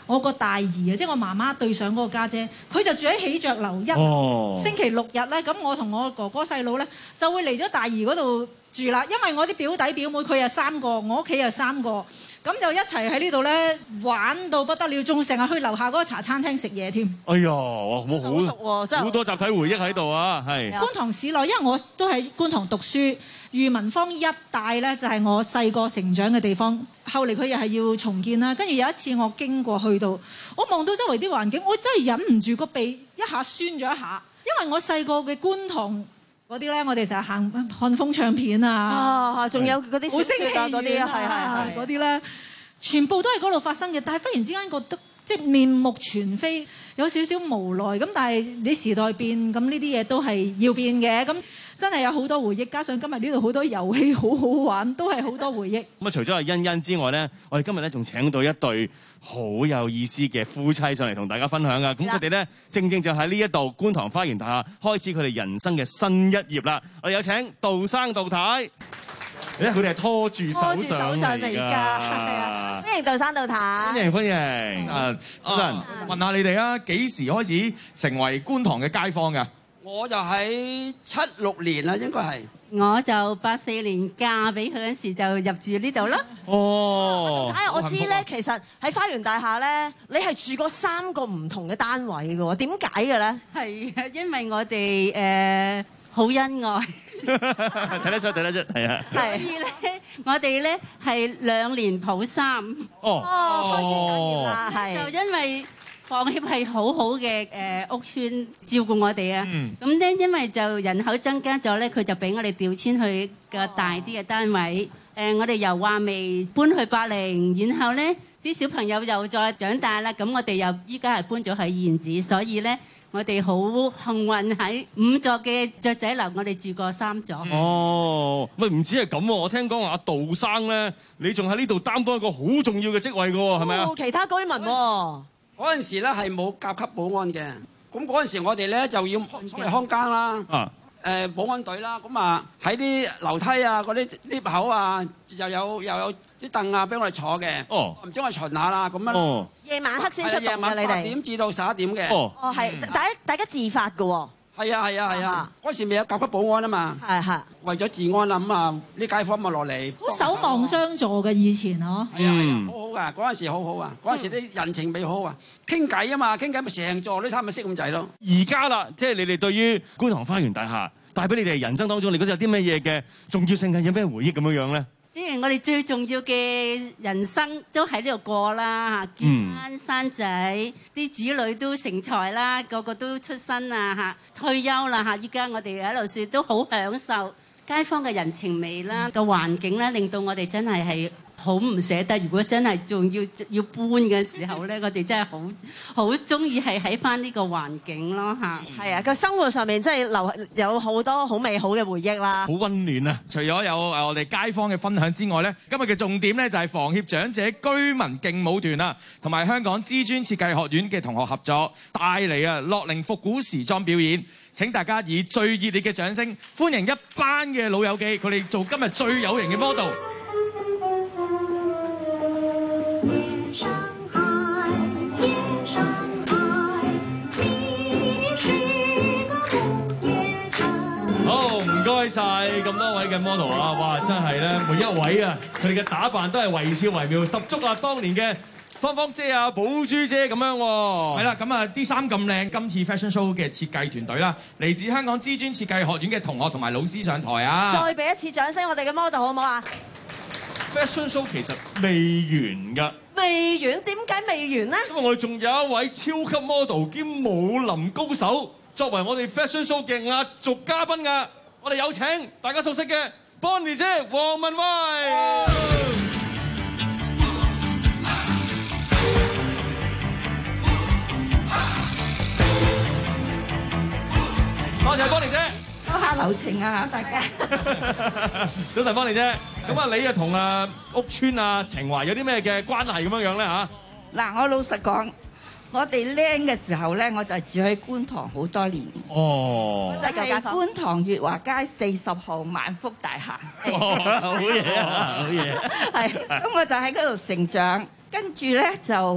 我個大姨啊，即係我媽媽對上嗰個家姐，佢就住喺喜鵲樓一。 哦、 星期六日咧，咁我同我哥哥細佬咧就會嚟咗大姨嗰度住啦。因為我啲表弟表妹佢有三個，我屋企有三個。咁就一齊喺呢度咧玩到不得了，仲成日去樓下嗰個茶餐廳食嘢添。 哎呀，哇，好好熟喎，真係好多集體回憶喺度啊，係。 觀塘市內，因為我都喺觀塘讀書，裕民坊一帶咧就係我細個成長嘅地方。後嚟佢又係要重建啦，跟住有一次我經過去到，我望到周圍啲環境，我真係忍唔住個鼻一下酸咗一下，因為我細個嘅觀塘。嗰啲咧，我哋成日行漢風唱片啊， 啊，仲有嗰啲小説啊，嗰啲啊，係係係嗰啲咧，全部都係嗰度發生嘅。但係忽然之間覺得即係面目全非，有少少無奈。咁但係你時代變，咁呢啲嘢都係要變嘅。咁真係有好多回憶，加上今日呢度好多遊戲好好玩，都係好多回憶。 咁啊，除咗阿欣欣之外咧，我哋今日咧仲請到一對好有意思嘅夫妻上嚟同大家分享噶。咁佢哋咧正正就喺呢一度觀塘花園大廈開始佢哋人生嘅新一頁啦。我哋有請杜生杜太，你睇佢哋係拖住手上嚟㗎。係啊，歡迎杜生杜太。 歡迎歡迎。啊，好多人問下你哋啊，幾時開始成為觀塘嘅街坊㗎？ 我就喺七六年啦，應該係。 我就八四年嫁俾佢嗰時就入住呢度啦。 哦， 哎呀，我知咧，其實喺花園大廈咧，你係住過三個唔同嘅單位嘅喎，點解嘅咧？ 係啊，因為我哋誒好恩愛。 睇得出，睇得出，係啊。 所以咧，我哋咧係兩年抱三。 哦哦，係。就因為房協係好好嘅誒屋邨照顧我哋啊，咁咧、嗯、因為就人口增加咗咧，佢就俾我哋調遷去個大啲嘅單位。誒、呃，我哋由話未搬去百靈，然後咧啲小朋友又再長大啦，咁我哋又依家係搬咗去燕子，所以咧我哋好幸運喺五座嘅雀仔樓，我哋住過三座。 哦，喂，唔止係咁喎，我聽講話阿杜生咧，你仲喺呢度擔當一個好重要嘅職位㗎喎，係咪啊？ 其他居民喎、哦。 嗰陣時咧係冇甲級保安嘅，咁嗰陣時我哋咧就要嚟看更啦，誒、呃、保安隊啦，咁啊喺啲樓梯啊、嗰啲 lift 口啊，又有又有啲凳啊俾我哋坐嘅，哦，唔知我哋巡下啦，咁樣。哦， 夜晚黑先出動嘅你哋。八點至到十一點嘅。 哦，哦係，大家大家自發嘅喎。 係啊係啊係啊！嗰時未有甲級保安啊嘛， 係係。為咗治安啦，咁啊啲街坊咪落嚟。 好守望相助嘅以前嗬。 係啊，好好噶，嗰陣時好好啊，嗰陣時啲人情味好啊，傾偈啊嘛，傾偈咪成座都差唔多識咁滯咯。 而家啦，即係你哋對於觀塘花園大廈帶俾你哋人生當中，你覺得有啲咩嘢嘅重要性嘅，有咩回憶咁樣樣咧？ 即係我哋最重要嘅人生都喺呢度過啦，結婚生仔，啲子女都成才啦，個個都出身啊嚇，退休啦嚇，依家我哋喺度説都好享受街坊嘅人情味啦，個環境咧令到我哋真係係好唔捨得。如果真係仲要要搬嘅時候咧，我哋真係好好中意係喺翻呢個環境咯嚇。 係啊，個生活上面真係留有好多好美好嘅回憶啦。 好溫暖啊！除咗有誒我哋街坊嘅分享之外咧，今日嘅重點咧就係房協長者居民勁舞團啊，同埋香港知專設計學院嘅同學合作帶嚟啊樂齡復古時裝表演。請大家以最熱烈嘅掌聲歡迎一班嘅老友記，佢哋做今日最有型嘅 model。好，唔該晒咁多位嘅 model 啊！哇，真係咧，每一位啊，佢哋嘅打扮都係惟肖惟妙，十足啊！當年嘅芳芳姐啊，寶珠姐咁樣喎。係啦，咁啊啲衫咁靚，今次 fashion show 嘅設計團隊啦，嚟自香港知專設計學院嘅同學同埋老師上台啊！ 再俾一次掌聲，我哋嘅 model 好唔好啊 ？Fashion show 其實未完㗎。 未完？點解未完呢？ 因為我哋仲有一位超級 model 兼武林高手，作為我哋 fashion show 嘅壓軸嘉賓㗎。我哋有請大家熟悉嘅 Bonnie 姐黃文慧。多謝 Bonnie 姐， 講下流程啊，大家。 早晨，Bonnie姐，咁啊，你啊同啊屋邨啊情懷有啲咩嘅關係咁樣樣咧嚇？ 嗱，我老實講，我哋僆嘅時候咧，我就住喺觀塘好多年。 哦， 就係觀塘月華街四十號萬福大廈。 哦，好嘢啊，好嘢。 係，咁我就喺嗰度成長，跟住咧就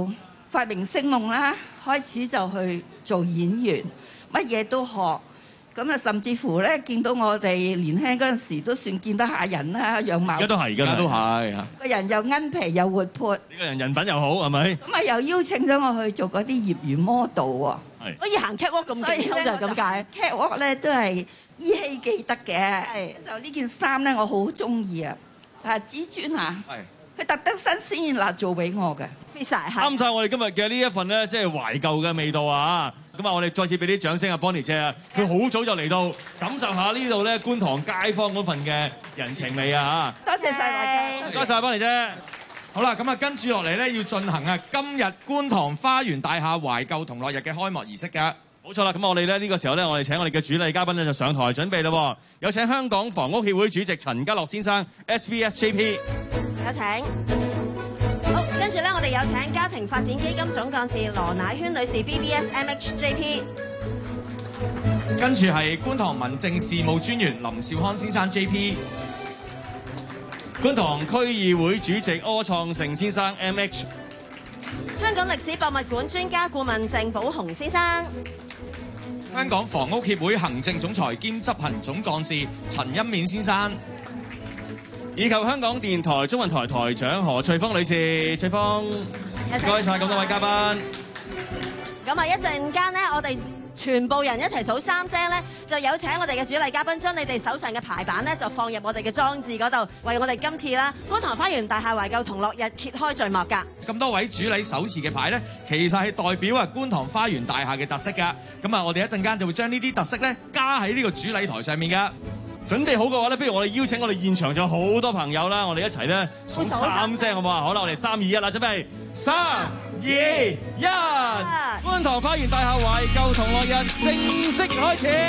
發明星夢啦，開始就去做演員，乜嘢都學。咁啊，甚至乎咧，見到我哋年輕嗰陣時都算見得下人啦，樣貌。 而家都係，而家都係。 個人又奀皮又活潑。 呢個人人品又好，係咪？ 咁啊，又邀請咗我去做嗰啲業餘 model 喎。 係。可以行 catwalk 咁勁就係咁解。 catwalk 咧都係依稀記得嘅。係。就呢件衫咧，我好中意啊！啊，紫專啊。係。佢特登新鮮熱辣做俾我嘅， 非常啱晒我哋今日嘅呢一份咧，即係懷舊嘅味道啊！咁啊，我哋再次俾啲掌聲啊 ，Bonnie 姐啊，佢好早就嚟到，感受下呢度咧觀塘街坊嗰份嘅人情味啊！ 多謝晒大家， 唔該晒 Bonnie 姐。好啦，咁啊，跟住落嚟咧要進行啊今日觀塘花園大廈懷舊同樂日嘅開幕儀式㗎。冇錯啦，咁我哋咧呢個時候咧，我哋請我哋嘅主禮嘉賓咧就上台準備咯。有請香港房屋協會主席陳家樂先生 S V S J P。 有請。好，跟住咧，我哋有請家庭發展基金總幹事羅乃萱女士 B B S M H J P。 跟住係觀塘民政事務專員林兆康先生 J P。 觀塘區議會主席柯創盛先生 M H。 香港歷史博物館專家顧問鄭寶雄先生。 香港房屋協會行政總裁兼執行總幹事陳欽勉先生， 以及香港電台中文台台長何翠峰女士，翠峰，唔該晒咁多位嘉賓。 咁啊，一陣間咧，我哋全部人一齊數三聲咧，就有請我哋嘅主禮嘉賓將你哋手上嘅牌板咧，就放入我哋嘅裝置嗰度，為我哋今次啦觀塘花園大廈懷舊同樂日揭開序幕㗎。 咁多位主禮手持嘅牌咧，其實係代表啊觀塘花園大廈嘅特色㗎。咁啊，我哋一陣間就會將呢啲特色咧加喺呢個主禮台上面㗎。 準備好嘅話咧，不如我哋邀請我哋現場仲有好多朋友啦，我哋一齊咧數三聲好唔好啊？好啦，我哋三二一啦，準備三二一，觀塘花園大廈懷舊同樂日正式開始。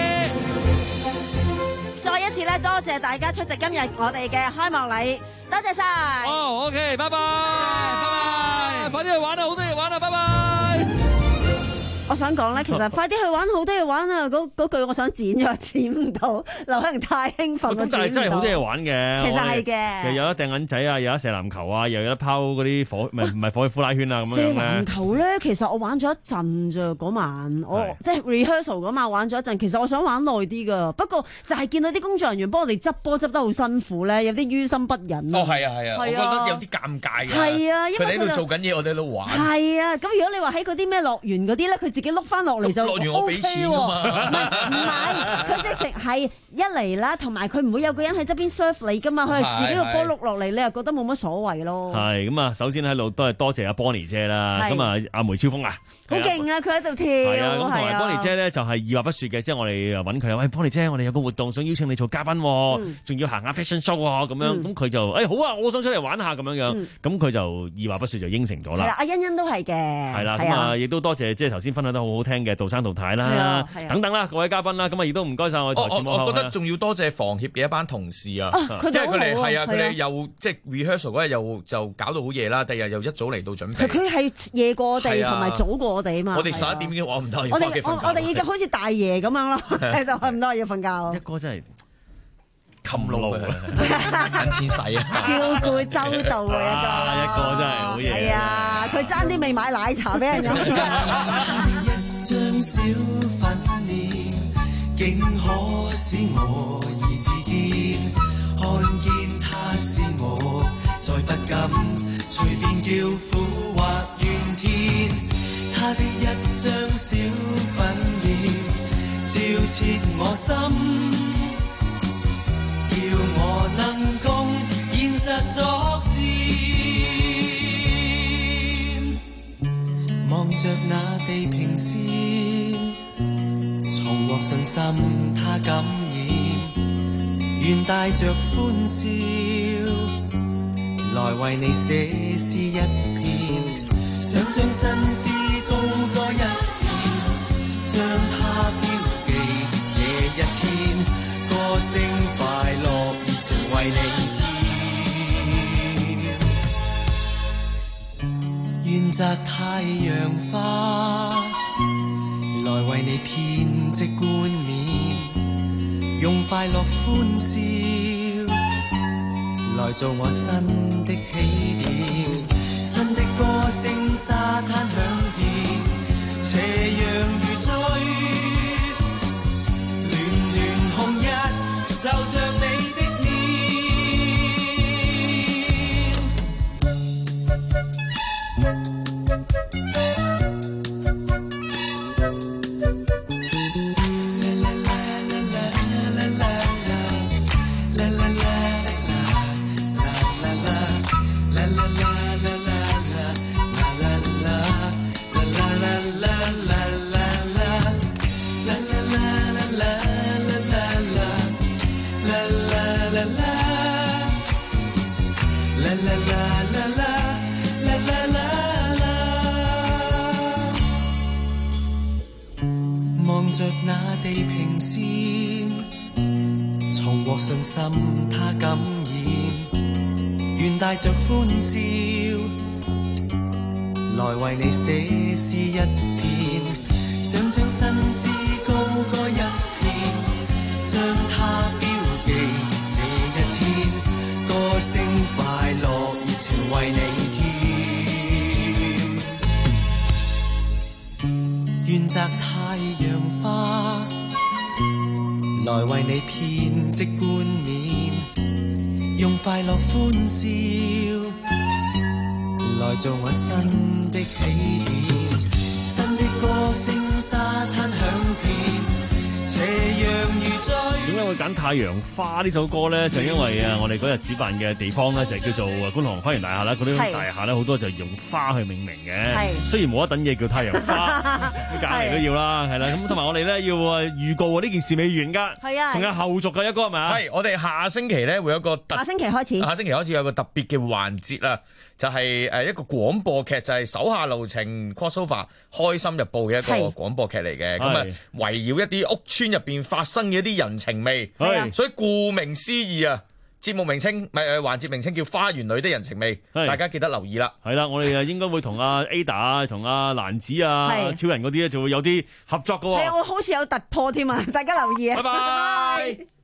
再一次咧，多謝大家出席今日我哋嘅開幕禮，多謝晒。 哦 ，OK， 拜拜，拜拜，快啲去玩啊，好多嘢玩啊，拜拜。 我想講咧，其實快啲去玩，好多嘢玩啊！嗰嗰句我想剪咗，剪唔到，劉香太興奮。 咁但係真係好多嘢玩嘅。 其實係嘅。 又有得掟銀仔啊，有得射籃球啊，又有得拋嗰啲火，唔係唔係火呼拉圈啊咁樣咧。 射籃球咧，其實我玩咗一陣咋嗰晚，我即係 rehearsal 嗰晚玩咗一陣。其實我想玩耐啲噶，不過就係見到啲工作人員幫我哋執波執得好辛苦咧，有啲於心不忍。 哦，係啊，係啊，我覺得有啲尷尬嘅。 係啊，因為佢哋喺度做緊嘢，我哋喺度玩。 係啊，咁如果你話喺嗰啲咩樂園嗰啲咧，佢自己碌翻落嚟。 樂園我俾錢㗎嘛， 唔係唔係，佢即係係一嚟啦，同埋佢唔會有個人喺側邊 serve 你㗎嘛，佢係自己個波碌落嚟，你又覺得冇乜所謂咯。 係咁啊，首先喺度都係多謝阿 Bonnie 姐啦，咁啊阿梅超風啊， 好勁啊，佢喺度跳。 係啊，咁同埋 Bonnie 姐咧就係二話不說嘅，即係我哋揾佢，喂 Bonnie 姐，我哋有個活動想邀請你做嘉賓，仲要行下 fashion show 喎，咁樣，咁佢就誒好啊，我想出嚟玩下咁樣樣，咁佢就二話不說就應承咗啦。 係啦，阿欣欣都係嘅。 係啦，咁啊亦都多謝即係頭先分享得好好聽嘅杜生杜太啦，等等啦，各位嘉賓啦，咁啊亦都唔該晒我台前幕後。 我覺得仲要多謝房協嘅一班同事啊， 因為佢哋係啊，佢哋又即係 rehearsal 嗰日又就搞到好夜啦，第日又一早嚟到準備。 佢係夜過我哋同埋早過我哋啊嘛。 我哋十一點已經我唔得， 我哋我哋已經好似大爺咁樣咯，就唔得要瞓覺。 一哥真係冚路啊，揾錢使啊， 照顧周到啊一個真係好嘢。 係啊，佢爭啲未買奶茶俾人飲。 一張小粉臉，竟可使我意自堅，看見他是我，再不敢隨便叫苦或怨天。他的一張小粉臉，照切我心，叫我能共現實作戰。望着那地平線，重獲信心他感染，願帶着歡笑來為你寫詩一篇，想將新詩高歌一遍，將它標記這一天，歌聲快樂熱情為你編，願摘太陽花來為你編織冠冕，用快樂歡笑來做我新的起點，新新的歌聲沙灘響遍，斜陽如醉，暖暖紅日就着你的着那地平線，重獲信心他感染，願帶着歡笑來為你寫詩一篇，想將新詩高歌一遍，將它標記這一天，歌聲快樂熱情為你添，願摘太陽花來為你編織冠冕，用快樂歡笑來做我新的起點，新的歌聲沙灘響遍，斜陽如醉。 點解會揀太陽花呢首歌咧？就因為啊，我哋嗰日主辦嘅地方咧就叫做觀塘花園大廈啦。嗰啲大廈咧好多就用花去命名嘅。係雖然冇一等嘢叫太陽花，揀嚟都要啦，係啦。咁同埋我哋咧要預告啊，呢件事未完㗎。係啊，仲有後續嘅一個係咪啊？ 係，我哋下星期咧會有一個特下星期開始， 下星期開始有個特別嘅環節啦，就係誒一個廣播劇，就係手下留情 crossover 開心日報嘅一個廣播劇嚟嘅。咁啊圍繞一啲屋邨入邊發生嘅一啲人情味。係，所以顧名思義啊，節目名稱唔係誒環節名稱叫《花園裏的人情味》，大家記得留意啦。 係啦，我哋啊應該會同阿 Ada 啊、同阿蘭子啊、超人嗰啲咧，就會有啲合作噶。 係，我好似有突破添啊！大家留意啊！ 拜拜。